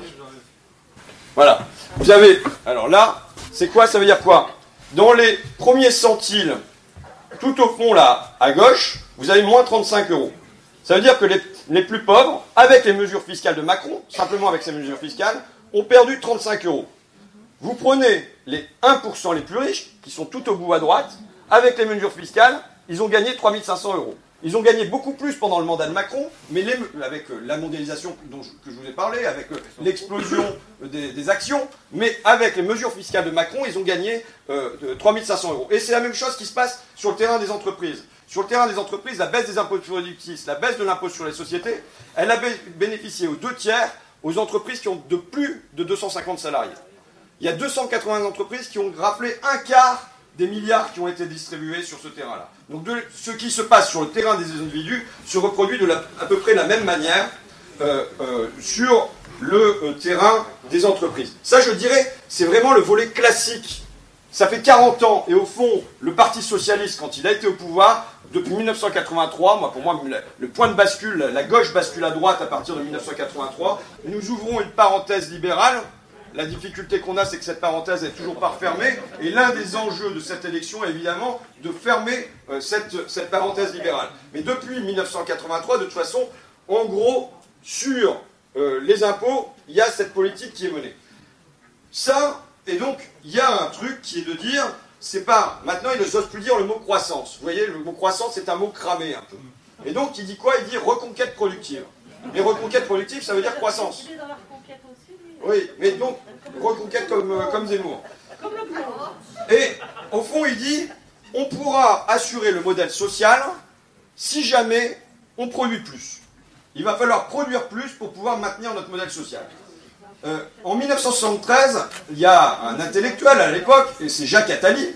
Voilà. Vous avez, alors là, c'est quoi? Ça veut dire quoi? Dans les premiers centiles, tout au fond là, à gauche, vous avez moins trente-cinq euros. Ça veut dire que les, les plus pauvres, avec les mesures fiscales de Macron, simplement avec ces mesures fiscales, ont perdu trente-cinq euros. Vous prenez les un pour cent les plus riches, qui sont tout au bout à droite, avec les mesures fiscales, ils ont gagné trois mille cinq cents euros. Ils ont gagné beaucoup plus pendant le mandat de Macron, mais les, avec la mondialisation dont je, que je vous ai parlé, avec l'explosion des, des actions, mais avec les mesures fiscales de Macron, ils ont gagné euh, trois mille cinq cents euros. Et c'est la même chose qui se passe sur le terrain des entreprises. Sur le terrain des entreprises, la baisse des impôts productifs, la baisse de l'impôt sur les sociétés, elle a bénéficié aux deux tiers aux entreprises qui ont de plus de deux cent cinquante salariés. Il y a deux cent quatre-vingts entreprises qui ont raflé un quart des milliards qui ont été distribués sur ce terrain-là. Donc de, ce qui se passe sur le terrain des individus se reproduit de la, à peu près la même manière euh, euh, sur le euh, terrain des entreprises. Ça, je dirais, c'est vraiment le volet classique. Ça fait quarante ans, et au fond, le Parti Socialiste, quand il a été au pouvoir, depuis mille neuf cent quatre-vingt-trois, moi, pour moi, le point de bascule, la gauche bascule à droite à partir de mille neuf cent quatre-vingt-trois, nous ouvrons une parenthèse libérale. La difficulté qu'on a, c'est que cette parenthèse est toujours pas refermée, et l'un des enjeux de cette élection est évidemment de fermer euh, cette, cette parenthèse libérale. Mais depuis mille neuf cent quatre-vingt-trois, de toute façon, en gros, sur euh, les impôts, il y a cette politique qui est menée. Ça, et donc, il y a un truc qui est de dire, c'est pas, maintenant ils n'osent plus dire le mot croissance. Vous voyez, le mot croissance, c'est un mot cramé un peu. Et donc, il dit quoi? Il dit reconquête productive. Et reconquête productive, ça veut dire croissance. Oui, mais donc, reconquête comme, euh, comme Zemmour. Et, au fond, il dit, on pourra assurer le modèle social si jamais on produit plus. Il va falloir produire plus pour pouvoir maintenir notre modèle social. Euh, en mille neuf cent soixante-treize, il y a un intellectuel à l'époque, et c'est Jacques Attali,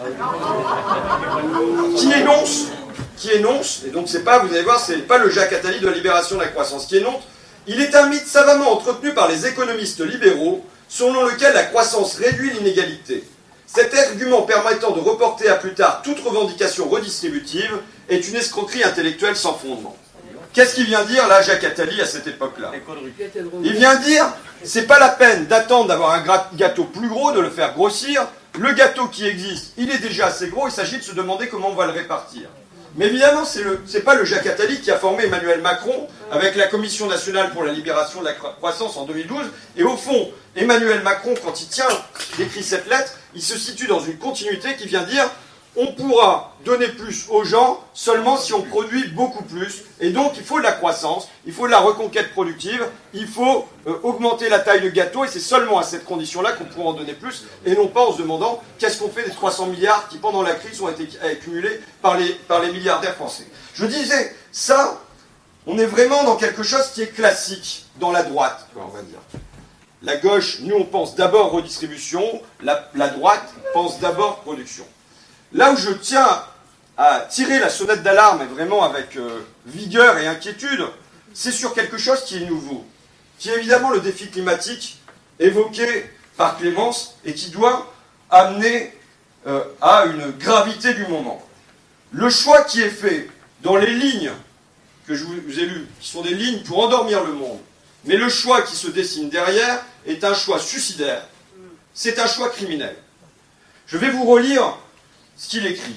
qui énonce, qui énonce, et donc c'est pas, vous allez voir, c'est pas le Jacques Attali de la libération de la croissance, qui énonce, il est un mythe savamment entretenu par les économistes libéraux, selon lequel la croissance réduit l'inégalité. Cet argument permettant de reporter à plus tard toute revendication redistributive est une escroquerie intellectuelle sans fondement. Qu'est-ce qu'il vient dire là, Jacques Attali, à cette époque-là? Il vient dire, c'est pas la peine d'attendre d'avoir un gâteau plus gros, de le faire grossir. Le gâteau qui existe, il est déjà assez gros, il s'agit de se demander comment on va le répartir. Mais évidemment, c'est le, c'est pas le Jacques Attali qui a formé Emmanuel Macron avec la Commission nationale pour la libération de la croissance en deux mille douze. Et au fond, Emmanuel Macron, quand il tient, il écrit cette lettre, il se situe dans une continuité qui vient dire on pourra donner plus aux gens seulement si on produit beaucoup plus. Et donc, il faut de la croissance, il faut de la reconquête productive, il faut euh, augmenter la taille de gâteau, et c'est seulement à cette condition-là qu'on pourra en donner plus, et non pas en se demandant qu'est-ce qu'on fait des trois cents milliards qui, pendant la crise, ont été accumulés par les, par les milliardaires français. Je disais, ça, on est vraiment dans quelque chose qui est classique dans la droite, on va dire. La gauche, nous, on pense d'abord redistribution, la, la droite pense d'abord production. Là où je tiens à tirer la sonnette d'alarme, et vraiment avec euh, vigueur et inquiétude, c'est sur quelque chose qui est nouveau, qui est évidemment le défi climatique évoqué par Clémence et qui doit amener euh, à une gravité du moment. Le choix qui est fait dans les lignes que je vous ai lues, qui sont des lignes pour endormir le monde, mais le choix qui se dessine derrière est un choix suicidaire, c'est un choix criminel. Je vais vous relire ce qu'il écrit.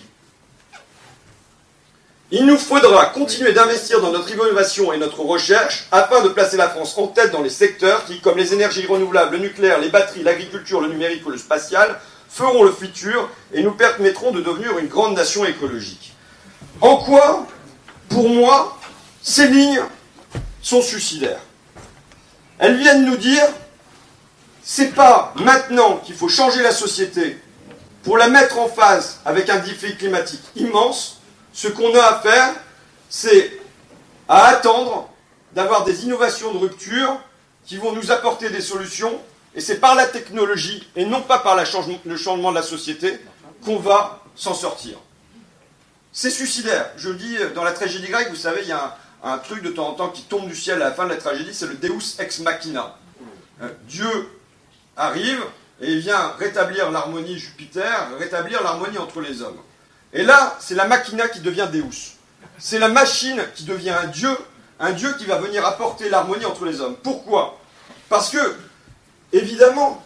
Il nous faudra continuer d'investir dans notre innovation et notre recherche afin de placer la France en tête dans les secteurs qui, comme les énergies renouvelables, le nucléaire, les batteries, l'agriculture, le numérique ou le spatial, feront le futur et nous permettront de devenir une grande nation écologique. En quoi, pour moi, ces lignes sont suicidaires? Elles viennent nous dire, c'est pas maintenant qu'il faut changer la société pour la mettre en phase avec un défi climatique immense. Ce qu'on a à faire, c'est à attendre d'avoir des innovations de rupture qui vont nous apporter des solutions, et c'est par la technologie, et non pas par la change- le changement de la société, qu'on va s'en sortir. C'est suicidaire. Je le dis, dans la tragédie grecque, vous savez, il y a un, un truc de temps en temps qui tombe du ciel à la fin de la tragédie, c'est le Deus ex machina. Euh, Dieu arrive et il vient rétablir l'harmonie Jupiter, rétablir l'harmonie entre les hommes. Et là, c'est la machina qui devient Deus. C'est la machine qui devient un Dieu, un Dieu qui va venir apporter l'harmonie entre les hommes. Pourquoi? Parce que, évidemment,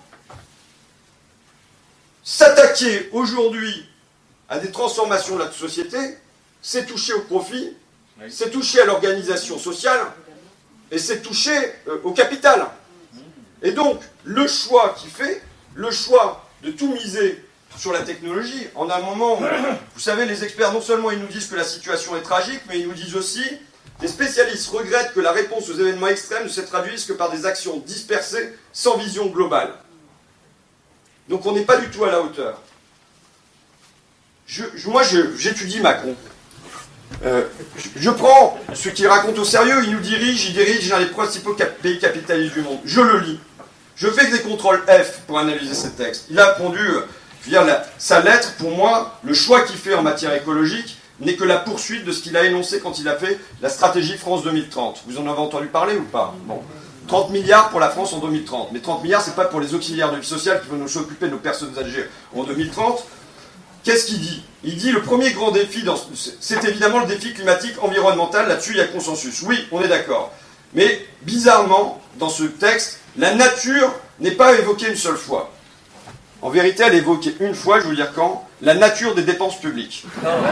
s'attaquer aujourd'hui à des transformations de la société, c'est toucher au profit, c'est toucher à l'organisation sociale, et c'est toucher euh, au capital. Et donc, le choix qu'il fait, le choix de tout miser sur la technologie, en un moment où, vous savez, les experts, non seulement ils nous disent que la situation est tragique, mais ils nous disent aussi, les spécialistes regrettent que la réponse aux événements extrêmes ne se traduise que par des actions dispersées, sans vision globale. Donc on n'est pas du tout à la hauteur. Je, je, moi, je, j'étudie Macron. Euh, je, je prends ce qu'il raconte au sérieux, il nous dirige, il dirige l'un des principaux cap- pays capitalistes du monde. Je le lis. Je fais des contrôles F pour analyser ces textes. Il a pondu, euh, je veux dire, la, sa lettre, pour moi, le choix qu'il fait en matière écologique n'est que la poursuite de ce qu'il a énoncé quand il a fait la stratégie France deux mille trente. Vous en avez entendu parler ou pas? Bon. trente milliards pour la France en deux mille trente. Mais trente milliards, c'est pas pour les auxiliaires de vie sociale qui vont nous s'occuper de nos personnes âgées en deux mille trente. Qu'est-ce qu'il dit? Il dit le premier grand défi, dans, c'est évidemment le défi climatique environnemental, là-dessus il y a consensus. Oui, on est d'accord. Mais bizarrement, dans ce texte, la nature n'est pas évoquée une seule fois. En vérité, elle est évoquée une fois, je vais vous dire quand, la nature des dépenses publiques.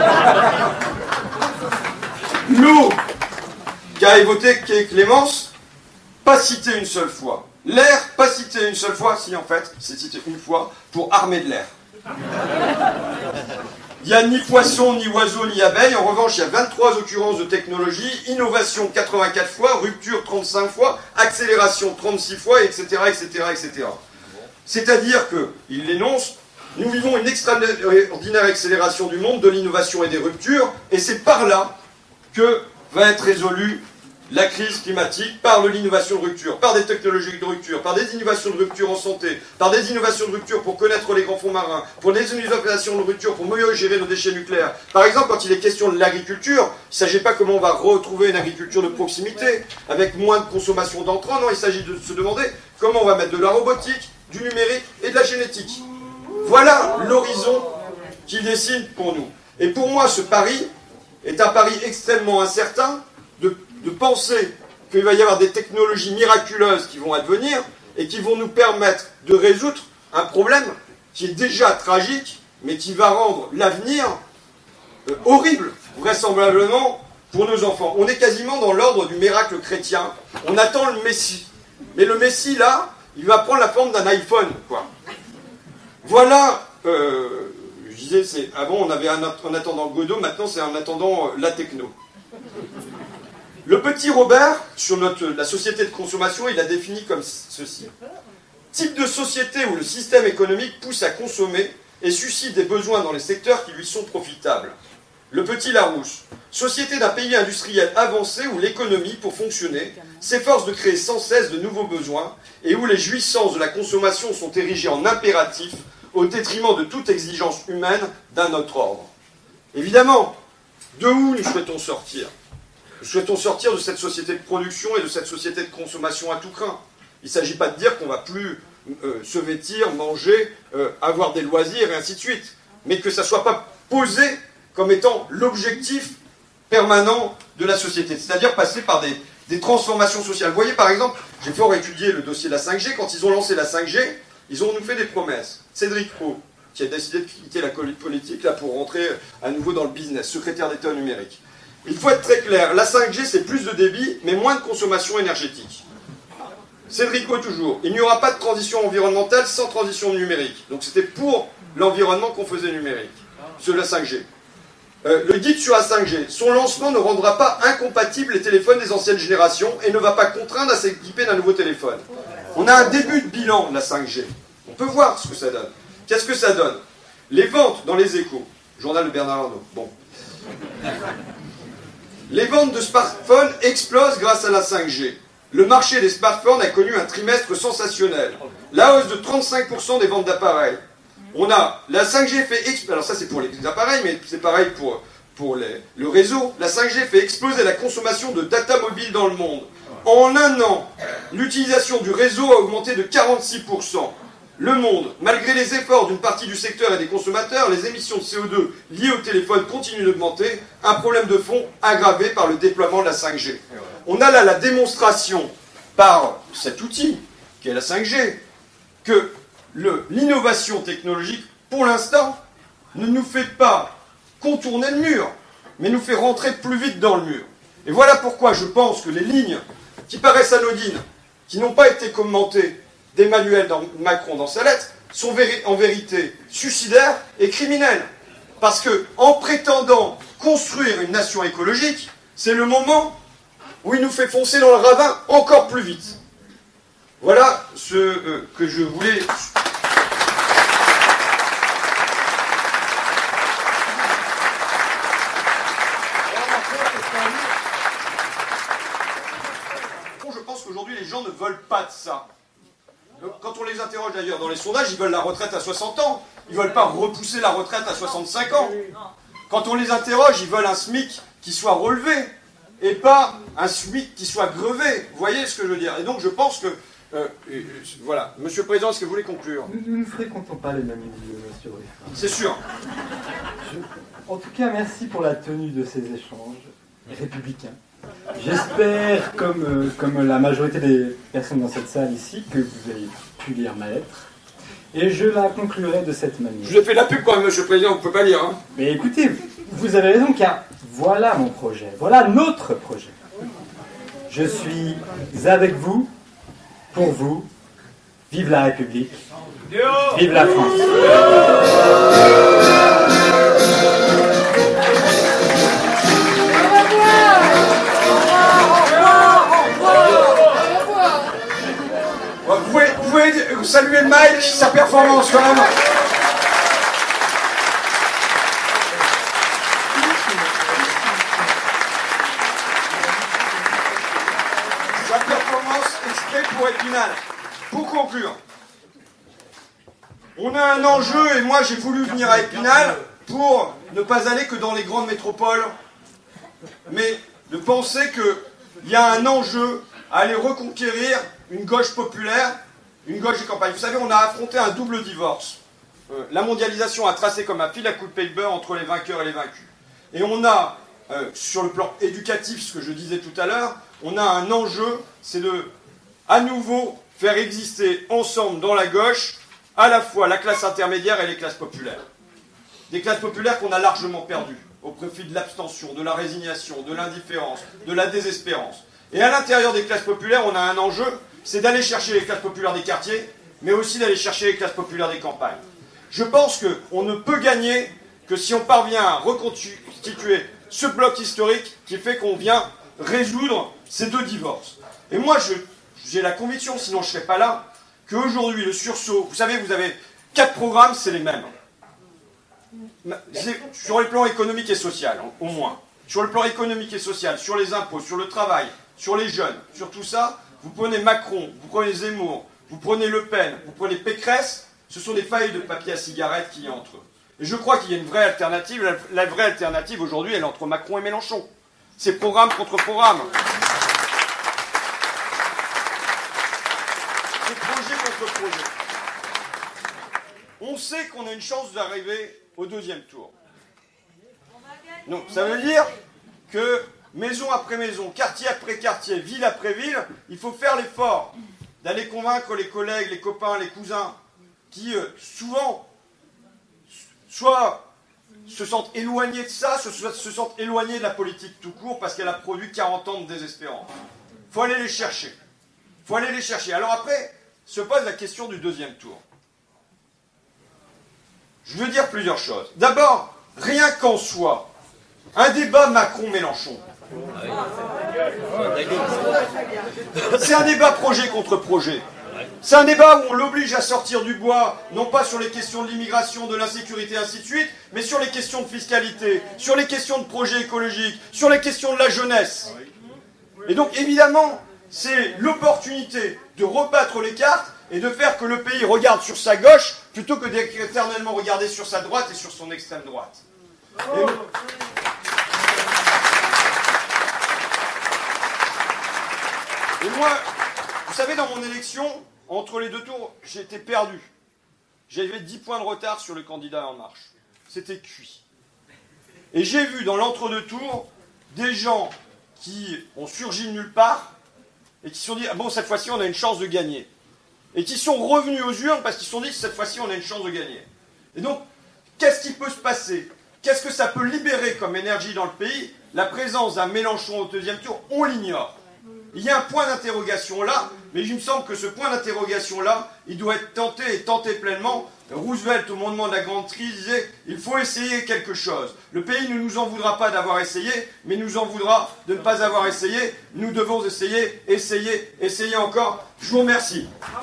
L'eau qu'a évoqué Clémence, pas cité une seule fois. L'air, pas cité une seule fois, si en fait, c'est cité une fois, pour armer de l'air. Il n'y a ni poisson, ni oiseau, ni abeille. En revanche, il y a vingt-trois occurrences de technologie, innovation quatre-vingt-quatre fois, rupture trente-cinq fois, accélération trente-six fois, et cetera, et cetera, et cetera. C'est-à-dire qu'il l'énonce, nous vivons une extraordinaire accélération du monde, de l'innovation et des ruptures, et c'est par là que va être résolue la crise climatique, par de l'innovation de rupture, par des technologies de rupture, par des innovations de rupture en santé, par des innovations de rupture pour connaître les grands fonds marins, pour des innovations de rupture pour mieux gérer nos déchets nucléaires. Par exemple, quand il est question de l'agriculture, il ne s'agit pas comment on va retrouver une agriculture de proximité, avec moins de consommation d'entrants, non, il s'agit de se demander comment on va mettre de la robotique, du numérique et de la génétique. Voilà l'horizon qu'il dessine pour nous. Et pour moi, ce pari est un pari extrêmement incertain, de de penser qu'il va y avoir des technologies miraculeuses qui vont advenir et qui vont nous permettre de résoudre un problème qui est déjà tragique, mais qui va rendre l'avenir euh, horrible, vraisemblablement, pour nos enfants. On est quasiment dans l'ordre du miracle chrétien. On attend le Messie. Mais le Messie, là, il va prendre la forme d'un iPhone, quoi. Voilà, euh, je disais, c'est avant on avait un, en attendant Godot, maintenant c'est en attendant euh, la techno. Le petit Robert, sur notre, la société de consommation, il a défini comme ceci. Type de société où le système économique pousse à consommer et suscite des besoins dans les secteurs qui lui sont profitables. Le petit Larousse. Société d'un pays industriel avancé où l'économie, pour fonctionner, s'efforce de créer sans cesse de nouveaux besoins et où les jouissances de la consommation sont érigées en impératifs au détriment de toute exigence humaine d'un autre ordre. Évidemment, de où nous souhaitons sortir? Nous souhaitons sortir de cette société de production et de cette société de consommation à tout crin. Il ne s'agit pas de dire qu'on ne va plus euh, se vêtir, manger, euh, avoir des loisirs et ainsi de suite, mais que ça ne soit pas posé comme étant l'objectif permanent de la société, c'est-à-dire passer par des, des transformations sociales. Vous voyez par exemple, j'ai fort étudié le dossier de la cinq G, quand ils ont lancé la cinq G, ils ont nous fait des promesses. Cédric O, qui a décidé de quitter la politique là, pour rentrer à nouveau dans le business, secrétaire d'État au numérique. Il faut être très clair, la cinq G c'est plus de débit, mais moins de consommation énergétique. Cédric O toujours, il n'y aura pas de transition environnementale sans transition numérique. Donc c'était pour l'environnement qu'on faisait numérique, sur la cinq G. Euh, le guide sur la cinq G, son lancement ne rendra pas incompatibles les téléphones des anciennes générations et ne va pas contraindre à s'équiper d'un nouveau téléphone. On a un début de bilan de la cinq G. On peut voir ce que ça donne. Qu'est-ce que ça donne? Les ventes dans les Échos, journal de Bernard Arnault. Bon. Les ventes de smartphones explosent grâce à la cinq G. Le marché des smartphones a connu un trimestre sensationnel. La hausse de trente-cinq pour cent des ventes d'appareils. On a, la cinq G fait exploser, alors ça c'est pour les appareils, mais c'est pareil pour, pour les, le réseau. La cinq G fait exploser la consommation de data mobile dans le monde. En un an, l'utilisation du réseau a augmenté de quarante-six pour cent. Le monde, malgré les efforts d'une partie du secteur et des consommateurs, les émissions de C O deux liées au téléphone continuent d'augmenter, un problème de fond aggravé par le déploiement de la cinq G. On a là la démonstration par cet outil, qui est la cinq G, que l'innovation technologique, pour l'instant, ne nous fait pas contourner le mur, mais nous fait rentrer plus vite dans le mur. Et voilà pourquoi je pense que les lignes qui paraissent anodines, qui n'ont pas été commentées d'Emmanuel Macron dans sa lettre, sont en vérité suicidaires et criminelles. Parce que, en prétendant construire une nation écologique, c'est le moment où il nous fait foncer dans le ravin encore plus vite. Voilà ce euh, que je voulais... Je pense qu'aujourd'hui, les gens ne veulent pas de ça. Quand on les interroge d'ailleurs dans les sondages, ils veulent la retraite à soixante ans. Ils ne veulent pas repousser la retraite à soixante-cinq ans. Quand on les interroge, ils veulent un SMIC qui soit relevé et pas un SMIC qui soit grevé. Vous voyez ce que je veux dire? Et donc je pense que... Euh, euh, voilà. Monsieur le Président, est-ce que vous voulez conclure? Nous ne fréquentons pas les mêmes milieux, monsieur Ruffin. C'est sûr. Je... En tout cas, merci pour la tenue de ces échanges républicains. J'espère, comme, euh, comme la majorité des personnes dans cette salle ici, que vous avez pu lire ma lettre. Et je la conclurai de cette manière. Je vous ai fait la pub quand même, monsieur le Président, vous ne pouvez pas lire. Hein. Mais écoutez, vous avez raison, car voilà mon projet. Voilà notre projet. Je suis avec vous, pour vous. Vive la République. Vive la France. Vous pouvez, vous pouvez saluer Mike, sa performance quand même. Sa performance exprès pour Épinal. Pour conclure, on a un enjeu et moi j'ai voulu venir à Épinal pour ne pas aller que dans les grandes métropoles, mais de penser qu'il y a un enjeu à aller reconquérir une gauche populaire, une gauche des campagnes. Vous savez, on a affronté un double divorce. Euh, la mondialisation a tracé comme un fil à coups de paper entre les vainqueurs et les vaincus. Et on a, euh, sur le plan éducatif, ce que je disais tout à l'heure, on a un enjeu, c'est de, à nouveau, faire exister ensemble dans la gauche, à la fois la classe intermédiaire et les classes populaires. Des classes populaires qu'on a largement perdues, au profit de l'abstention, de la résignation, de l'indifférence, de la désespérance. Et à l'intérieur des classes populaires, on a un enjeu, c'est d'aller chercher les classes populaires des quartiers, mais aussi d'aller chercher les classes populaires des campagnes. Je pense qu'on ne peut gagner que si on parvient à reconstituer ce bloc historique qui fait qu'on vient résoudre ces deux divorces. Et moi, je, j'ai la conviction, sinon je ne serais pas là, qu'aujourd'hui, le sursaut, vous savez, vous avez quatre programmes, c'est les mêmes. Sur le plan économique et social, au moins. Sur le plan économique et social, sur les impôts, sur le travail, sur les jeunes, sur tout ça, vous prenez Macron, vous prenez Zemmour, vous prenez Le Pen, vous prenez Pécresse, ce sont des feuilles de papier à cigarette qui y a entre eux. Et je crois qu'il y a une vraie alternative. La, la vraie alternative aujourd'hui, elle est entre Macron et Mélenchon. C'est programme contre programme. C'est projet contre projet. On sait qu'on a une chance d'arriver au deuxième tour. Donc, ça veut dire que maison après maison, quartier après quartier, ville après ville, il faut faire l'effort d'aller convaincre les collègues, les copains, les cousins, qui euh, souvent, soit se sentent éloignés de ça, soit se sentent éloignés de la politique tout court parce qu'elle a produit quarante ans de désespérance. Il faut aller les chercher. Il faut aller les chercher. Alors après, se pose la question du deuxième tour. Je veux dire plusieurs choses. D'abord, rien qu'en soi, un débat Macron-Mélenchon, c'est un débat projet contre projet. C'est un débat où on l'oblige à sortir du bois, non pas sur les questions de l'immigration, de l'insécurité, ainsi de suite, mais sur les questions de fiscalité, sur les questions de projets écologiques, sur les questions de la jeunesse. Et donc, évidemment, c'est l'opportunité de rebattre les cartes et de faire que le pays regarde sur sa gauche plutôt que d'éternellement regarder sur sa droite et sur son extrême droite. Et... Et moi, vous savez, dans mon élection, entre les deux tours, j'étais perdu. J'avais dix points de retard sur le candidat En Marche. C'était cuit. Et j'ai vu dans l'entre-deux tours des gens qui ont surgi de nulle part et qui se sont dit, ah bon, cette fois-ci, on a une chance de gagner. Et qui sont revenus aux urnes parce qu'ils se sont dit, cette fois-ci, on a une chance de gagner. Et donc, qu'est-ce qui peut se passer? Qu'est-ce que ça peut libérer comme énergie dans le pays? La présence d'un Mélenchon au deuxième tour, on l'ignore. Il y a un point d'interrogation là, mais il me semble que ce point d'interrogation là, il doit être tenté et tenté pleinement. Roosevelt, au moment de la grande crise, disait « Il faut essayer quelque chose. Le pays ne nous en voudra pas d'avoir essayé, mais nous en voudra de ne pas avoir essayé. Nous devons essayer, essayer, essayer encore. » Je vous remercie.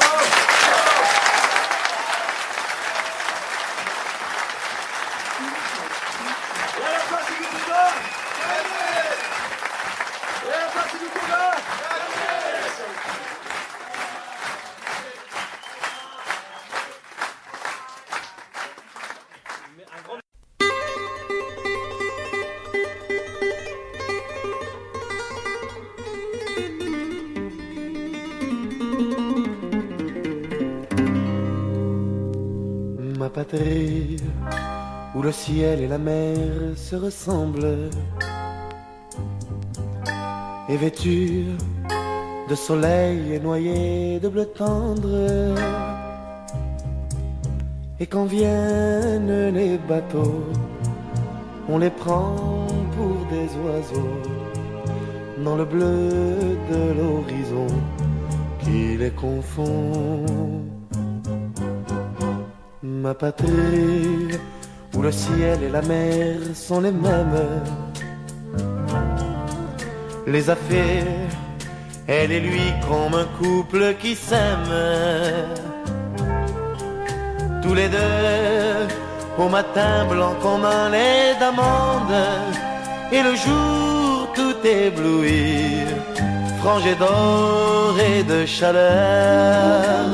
Patrie où le ciel et la mer se ressemblent, et vêtue de soleil et noyée de bleu tendre. Et quand viennent les bateaux, on les prend pour des oiseaux dans le bleu de l'horizon qui les confond. Ma patrie, où le ciel et la mer sont les mêmes, les a fait, elle et lui, comme un couple qui s'aime. Tous les deux, au matin blanc comme un lait d'amande, et le jour tout ébloui, frangé d'or et de chaleur.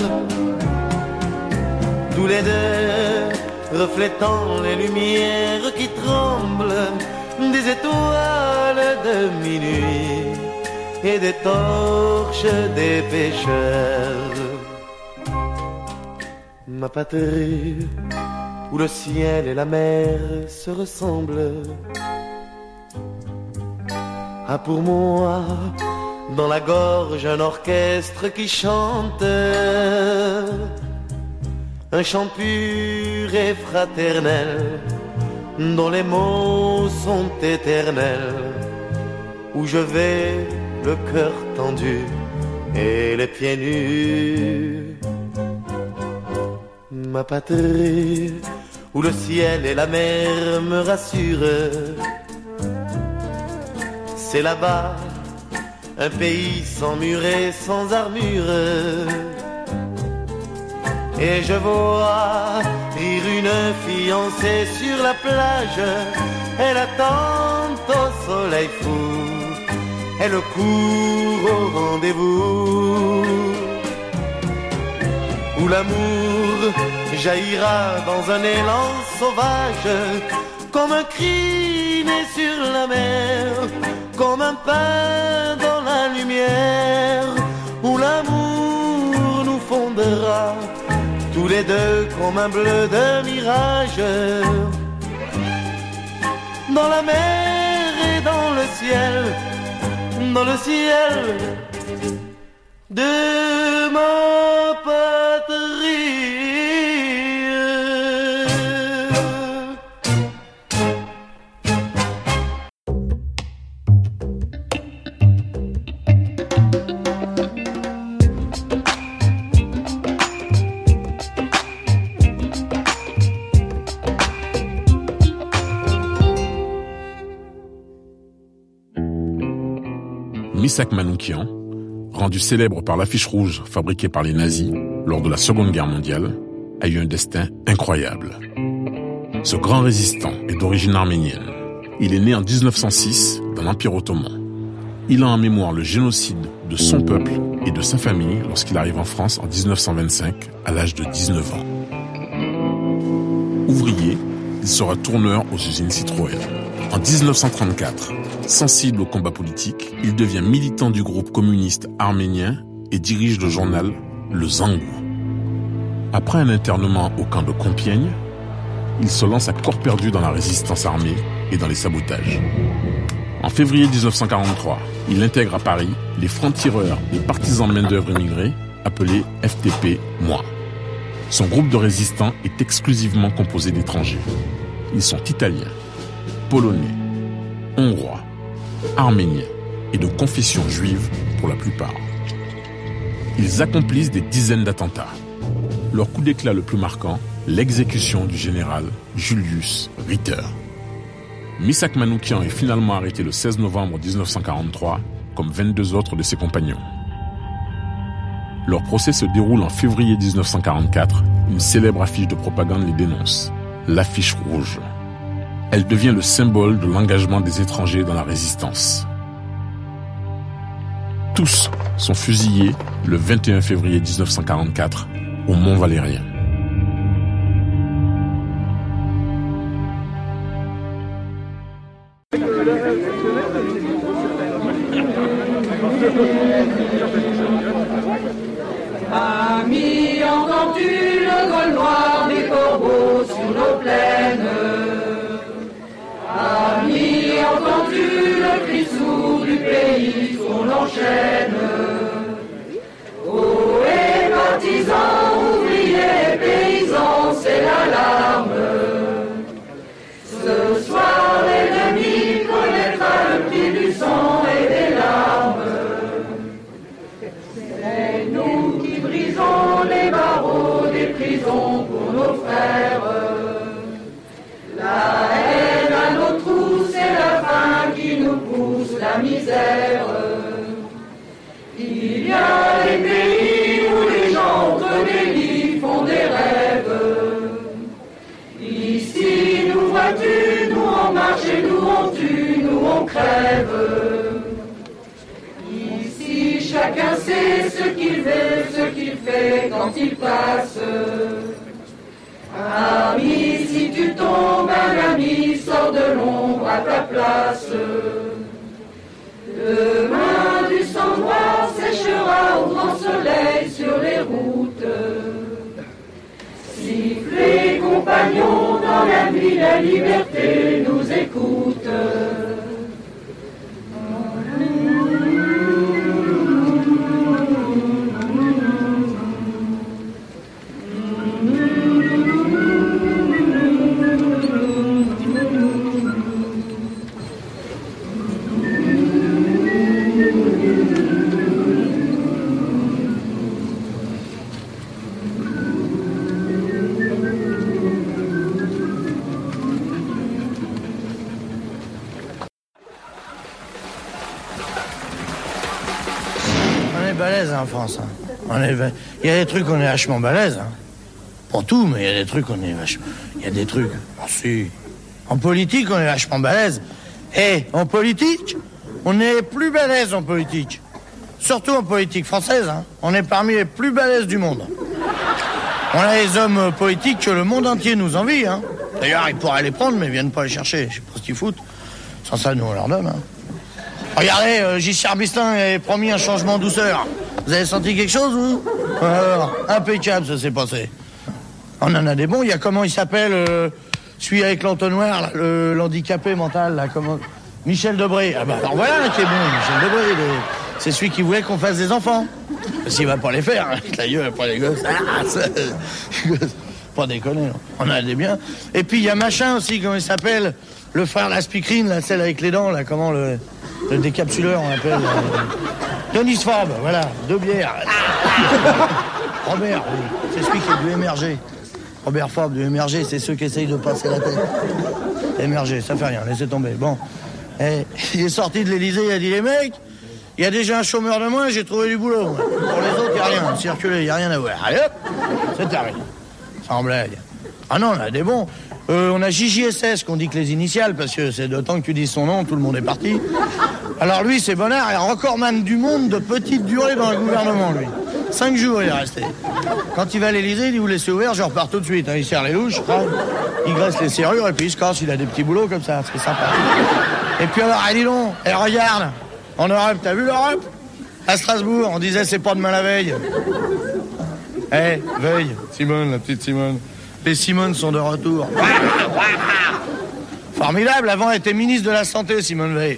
Tous les deux, reflétant les lumières qui tremblent des étoiles de minuit et des torches des pêcheurs. Ma patrie, où le ciel et la mer se ressemblent, a pour moi dans la gorge un orchestre qui chante, un chant pur et fraternel, dont les mots sont éternels, où je vais le cœur tendu et les pieds nus. ma patrie, où le ciel et la mer me rassurent. C'est là-bas, un pays sans mur et sans armure. Et je vois rire une fiancée sur la plage. Elle attend au soleil fou, elle court au rendez-vous, où l'amour jaillira dans un élan sauvage, comme un cri né sur la mer, comme un pain dans la lumière, où l'amour nous fondera tous les deux comme un bleu de mirage, dans la mer et dans le ciel, dans le ciel de ma patrie. Missak Manoukian, rendu célèbre par l'affiche rouge fabriquée par les nazis lors de la Seconde Guerre mondiale, a eu un destin incroyable. Ce grand résistant est d'origine arménienne. Il est né en dix-neuf cent six dans l'Empire ottoman. Il a en mémoire le génocide de son peuple et de sa famille lorsqu'il arrive en France en dix-neuf cent vingt-cinq à l'âge de dix-neuf ans. Ouvrier, il sera tourneur aux usines Citroën. En dix-neuf cent trente-quatre, sensible au combat politique, il devient militant du groupe communiste arménien et dirige le journal Le Zangou. Après un internement au camp de Compiègne, il se lance à corps perdu dans la résistance armée et dans les sabotages. En février dix-neuf cent quarante-trois, il intègre à Paris les francs-tireurs et partisans main-d'œuvre immigrés appelés F T P M O I. Son groupe de résistants est exclusivement composé d'étrangers. Ils sont italiens, polonais, hongrois, arméniens et de confession juive pour la plupart. Ils accomplissent des dizaines d'attentats. Leur coup d'éclat le plus marquant, l'exécution du général Julius Ritter. Missak Manoukian est finalement arrêté le seize novembre dix-neuf cent quarante-trois, comme vingt-deux autres de ses compagnons. Leur procès se déroule en février dix-neuf cent quarante-quatre. Une célèbre affiche de propagande les dénonce, l'affiche rouge. Elle devient le symbole de l'engagement des étrangers dans la résistance. Tous sont fusillés le vingt et un février dix-neuf cent quarante-quatre au Mont Valérien. Ami, entends-tu le vol noir des corbeaux sur nos plaines? Ami, entends-tu le cri sourd du pays qu'on enchaîne? Oh, et partisans, ouvriers, paysans, c'est l'alarme. Ce soir, l'ennemi connaîtra le prix du sang et des larmes. C'est nous qui brisons les barreaux des prisons pour nos frères. La haine à nos trous, c'est la faim qui nous pousse la misère. Il y a des pays où les gens entre des lits font des rêves. Ici, nous vois-tu, nous on marche et nous on tue, nous on crève. Ici, chacun sait ce qu'il veut, ce qu'il fait quand il passe. Ami, si tu tombes, un ami sort de l'ombre à ta place. Demain, du sang noir séchera au grand soleil sur les routes. Sifflez, compagnons, dans la nuit, la liberté nous écoute. est balèze en France. Hein. On est... Il y a des trucs, on est vachement balèze. Hein. Pour tout, mais il y a des trucs, on est vachement... Il y a des trucs... Oh, si. En politique, on est vachement balèze. Et en politique, on est plus balèze en politique. Surtout en politique française. Hein. On est parmi les plus balèzes du monde. On a les hommes politiques que le monde entier nous envie. Hein. D'ailleurs, ils pourraient les prendre, mais ils viennent pas les chercher. Je sais pas ce qu'ils foutent. Sans ça, nous, on leur donne. Hein. Regardez, euh, Giscard d'Estaing avait promis un changement en douceur. Vous avez senti quelque chose, vous? Alors, impeccable, ça s'est passé. On en a des bons. Il y a comment il s'appelle, euh, celui avec l'entonnoir, là, le, l'handicapé mental, là, comment... Michel Debré. Ah bah, alors voilà qui est bon, Michel Debré. Le... C'est celui qui voulait qu'on fasse des enfants. S'il va pas les faire, avec la gueule, pas les gosses. Ah, ça... Pas déconner, non. On a des biens. Et puis, il y a machin aussi, comment il s'appelle? Le frère de la speakerine, là, celle avec les dents, là, comment le... Le décapsuleur, on appelle. Euh... Denis Forbes, voilà, deux bières. Robert, oui, c'est celui qui est du émerger. Robert Forbes, du émerger, c'est ceux qui essayent de passer la tête. Émerger, ça fait rien, laissez tomber. Bon, et, il est sorti de l'Élysée, il a dit, les mecs, il y a déjà un chômeur de moins, j'ai trouvé du boulot. Pour les autres, il n'y a rien, circuler, il n'y a rien à voir. Allez hop, c'est terminé. Sans blague. Ah non, on a des bons. Euh, on a J J S S qu'on dit que les initiales, parce que c'est de temps que tu dis son nom, tout le monde est parti. Alors lui, c'est Bonnard, est recordman du monde de petite durée dans le gouvernement, lui. Cinq jours, il est resté. Quand il va à l'Élysée, il dit, vous laissez ouvert, je repars tout de suite. Hein. Il serre les louches, hein. Il graisse les serrures, et puis il se casse, il a des petits boulots comme ça, c'est sympa. Et puis alors, allez dis donc, et regarde, en Europe, t'as vu l'Europe? À Strasbourg, on disait, c'est pas demain la veille. Eh, hey, veille, Simone, la petite Simone. Les Simone sont de retour. Formidable, avant elle était ministre de la Santé, Simone Veil.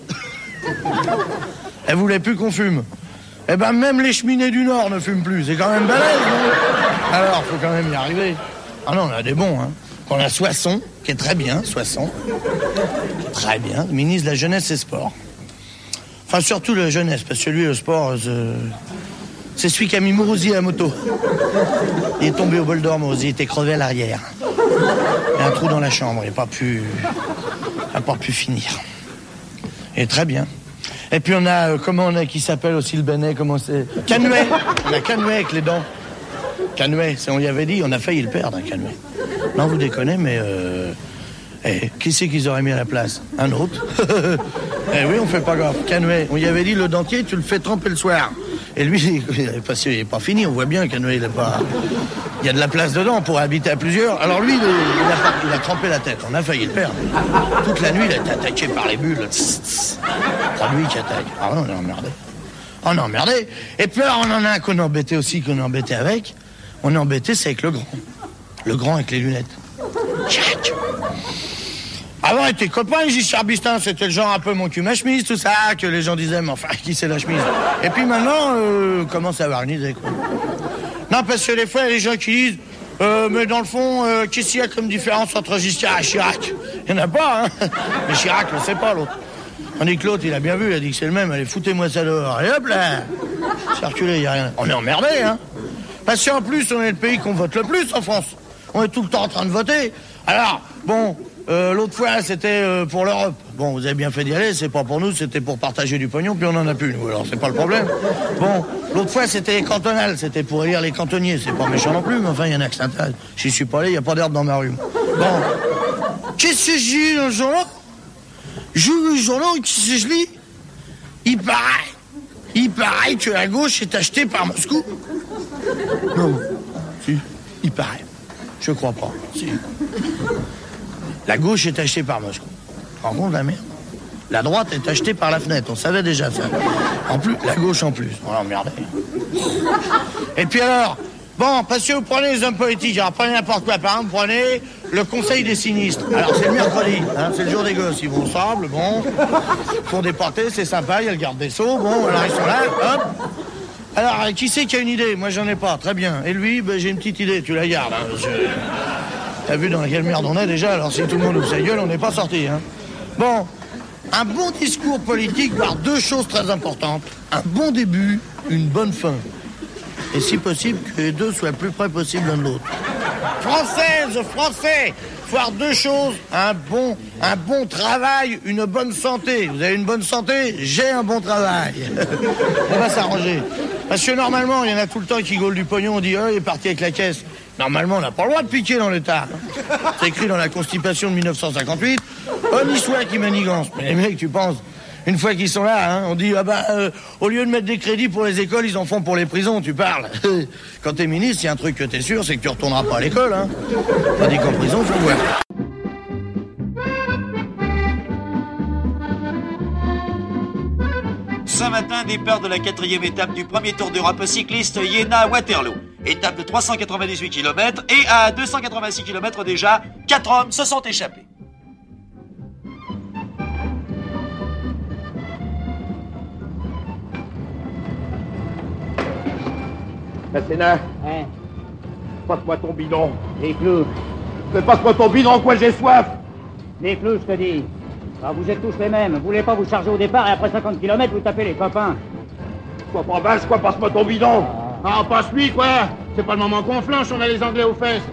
Elle voulait plus qu'on fume. Eh ben même les cheminées du Nord ne fument plus, c'est quand même balèze, non? Alors, faut quand même y arriver. Ah non, on a des bons, hein. On a Soisson, qui est très bien, Soisson. Très bien, ministre de la Jeunesse et Sport. Enfin, surtout la jeunesse, parce que lui, le sport, euh, c'est celui qui a mis Mourouzi à la moto. Il est tombé au bol d'or, Mourouzi, il était crevé à l'arrière. Il y a un trou dans la chambre, il n'a pas pu... Il n'a pas pu finir. Et très bien. Et puis on a, euh, comment on a, qui s'appelle aussi le Benet, comment c'est? Canouet. On a Canouet avec les dents. Canouet, on y avait dit, on a failli le perdre, un Canouet. Non, vous déconnez, mais... Euh... Eh, qui c'est qu'ils auraient mis à la place? Un autre. Eh oui, on fait pas grave. Canouet, on y avait dit, le dentier, tu le fais tremper le soir. Et lui, il n'est pas fini, on voit bien qu'Anoué, il est pas... Il y a de la place dedans pour habiter à plusieurs. Alors lui, il a, il a trempé la tête, on a failli le perdre. Toute la nuit, il a été attaqué par les bulles. C'est lui qui attaque. Ah non, on est emmerdé. On est emmerdé. Et puis alors, on en a un qu'on est embêté aussi, qu'on est embêté avec. On est embêté, c'est avec le grand. Le grand avec les lunettes. Tchac. Avant, il était copain, Giscard d'Estaing, c'était le genre un peu mon cul, ma chemise, tout ça, que les gens disaient, mais enfin, qui c'est la chemise? Et puis maintenant, euh, commence à avoir une idée, quoi. Non, parce que des fois, il y a des gens qui disent, euh, mais dans le fond, euh, qu'est-ce qu'il y a comme différence entre Giscard et Chirac? Il n'y en a pas, hein. Mais Chirac ne sait pas, l'autre. Tandis que l'autre, il a bien vu, il a dit que c'est le même, allez, foutez-moi ça dehors. Et hop là, circuler, il n'y a rien. On est emmerdé, hein. Parce qu'en plus, on est le pays qu'on vote le plus en France. On est tout le temps en train de voter. Alors, bon... Euh, l'autre fois, c'était euh, pour l'Europe. Bon, vous avez bien fait d'y aller, c'est pas pour nous, c'était pour partager du pognon, puis on en a plus, nous, alors c'est pas le problème. Bon, l'autre fois, c'était les cantonales, c'était pour élire les cantonniers, c'est pas méchant non plus, mais enfin, il y en a que ça intéresse. J'y suis pas allé, il y a pas d'herbe dans ma rue. Bon, qu'est-ce que j'ai lu dans le journal? Je lis le journal, qu'est-ce que je lis? Il paraît, il paraît que la gauche est achetée par Moscou. Non, si, il paraît. Je crois pas, si. La gauche est achetée par Moscou. En compte la merde. La droite est achetée par la fenêtre. On savait déjà ça. En plus, la gauche en plus. On l'a emmerdé. Et puis alors, bon, parce que vous prenez les hommes politiques, alors prenez n'importe quoi. Par exemple, prenez le Conseil des sinistres. Alors c'est le mercredi, hein, c'est le jour des gosses. Ils vont ensemble, bon, font des portées, c'est sympa, il y a le garde des Sceaux, bon, alors ils sont là, hop. Alors, qui c'est qui a une idée? Moi, j'en ai pas, très bien. Et lui, ben, j'ai une petite idée, tu la gardes. Hein, je... T'as vu dans quelle merde on est déjà, alors si tout le monde ouvre sa gueule, on n'est pas sorti, hein. Bon, un bon discours politique par deux choses très importantes. Un bon début, une bonne fin. Et si possible, que les deux soient le plus près possible l'un de l'autre. Française, français, faut avoir deux choses, un bon, un bon travail, une bonne santé. Vous avez une bonne santé, j'ai un bon travail. On va s'arranger. Parce que normalement, il y en a tout le temps qui gaulent du pognon, on dit oh, il est parti avec la caisse. Normalement, on n'a pas le droit de piquer dans l'État. C'est écrit dans la Constitution de mille neuf cent cinquante-huit. On y soit qui manigance. Mais les mecs, tu penses, une fois qu'ils sont là, hein, on dit, ah bah, euh, au lieu de mettre des crédits pour les écoles, ils en font pour les prisons, tu parles. Quand t'es ministre, il y a un truc que t'es sûr, c'est que tu retourneras pas à l'école, hein. Tandis qu'en prison, faut voir. Ce matin, départ de la quatrième étape du premier Tour d'Europe cycliste Iéna-Waterloo. Étape de trois cent quatre-vingt-dix-huit kilomètres et à deux cent quatre-vingt-six kilomètres déjà, quatre hommes se sont échappés. Masséna, hein? Passe-moi ton bidon. Les clous. Mais passe-moi ton bidon, quoi, j'ai soif. Les clous, je te dis. Ah, vous êtes tous les mêmes. Vous voulez pas vous charger au départ et après cinquante kilomètres, vous tapez les copains. Quoi, pas vache, quoi, passe-moi ton bidon. Ah, ah passe-lui, quoi. C'est pas le moment qu'on flanche, on a les Anglais aux fesses.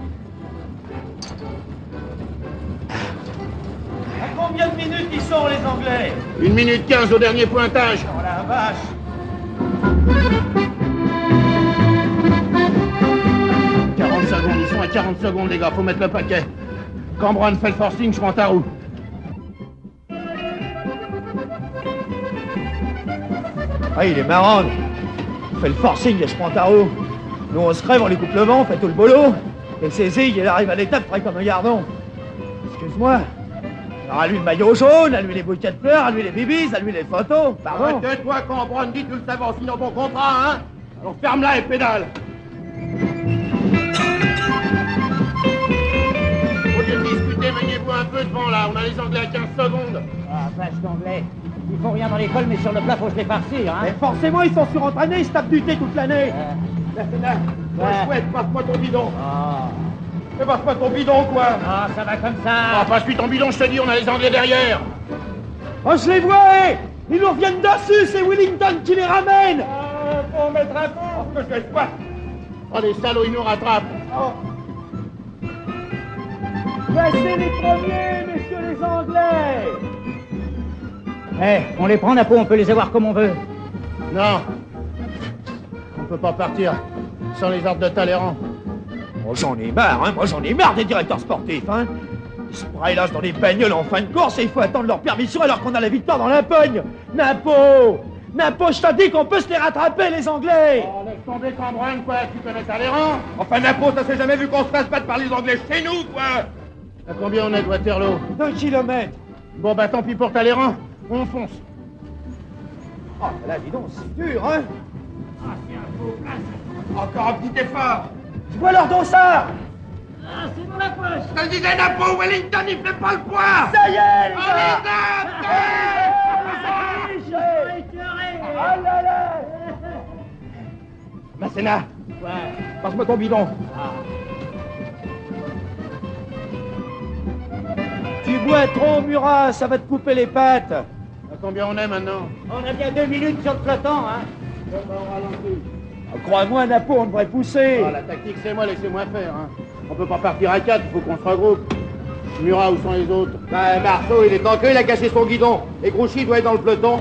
À combien de minutes ils sont, les Anglais? Une minute quinze au dernier pointage. Oh la vache. quarante secondes, ils sont à quarante secondes, les gars, faut mettre le paquet. Cambronne fait le forcing, je prends ta roue. Ah, il est marrant. On fait le forcing et je prends ta roue. Nous, on se crève, on lui coupe le vent, on fait tout le boulot. Et c'est Zig, il arrive à l'étape près comme un gardon. Excuse-moi. Alors, à lui le maillot jaune, à lui les bouquets de fleurs, à lui les bibis, à lui les photos. Pardon. Arrête-toi, Cambronne, dis tu le savais, sinon ton contrat, hein. Alors ferme-la et pédale. Au lieu de discuter, maniez-vous un peu devant là, on a les Anglais à quinze secondes. Ah, vache d'anglais. Ils font rien dans l'école, mais sur le plat, faut se les farcir, hein. Mais forcément, ils sont surentraînés, ils se tapent du thé toute l'année. Euh... Là, moi, je souhaite, passe-moi ton bidon. Ah. Mais passe-moi ton bidon, quoi. Ah, ça va comme ça. Ah, passe-lui ton bidon, je te dis, on a les Anglais derrière. Oh, je les vois, hé. Ils nous reviennent dessus, c'est Wellington qui les ramène. Ah, faut mettre un coup, parce que je sois. Oh, les salauds, ils nous rattrapent. Oh. Laissez les premiers, messieurs les Anglais. Eh, hey, on les prend, Napo, on peut les avoir comme on veut. Non. On peut pas partir sans les ordres de Talleyrand. Oh, j'en ai marre, hein. Moi, j'en ai marre des directeurs sportifs, hein. Ils se braillent dans des bagnoles en fin de course et il faut attendre leur permission alors qu'on a la victoire dans la pogne. Napo Napo, je t'ai dit qu'on peut se les rattraper, les Anglais. Oh, laisse tomber Cambronne, quoi. Tu connais Talleyrand? Enfin, Napo, ça s'est jamais vu qu'on se fasse battre par les Anglais chez nous, quoi. À combien on est de Waterloo? Deux kilomètres. Bon, bah, tant pis pour Talleyrand. On fonce. Oh, là, dis donc, c'est dur, hein. Ah, c'est un faux place. Encore un petit effort. Je vois leur dossard. Ah, c'est dans la poche. Je te disais, Napo, Wellington, il fait pas le poids. Ça y est, les gars. Oh là là. Masséna. Ouais. Passe-moi ton bidon. Ah. Tu bois trop, Murat, ça va te couper les pattes. À combien on est maintenant? On a bien deux minutes sur le peloton, hein. Bon, bah, on ralentit. Oh, crois-moi, Napo, on devrait pousser. Ah, la tactique, c'est moi, laissez-moi faire, hein. On peut pas partir à quatre, il faut qu'on se regroupe. Murat, où sont les autres? Bah, Marceau, il est en queue, il a cassé son guidon. Et Grouchy doit être dans le peloton.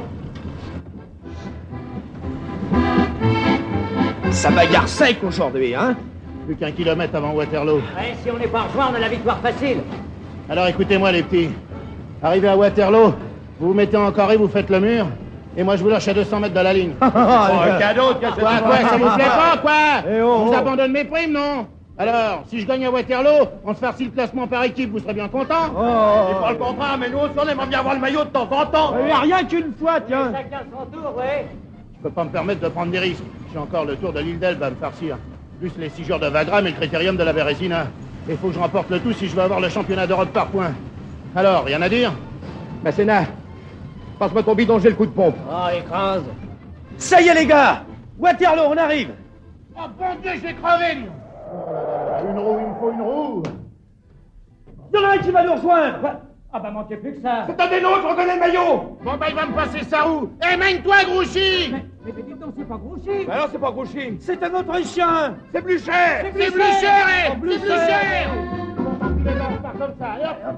Ça bagarre sec aujourd'hui, hein. Plus qu'un kilomètre avant Waterloo. Ouais, si on n'est pas rejoint, on a la victoire facile. Alors écoutez-moi, les petits. Arrivé à Waterloo, vous vous mettez en carré, vous faites le mur, et moi je vous lâche à deux cents mètres de la ligne. Oh, un cadeau, quoi, quoi, ça vous plaît pas, quoi? Eh oh, On vous oh. abandonne mes primes, non? Alors, si je gagne à Waterloo, on se farcit le classement par équipe, vous serez bien content? Oh, oh, C'est pas le contraire, mais nous aussi on aimerait bien avoir le maillot de temps en temps. Il n'y a rien qu'une fois, tiens. Chacun son tour, ouais. Je peux pas me permettre de prendre des risques. J'ai encore le tour de l'île d'Elbe à me farcir. Plus les six jours de Wagram et le critérium de la Bérésina. Il faut que je remporte le tout si je veux avoir le championnat d'Europe par points. Alors, rien à dire? Masséna, passe-moi ton bidon, j'ai le coup de pompe. Oh, écrase. Ça y est, les gars. Waterloo, on arrive. Oh, bon Dieu, je vais crever, lui. Oh là là là, une roue, il me faut une roue. Il y en a un qui va nous rejoindre. Ah bah manquez plus que ça. C'est un des nôtres, on connaît le maillot. Bon bah il va me passer ça où? Eh, mène-toi, Grouchy. Mais, mais, mais dites donc, c'est pas Grouchy. Bah non, c'est pas Grouchy. C'est un Autrichien. C'est plus cher. C'est plus C'est plus cher. cher, eh. C'est plus C'est plus cher. cher. On part comme ça, allez, hop.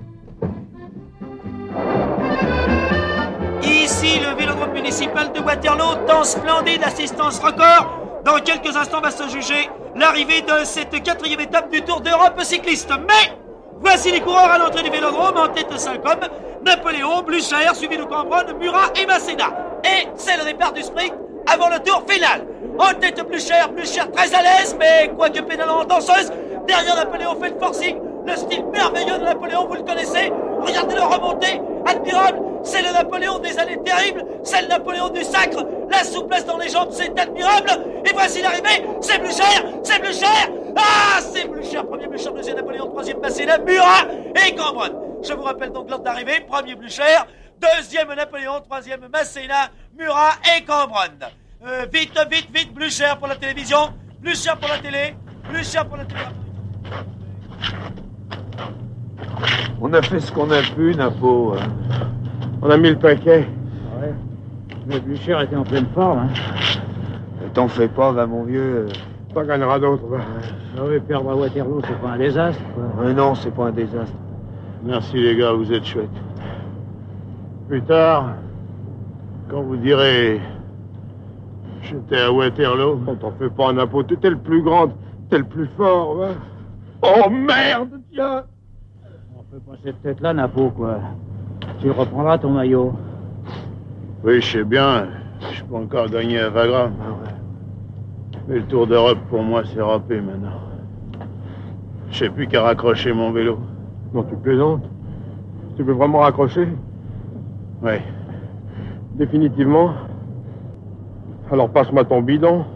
Ici, le vélodrome municipal de Waterloo, temps splendide, assistance record. Dans quelques instants va se juger l'arrivée de cette quatrième étape du Tour d'Europe cycliste. Mais voici les coureurs à l'entrée du vélodrome, en tête cinq hommes, Napoléon, Blücher, suivi de Cambronne, Murat et Masséna. Et c'est le départ du sprint avant le tour final. En tête Blücher, Blücher très à l'aise, mais quoique pédalant en danseuse. Derrière Napoléon fait le forcing, le style merveilleux de Napoléon, vous le connaissez. Regardez-le remonter, admirable. C'est le Napoléon des années terribles, c'est le Napoléon du sacre. La souplesse dans les jambes, c'est admirable. Et voici l'arrivée, c'est Blücher, c'est Blücher. Ah, c'est Blücher, premier Blücher, deuxième Napoléon, troisième Masséna, Murat et Cambronne. Je vous rappelle donc l'ordre d'arrivée, premier Blücher, deuxième Napoléon, troisième Masséna, Murat et Cambronne. Euh, vite, vite, vite, Blücher pour la télévision, Blücher pour la télé, Blücher pour la télé. On a fait ce qu'on a pu, Napo. Hein. On a mis le paquet. Ouais. Mais Blücher était en pleine forme, hein. T'en fais pas, va, mon vieux. Pas gagnera d'autres, va. Ah oui, perdre à Waterloo, c'est pas un désastre, quoi. Mais non, c'est pas un désastre. Merci, les gars, vous êtes chouettes. Plus tard, quand vous direz... J'étais à Waterloo, on t'en fait pas un Napo, t'es le plus grand, t'es le plus fort, va. Oh, merde, tiens. On peut pas cette tête-là, Napo, quoi. Tu reprendras ton maillot. Oui, je sais bien. Je peux encore gagner à Wagram. Ah ouais. Mais le Tour d'Europe, pour moi, c'est râpé maintenant. Je sais plus qu'à raccrocher mon vélo. Non, tu plaisantes? Tu veux vraiment raccrocher? Oui. Définitivement? Alors passe-moi ton bidon.